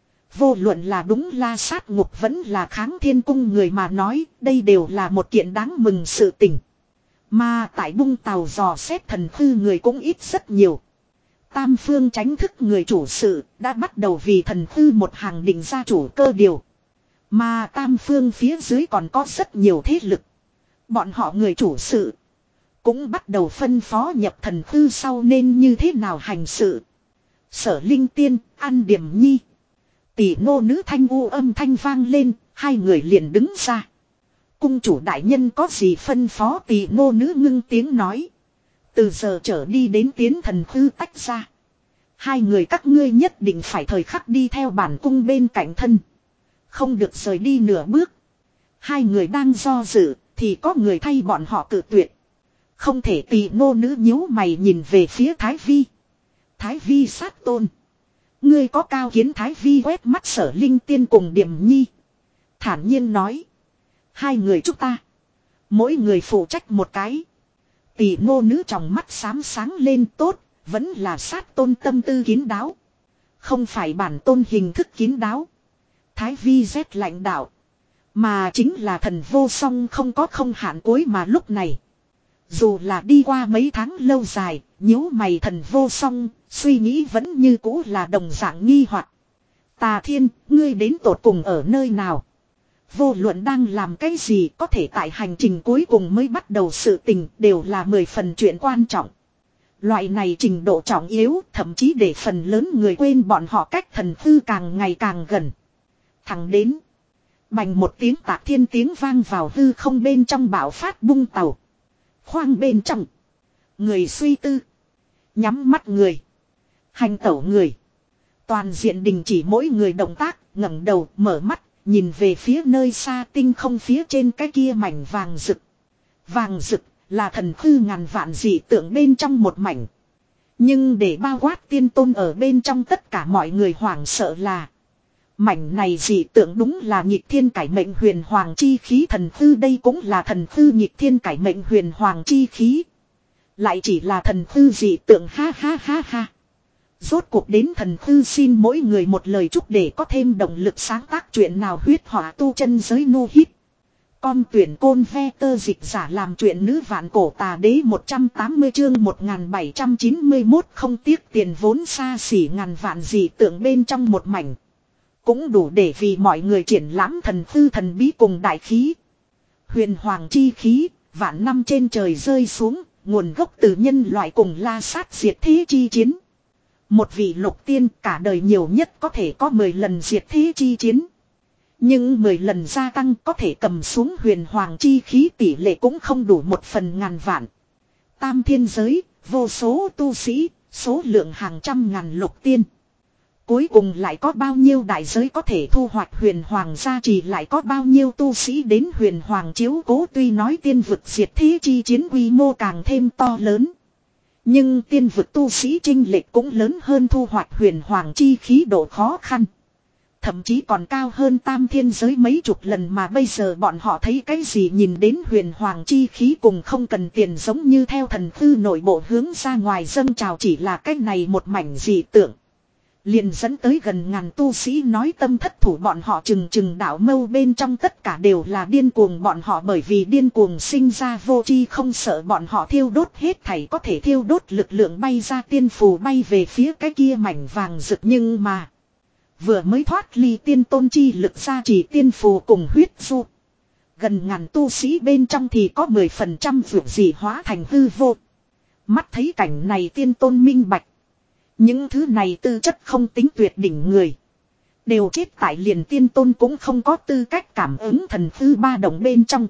Vô luận là đúng la sát ngục vẫn là kháng thiên cung người mà nói, đây đều là một kiện đáng mừng sự tình. Mà tại bung tàu dò xét thần hư người cũng ít rất nhiều. Tam phương tránh thức người chủ sự đã bắt đầu vì thần hư một hàng định ra chủ cơ điều. Mà tam phương phía dưới còn có rất nhiều thế lực. Bọn họ người chủ sự cũng bắt đầu phân phó nhập thần hư sau nên như thế nào hành sự. Sở Linh Tiên, An Điểm Nhi. Tỷ nô nữ thanh u âm thanh vang lên, hai người liền đứng ra. Cung chủ đại nhân có gì phân phó tỷ nô nữ ngưng tiếng nói. Từ giờ trở đi đến tiến thần hư tách ra. Hai người các ngươi nhất định phải thời khắc đi theo bản cung bên cạnh thân. Không được rời đi nửa bước. Hai người đang do dự, thì có người thay bọn họ cự tuyệt. Không thể tỷ nô nữ nhíu mày nhìn về phía Thái Vi. Thái Vi sát tôn. Ngươi có cao kiến Thái Vi quét mắt Sở Linh Tiên cùng Điểm Nhi. Thản nhiên nói. Hai người chúng ta. Mỗi người phụ trách một cái. Tỷ nô nữ trong mắt xám sáng lên tốt. Vẫn là sát tôn tâm tư kín đáo. Không phải bản tôn hình thức kín đáo. Thái Vi rét lạnh đạo. Mà chính là thần vô song không có không hạn cuối mà lúc này. Dù là đi qua mấy tháng lâu dài, nhíu mày thần vô song, suy nghĩ vẫn như cũ là đồng dạng nghi hoặc. Tà Thiên, ngươi đến tột cùng ở nơi nào? Vô luận đang làm cái gì có thể tại hành trình cuối cùng mới bắt đầu sự tình đều là mười phần chuyện quan trọng. Loại này trình độ trọng yếu thậm chí để phần lớn người quên bọn họ cách thần hư càng ngày càng gần. Thẳng đến. Bành một tiếng Tạc Thiên tiếng vang vào hư không bên trong bão phát bung tàu. Khoang bên trong. Người suy tư. Nhắm mắt người. Hành tẩu người. Toàn diện đình chỉ mỗi người động tác, ngẩng đầu, mở mắt, nhìn về phía nơi xa tinh không phía trên cái kia mảnh vàng rực. Vàng rực là thần hư ngàn vạn dị tượng bên trong một mảnh. Nhưng để bao quát tiên tôn ở bên trong tất cả mọi người hoảng sợ là mảnh này dị tượng đúng là nhịp thiên cải mệnh huyền hoàng chi khí thần hư, đây cũng là thần hư nhịp thiên cải mệnh huyền hoàng chi khí. Lại chỉ là thần hư dị tượng, ha ha ha ha. Rốt cuộc đến thần hư xin mỗi người một lời chúc để có thêm động lực sáng tác chuyện nào huyết hỏa tu chân giới nu hít. Con tuyển côn ve tơ dịch giả làm chuyện nữ vạn cổ tà đế một trăm tám mươi chương một nghìn bảy trăm chín mươi mốt không tiếc tiền vốn xa xỉ ngàn vạn dị tượng bên trong một mảnh. Cũng đủ để vì mọi người triển lãm thần hư thần bí cùng đại khí. Huyền hoàng chi khí, vạn năm trên trời rơi xuống, nguồn gốc từ nhân loại cùng la sát diệt thế chi chiến. Một vị lục tiên cả đời nhiều nhất có thể có mười lần diệt thế chi chiến. Nhưng mười lần gia tăng có thể cầm xuống huyền hoàng chi khí tỷ lệ cũng không đủ một phần ngàn vạn. Tam thiên giới, vô số tu sĩ, số lượng hàng trăm ngàn lục tiên. Cuối cùng lại có bao nhiêu đại giới có thể thu hoạch huyền hoàng gia trì, lại có bao nhiêu tu sĩ đến huyền hoàng chiếu cố. Tuy nói tiên vực diệt thế chi chiến quy mô càng thêm to lớn. Nhưng tiên vực tu sĩ chênh lệch cũng lớn hơn thu hoạch huyền hoàng chi khí độ khó khăn. Thậm chí còn cao hơn tam thiên giới mấy chục lần, mà bây giờ bọn họ thấy cái gì nhìn đến huyền hoàng chi khí cùng không cần tiền giống như theo thần hư nội bộ hướng ra ngoài dâng trào, chỉ là cái này một mảnh dị tượng. Liền dẫn tới gần ngàn tu sĩ nói tâm thất thủ, bọn họ chừng chừng đảo mâu bên trong tất cả đều là điên cuồng, bọn họ bởi vì điên cuồng sinh ra vô tri không sợ, bọn họ thiêu đốt hết thảy có thể thiêu đốt lực lượng bay ra tiên phù bay về phía cái kia mảnh vàng rực. Nhưng mà vừa mới thoát ly tiên tôn chi lực ra chỉ tiên phù cùng huyết du, gần ngàn tu sĩ bên trong thì có mười phần trăm vượt gì hóa thành hư vô. Mắt thấy cảnh này tiên tôn minh bạch. Những thứ này tư chất không tính tuyệt đỉnh người đều chết tại liền tiên tôn cũng không có tư cách cảm ứng thần hư ba động bên trong.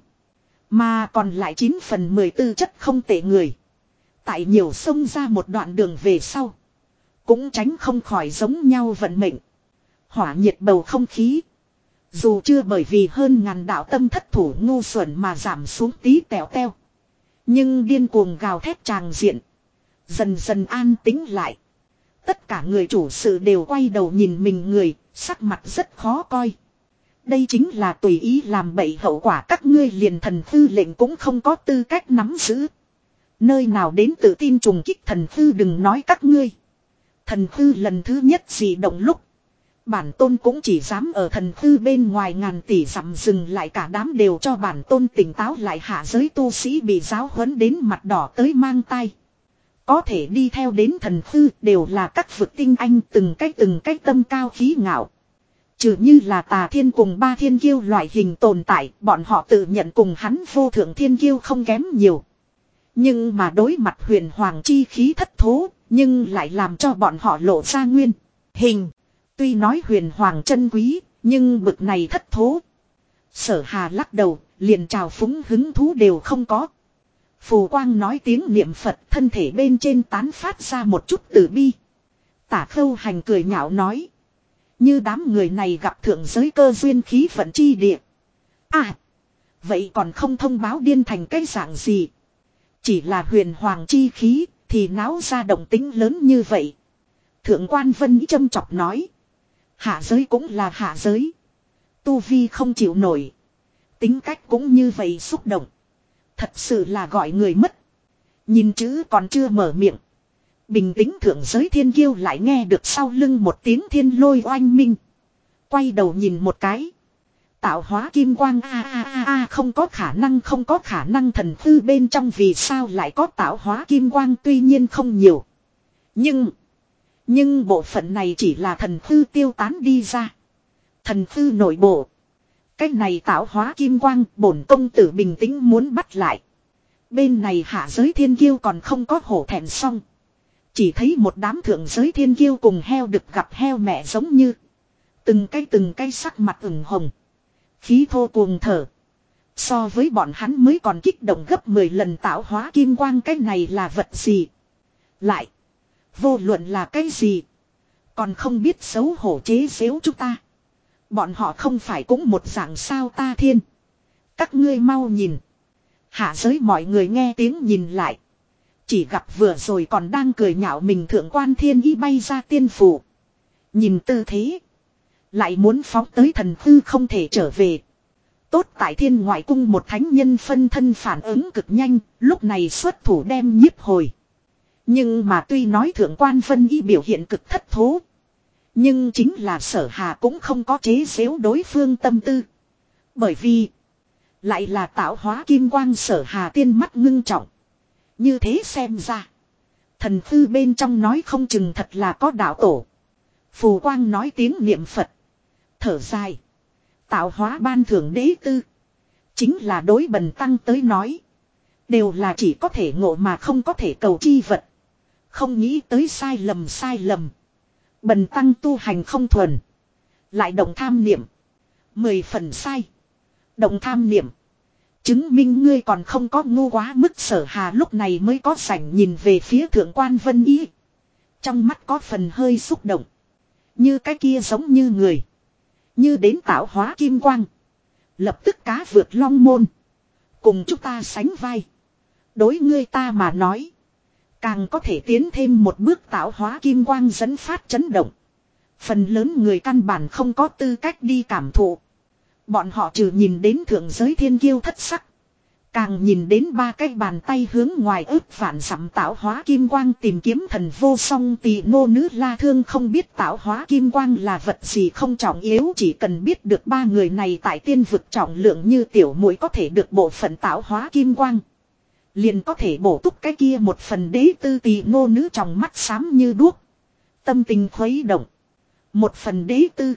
Mà còn lại chín phần mười tư chất không tệ người, tại nhiều sông ra một đoạn đường về sau cũng tránh không khỏi giống nhau vận mệnh. Hỏa nhiệt bầu không khí, dù chưa bởi vì hơn ngàn đạo tâm thất thủ ngu xuẩn mà giảm xuống tí tèo teo, Nhưng điên cuồng gào thét tràng diện. Dần dần an tĩnh lại. Tất cả người chủ sự đều quay đầu nhìn mình người, sắc mặt rất khó coi. Đây chính là tùy ý làm bậy hậu quả, các ngươi liền thần thư lệnh cũng không có tư cách nắm giữ. Nơi nào đến tự tin trùng kích thần thư, đừng nói các ngươi. Thần thư lần thứ nhất dị động lúc. Bản tôn cũng chỉ dám ở thần thư bên ngoài ngàn tỷ dặm dừng lại, cả đám đều cho bản tôn tỉnh táo lại, hạ giới tu sĩ bị giáo huấn đến mặt đỏ tới mang tai. Có thể đi theo đến thần thư đều là các vực tinh anh, từng cách từng cách tâm cao khí ngạo. Trừ như là Tà Thiên cùng Ba Thiên Kiêu loại hình tồn tại, bọn họ tự nhận cùng hắn vô thượng thiên kiêu không kém nhiều. Nhưng mà đối mặt huyền hoàng chi khí thất thố, nhưng lại làm cho bọn họ lộ ra nguyên hình. Tuy nói huyền hoàng chân quý, nhưng bực này thất thố. Sở Hà lắc đầu, liền trào phúng hứng thú đều không có. Phù Quang nói tiếng niệm Phật, thân thể bên trên tán phát ra một chút từ bi. Tả Khâu Hành cười nhạo nói. Như đám người này gặp thượng giới cơ duyên khí vận chi địa. À, vậy còn không thông báo điên thành cái dạng gì. Chỉ là huyền hoàng chi khí, thì náo ra động tính lớn như vậy. Thượng quan Vân châm chọc nói. Hạ giới cũng là hạ giới. Tu vi không chịu nổi. Tính cách cũng như vậy xúc động. Thật sự là gọi người mất. Nhìn chữ còn chưa mở miệng. Bình tĩnh thượng giới thiên kiêu lại nghe được sau lưng một tiếng thiên lôi oanh minh. Quay đầu nhìn một cái. Tạo hóa kim quang a a a a, không có khả năng, không có khả năng, thần thư bên trong vì sao lại có tạo hóa kim quang, tuy nhiên không nhiều. Nhưng, nhưng bộ phận này chỉ là thần thư tiêu tán đi ra. Thần thư nội bộ. Cách này tạo hóa kim quang, bổn công tử bình tĩnh muốn bắt lại. Bên này hạ giới thiên kiêu còn không có hổ thẹn xong. Chỉ thấy một đám thượng giới thiên kiêu cùng heo được gặp heo mẹ giống như. Từng cây từng cây sắc mặt ửng hồng. Khí thô cuồng thở. So với bọn hắn mới còn kích động gấp mười lần tạo hóa kim quang, cái này là vật gì? Lại. Vô luận là cái gì? Còn không biết xấu hổ chế giễu chúng ta. Bọn họ không phải cũng một dạng sao ta thiên. Các ngươi mau nhìn. Hạ giới mọi người nghe tiếng nhìn lại. Chỉ gặp vừa rồi còn đang cười nhạo mình thượng quan thiên ý bay ra tiên phủ. Nhìn tư thế. Lại muốn phóng tới thần hư không thể trở về. Tốt tại thiên ngoại cung một thánh nhân phân thân phản ứng cực nhanh. Lúc này xuất thủ đem nhiếp hồi. Nhưng mà tuy nói thượng quan Vân Y biểu hiện cực thất thố. Nhưng chính là Sở Hà cũng không có chế giễu đối phương tâm tư. Bởi vì. Lại là tạo hóa kim quang, Sở Hà tiên mắt ngưng trọng. Như thế xem ra. Thần thư bên trong nói không chừng thật là có đạo tổ. Phù Quang nói tiếng niệm Phật. Thở dài. Tạo hóa ban thưởng đế tư. Chính là đối bần tăng tới nói. Đều là chỉ có thể ngộ mà không có thể cầu chi vật. Không nghĩ tới sai lầm sai lầm. Bần tăng tu hành không thuần. Lại động tham niệm. Mười phần sai. Động tham niệm. Chứng minh ngươi còn không có ngu quá mức. Sở Hà lúc này mới có sảnh nhìn về phía thượng quan Vân Y. Trong mắt có phần hơi xúc động. Như cái kia giống như người. Như đến tạo hóa kim quang. Lập tức cá vượt long môn. Cùng chúng ta sánh vai. Đối ngươi ta mà nói. Càng có thể tiến thêm một bước, tạo hóa kim quang dẫn phát chấn động. Phần lớn người căn bản không có tư cách đi cảm thụ. Bọn họ trừ nhìn đến thượng giới thiên kiêu thất sắc. Càng nhìn đến ba cái bàn tay hướng ngoài ước vạn dặm tạo hóa kim quang tìm kiếm thần vô song tỳ nô nữ La Thương, không biết tạo hóa kim quang là vật gì không trọng yếu, chỉ cần biết được ba người này tại tiên vực trọng lượng như tiểu muội có thể được bộ phận tạo hóa kim quang. Liền có thể bổ túc cái kia một phần đế tư tỳ nô nữ trong mắt xám như đuốc. Tâm tình khuấy động. Một phần đế tư.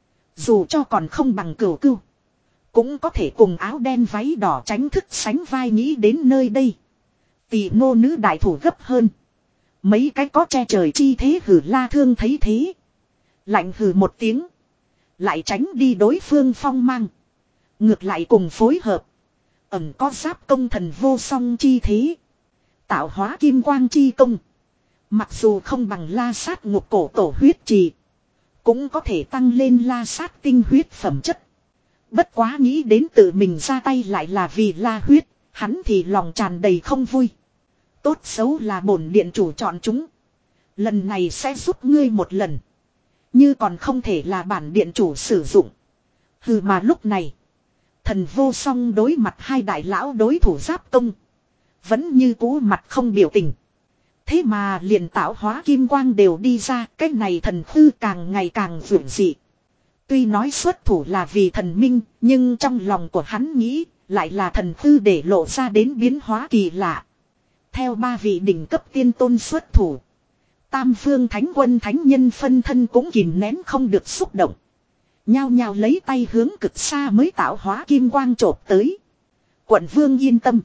Dù cho còn không bằng cửu cưu. Cũng có thể cùng áo đen váy đỏ tránh thức sánh vai, nghĩ đến nơi đây. Tỳ nô nữ đại thủ gấp hơn. Mấy cái có che trời chi thế hử La Thương thấy thế. Lạnh hử một tiếng. Lại tránh đi đối phương phong mang. Ngược lại cùng phối hợp. Ẩm có giáp công thần vô song chi thế. Tạo hóa kim quang chi công. Mặc dù không bằng la sát ngục cổ tổ huyết trì. Cũng có thể tăng lên la sát tinh huyết phẩm chất. Bất quá nghĩ đến tự mình ra tay lại là vì la huyết. Hắn thì lòng tràn đầy không vui. Tốt xấu là bổn điện chủ chọn chúng. Lần này sẽ giúp ngươi một lần. Như còn không thể là bản điện chủ sử dụng. Hừ mà lúc này. Thần vô song đối mặt hai đại lão đối thủ giáp công. Vẫn như cũ mặt không biểu tình. Thế mà liền tạo hóa kim quang đều đi ra. Cái này thần khư càng ngày càng vượng dị. Tuy nói xuất thủ là vì thần minh. Nhưng trong lòng của hắn nghĩ. Lại là thần khư để lộ ra đến biến hóa kỳ lạ. Theo ba vị đỉnh cấp tiên tôn xuất thủ. Tam phương thánh quân thánh nhân phân thân cũng kìm nén không được xúc động. Nhao nhao lấy tay hướng cực xa mới tạo hóa kim quang chộp tới. Quận vương yên tâm.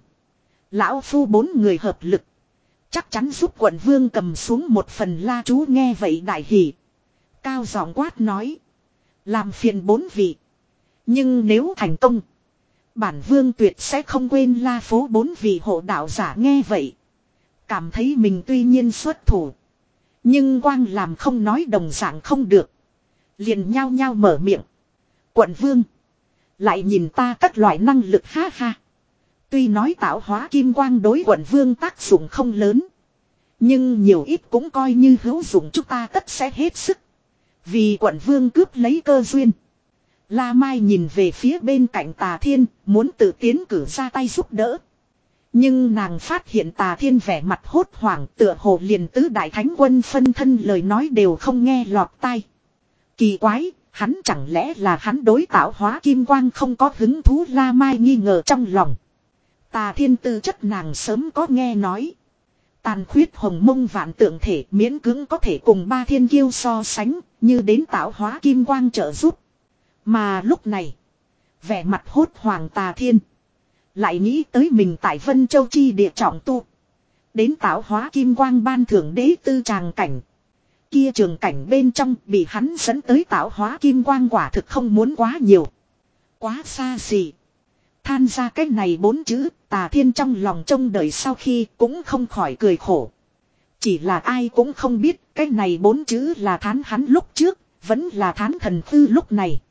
Lão phu bốn người hợp lực. Chắc chắn giúp quận vương cầm xuống một phần la chú nghe vậy đại hỉ. Cao giọng quát nói. Làm phiền bốn vị. Nhưng nếu thành công. Bản vương tuyệt sẽ không quên la phố bốn vị hộ đạo giả nghe vậy. Cảm thấy mình tuy nhiên xuất thủ. Nhưng quang làm không nói đồng dạng không được. Liền nhao nhao mở miệng. Quận vương. Lại nhìn ta các loại năng lực ha ha. Tuy nói tạo hóa kim quang đối quận vương tác dụng không lớn. Nhưng nhiều ít cũng coi như hữu dụng chúng ta tất sẽ hết sức. Vì quận vương cướp lấy cơ duyên. La Mai nhìn về phía bên cạnh Tà Thiên. Muốn tự tiến cử ra tay giúp đỡ. Nhưng nàng phát hiện Tà Thiên vẻ mặt hốt hoảng tựa hồ liền tứ đại thánh quân phân thân lời nói đều không nghe lọt tai. Kỳ quái, hắn chẳng lẽ là hắn đối tạo hóa kim quang không có hứng thú La Mai nghi ngờ trong lòng. Tà Thiên tư chất nàng sớm có nghe nói. Tàn khuyết hồng mông vạn tượng thể miễn cưỡng có thể cùng ba thiên kiêu so sánh, như đến tạo hóa kim quang trợ giúp. Mà lúc này, vẻ mặt hốt hoàng Tà Thiên. Lại nghĩ tới mình tại Vân Châu Chi địa trọng tu. Đến tạo hóa kim quang ban thưởng đế tư tràng cảnh. Kia trường cảnh bên trong bị hắn dẫn tới tạo hóa kim quang quả thực không muốn quá nhiều. Quá xa xỉ. Than ra cái này bốn chữ Tà Thiên trong lòng trông đợi sau khi cũng không khỏi cười khổ. Chỉ là ai cũng không biết cái này bốn chữ là thán hắn lúc trước, vẫn là thán thần tư lúc này.